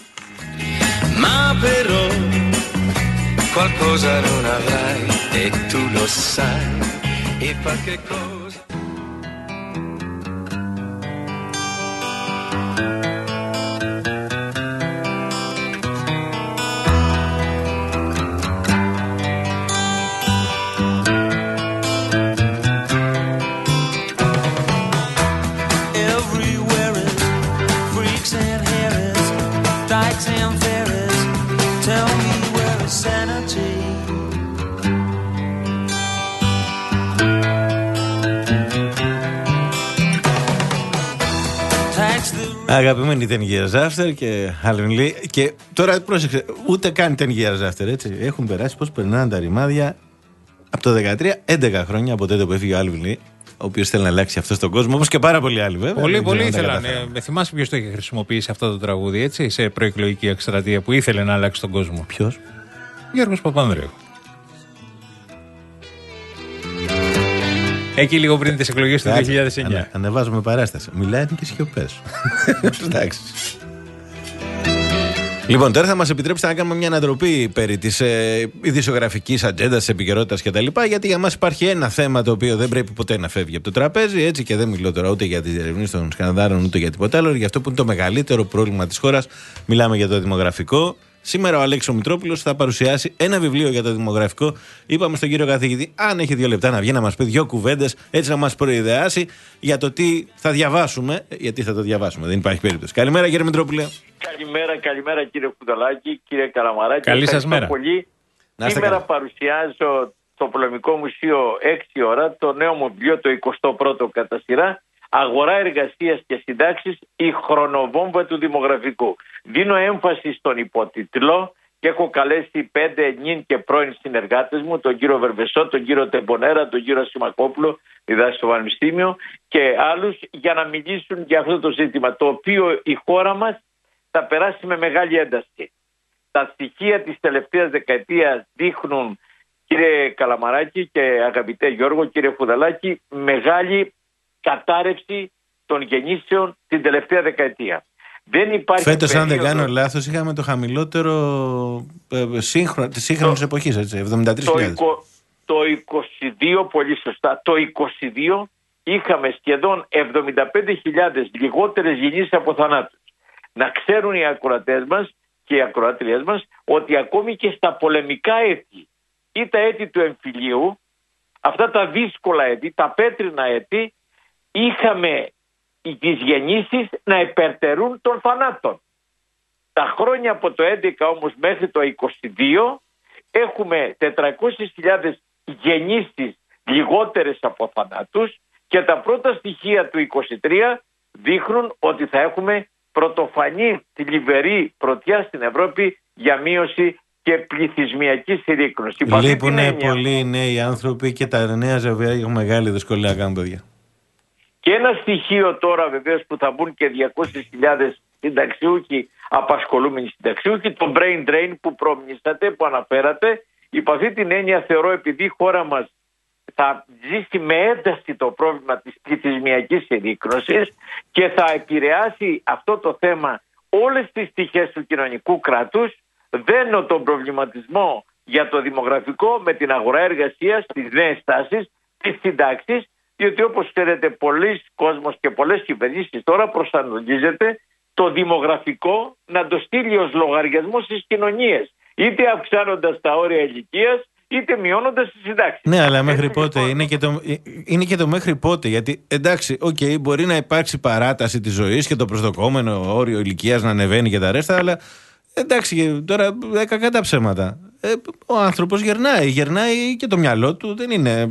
Ma però qualcosa non avrai e tu lo sai e qualche cosa. Αγαπημένη ten years after και Alvin Lee. Και τώρα πρόσεξε, ούτε καν ten years after, έτσι. Έχουν περάσει πώς περνάνε τα ρημάδια από το δεκατρία, έντεκα χρόνια από τότε που έφυγε ο Alvin Lee, ο οποίος θέλει να αλλάξει αυτό τον κόσμο, όπως και πάρα πολλοί άλλοι βέβαια. Πολύ, πολύ ήθελαν. Ε, θυμάσαι ποιος το είχε χρησιμοποιήσει αυτό το τραγούδι, έτσι, σε προεκλογική εκστρατεία που ήθελε να αλλάξει τον κόσμο. Ποιος? Γιώργος Παπανδρέου. Εκεί λίγο πριν τις εκλογές του δύο χιλιάδες εννιά. Ανε, ανεβάζουμε παράσταση. Μιλάει και σιωπές. Εντάξει. Λοιπόν, τώρα θα μας επιτρέψετε να κάνουμε μια ανατροπή περί της ε, ειδησιογραφικής ατζέντας, της επικαιρότητας κτλ. Γιατί για μας υπάρχει ένα θέμα το οποίο δεν πρέπει ποτέ να φεύγει από το τραπέζι, έτσι, και δεν μιλώ τώρα ούτε για τις διερευνήσεις των σκανδάλων ούτε για τίποτα άλλο. Για αυτό που είναι το μεγαλύτερο πρόβλημα της χώρας, μιλάμε για το δημογραφικό. Σήμερα ο Αλέξης Μητρόπουλος θα παρουσιάσει ένα βιβλίο για το δημογραφικό. Είπαμε στον κύριο καθηγητή, αν έχει δύο λεπτά να βγει να μας πει δύο κουβέντες, έτσι να μας προειδεάσει για το τι θα διαβάσουμε. Γιατί θα το διαβάσουμε, δεν υπάρχει περίπτωση. Καλημέρα, κύριε Μητρόπουλε. Καλημέρα, καλημέρα κύριε Κουδαλάκη, κύριε Καλαμαράκη. Καλή σας μέρα. Πολύ. Σήμερα καλά. παρουσιάζω στο Πολεμικό Μουσείο έξι ώρα το νέο μου βιβλίο, το εικοστό πρώτο κατά σειρά, Αγορά εργασίας και συντάξεις, η χρονοβόμβα του δημογραφικού. Δίνω έμφαση στον υπότιτλο και έχω καλέσει πέντε νυν και πρώην συνεργάτες μου, τον κύριο Βερβεσό, τον κύριο Τεμπονέρα, τον κύριο Σιμακόπουλο, διδάσκει στο Πανεπιστήμιο, και άλλους, για να μιλήσουν για αυτό το ζήτημα, το οποίο η χώρα μας θα περάσει με μεγάλη ένταση. Τα στοιχεία της τελευταίας δεκαετίας δείχνουν, κύριε Καλαμαράκη και αγαπητέ Γιώργο, κύριε Φουδαλάκη, μεγάλη κατάρρευση των γεννήσεων την τελευταία δεκαετία. Δεν υπάρχει Φέτος, περίοδο... αν δεν κάνω λάθος, είχαμε το χαμηλότερο ε, σύγχρονο, της σύγχρονης εποχής, έτσι, εβδομήντα τρεις χιλιάδες. Το, το είκοσι δύο, πολύ σωστά, το είκοσι δύο είχαμε σχεδόν εβδομήντα πέντε χιλιάδες λιγότερες γεννήσεις από θανάτους. Να ξέρουν οι ακροατές μας και οι ακροατριές μας ότι ακόμη και στα πολεμικά έτη ή τα έτη του εμφυλίου, αυτά τα δύσκολα έτη, τα πέτρινα έτη, είχαμε τις γεννήσεις να υπερτερούν των θανάτων. Τα χρόνια από το έντεκα όμως μέχρι το είκοσι δύο έχουμε τετρακόσιες χιλιάδες γεννήσεις λιγότερες από θανάτους, και τα πρώτα στοιχεία του είκοσι τρία δείχνουν ότι θα έχουμε πρωτοφανή θλιβερή πρωτιά στην Ευρώπη για μείωση και πληθυσμιακή συρρίκνωση. Λείπουν πολλοί νέοι άνθρωποι και τα νέα ζευγάρια έχουν μεγάλη δυσκολία να κάνουν παιδιά. Και ένα στοιχείο τώρα βεβαίως που θα μπουν και διακόσιες χιλιάδες συνταξιούχοι, απασχολούμενοι συνταξιούχοι, το brain drain που προμνήσατε, που αναφέρατε. Υπ' αυτή την έννοια θεωρώ, επειδή η χώρα μας θα ζήσει με ένταση το πρόβλημα της πληθυσμιακής συρρίκνωσης και θα επηρεάσει αυτό το θέμα όλες τις πτυχές του κοινωνικού κράτους, δένω τον προβληματισμό για το δημογραφικό με την αγορά εργασίας, τις νέες τάσεις, τις συντάξεις, διότι όπως ξέρετε πολλοί κόσμος και πολλές κυβερνήσεις τώρα προσανατολίζεται το δημογραφικό να το στείλει ως λογαριασμό στις κοινωνίες, είτε αυξάνοντας τα όρια ηλικίας, είτε μειώνοντας τις συντάξεις. Ναι, αλλά μέχρι πότε, είναι και, το, είναι και το μέχρι πότε, γιατί εντάξει, okay, μπορεί να υπάρξει παράταση της ζωής και το προσδοκόμενο όριο ηλικίας να ανεβαίνει και τα ρέστα, αλλά εντάξει, τώρα κακά τα ψέματα. Ε, ο άνθρωπος γερνάει, γερνάει και το μυαλό του δεν είναι...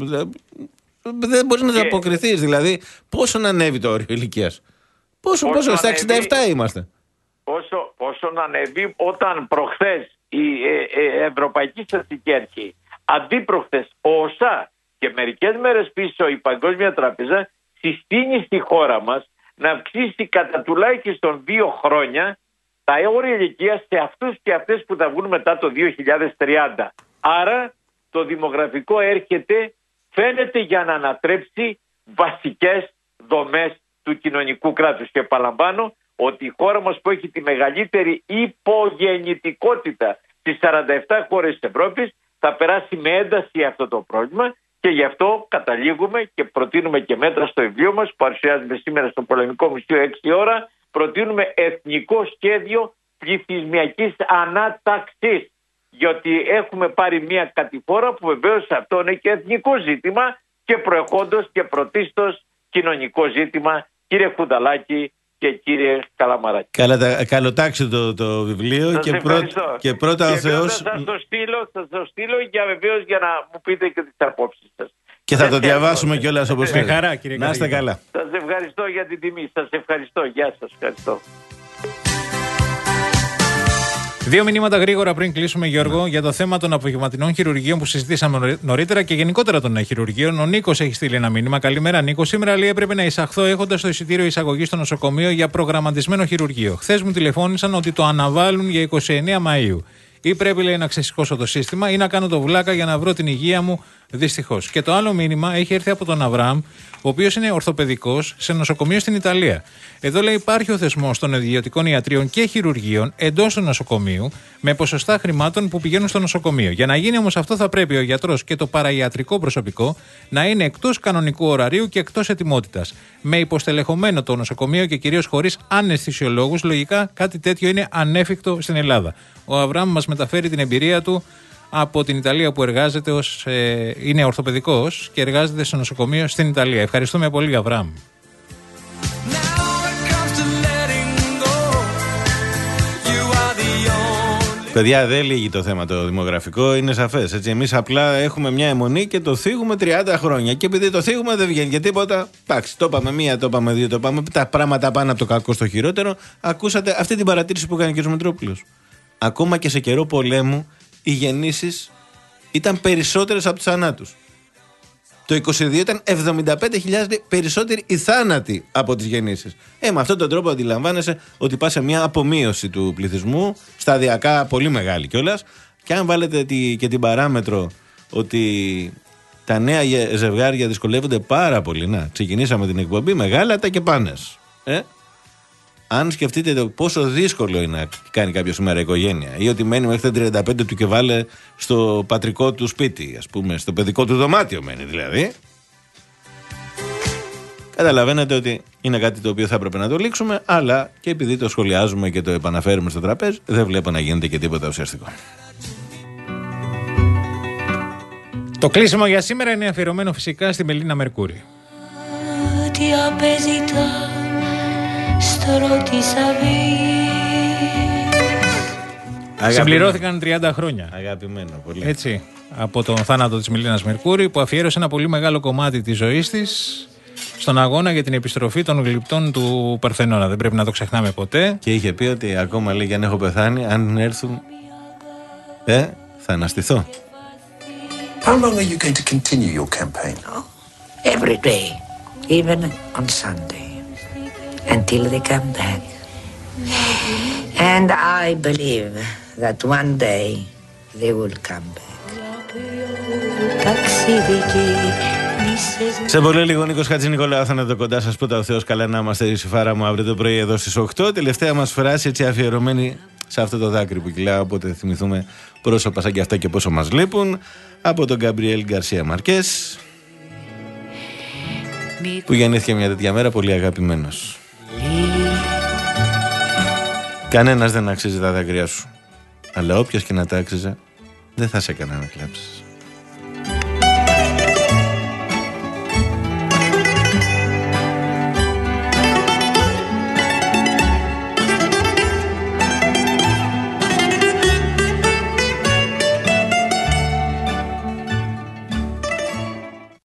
Δεν μπορεί να αποκριθείς, δηλαδή πόσο να ανέβει το όριο ηλικίας. Πόσο, πόσο, πόσο στα εξήντα επτά είμαστε. Πόσο, πόσο να ανέβει όταν προχθές η ε, ε, Ευρωπαϊκή Στατιστική Αρχή, αντί προχθές ο ΟΣΑ και μερικές μέρες πίσω η Παγκόσμια Τράπεζα συστήνει στη χώρα μας να αυξήσει κατά τουλάχιστον δύο χρόνια τα όρια ηλικίας σε αυτούς και αυτές που θα βγουν μετά το δύο χιλιάδες τριάντα. Άρα το δημογραφικό έρχεται, φαίνεται, για να ανατρέψει βασικές δομές του κοινωνικού κράτους. Και επαναλαμβάνω ότι η χώρα μας, που έχει τη μεγαλύτερη υπογεννητικότητα στις σαράντα επτά χώρες της Ευρώπης, θα περάσει με ένταση αυτό το πρόβλημα, και γι' αυτό καταλήγουμε και προτείνουμε και μέτρα στο βιβλίο μας που παρουσιάζουμε σήμερα στο Πολεμικό Μουσείο έξι ώρα. Προτείνουμε εθνικό σχέδιο πληθυσμιακής ανάταξης, γιατί έχουμε πάρει μια κατηφόρα που βεβαίως αυτό είναι και εθνικό ζήτημα και προεχόντως και πρωτίστως κοινωνικό ζήτημα, κύριε Χουνταλάκη και κύριε Καλαμαράκη. Καλά, καλοτάξτε το, το βιβλίο και, πρω... και πρώτα και ο Θεός... Θα σας το στείλω, θα το στείλω για βεβαίως για να μου πείτε και τις απόψεις σας. Και θα το διαβάσουμε κιόλας όπως θέλετε. θέλετε. Να είστε καλά. Σας ευχαριστώ για την τιμή. Σας ευχαριστώ. Γεια σας. Ευχαριστώ. Δύο μηνύματα γρήγορα πριν κλείσουμε, Γιώργο, για το θέμα των απογευματινών χειρουργείων που συζητήσαμε νωρίτερα και γενικότερα των χειρουργείων. Ο Νίκος έχει στείλει ένα μήνυμα. Καλημέρα, Νίκο. Σήμερα λέει έπρεπε να εισαχθώ έχοντας το εισιτήριο εισαγωγή στο νοσοκομείο για προγραμματισμένο χειρουργείο. Χθες μου τηλεφώνησαν ότι το αναβάλουν για είκοσι εννέα Μαΐου. Ή πρέπει, λέει, να ξεσηκώσω το σύστημα ή να κάνω το βλάκα για να βρω την υγεία μου, δυστυχώς. Και το άλλο μήνυμα έχει έρθει από τον Αβραάμ, ο οποίος είναι ορθοπαιδικός σε νοσοκομείο στην Ιταλία. Εδώ, λέει, υπάρχει ο θεσμός των ιδιωτικών ιατρίων και χειρουργείων εντός του νοσοκομείου με ποσοστά χρημάτων που πηγαίνουν στο νοσοκομείο. Για να γίνει όμως αυτό, θα πρέπει ο γιατρός και το παραϊατρικό προσωπικό να είναι εκτός κανονικού ωραρίου και εκτός ετοιμότητας. Με υποστελεχωμένο το νοσοκομείο και κυρίως χωρίς αναισθησιολόγους, λογικά κάτι τέτοιο είναι ανέφικτο στην Ελλάδα. Ο Αβραάμ μας μεταφέρει την εμπειρία του από την Ιταλία που εργάζεται ως, ε, είναι ορθοπαιδικός και εργάζεται σε νοσοκομείο στην Ιταλία. Ευχαριστούμε πολύ, Αβραάμ. Παιδιά, δεν λύγει το θέμα το δημογραφικό, είναι σαφές. Εμείς απλά έχουμε μια αιμονή και το θίγουμε τριάντα χρόνια. Και επειδή το θίγουμε δεν βγαίνει για τίποτα. Εντάξει, το είπαμε μία, το είπαμε δύο, το είπαμε. Τα πράγματα πάνε από το κακό στο χειρότερο. Ακούσατε αυτή την παρατήρηση που έκανε ο κ. Μητρόπουλος. Ακόμα και σε καιρό πολέμου, οι γεννήσεις ήταν περισσότερες από τους θανάτους. Το είκοσι δύο ήταν εβδομήντα πέντε χιλιάδες περισσότεροι οι θάνατοι από τις γεννήσεις. Ε, με αυτόν τον τρόπο αντιλαμβάνεσαι ότι πας σε μια απομείωση του πληθυσμού, σταδιακά πολύ μεγάλη κιόλας. Και αν βάλετε τη, και την παράμετρο ότι τα νέα ζευγάρια δυσκολεύονται πάρα πολύ. Να, ξεκινήσαμε την εκπομπή με γάλατα και πάνες. Ε? Αν σκεφτείτε το πόσο δύσκολο είναι να κάνει κάποιο σήμερα οικογένεια ή ότι μένει μέχρι τα τριάντα πέντε του και βάλε στο πατρικό του σπίτι, ας πούμε, στο παιδικό του δωμάτιο μένει δηλαδή. Καταλαβαίνετε ότι είναι κάτι το οποίο θα έπρεπε να το λήξουμε, αλλά και επειδή το σχολιάζουμε και το επαναφέρουμε στο τραπέζι, δεν βλέπω να γίνεται και τίποτα ουσιαστικό. Το κλείσιμο για σήμερα είναι αφιερωμένο φυσικά στη Μελίνα Μερκούρη. Συμπληρώθηκαν τριάντα χρόνια. Αγαπημένο, πολύ. Έτσι, από τον θάνατο της Μελίνας Μερκούρη, που αφιέρωσε ένα πολύ μεγάλο κομμάτι της ζωής της στον αγώνα για την επιστροφή των γλυπτών του Παρθενώνα. Δεν πρέπει να το ξεχνάμε ποτέ. Και είχε πει ότι ακόμα, λέει, αν έχω πεθάνει, αν έρθουν, ε, θα αναστηθώ. How long are you going to continue your campaign? Every day, even on Sunday. Until they come back. And I believe that one day they will come back. Σε πολύ λίγο, Νίκος Χατζηνικολάου θα είναι εδώ κοντά σας. Πρώτα ο Θεός καλά να είμαστε, η Φάρα μου, αύριο το πρωί εδώ στις οκτώ. Τελευταία μας φράση, έτσι αφιερωμένη σε αυτό το δάκρυ που κυλά, οπότε θυμηθούμε πρόσωπα σαν και αυτά και πόσο μας λείπουν, από τον Γκαμπριέλ Γκαρσία Μαρκές, που γεννήθηκε μια τέτοια μέρα, πολύ αγαπημένος. Κανένας δεν αξίζει τα δάκρυά σου, αλλά όποιος και να τα άξιζε δεν θα σε έκανε να κλάψεις.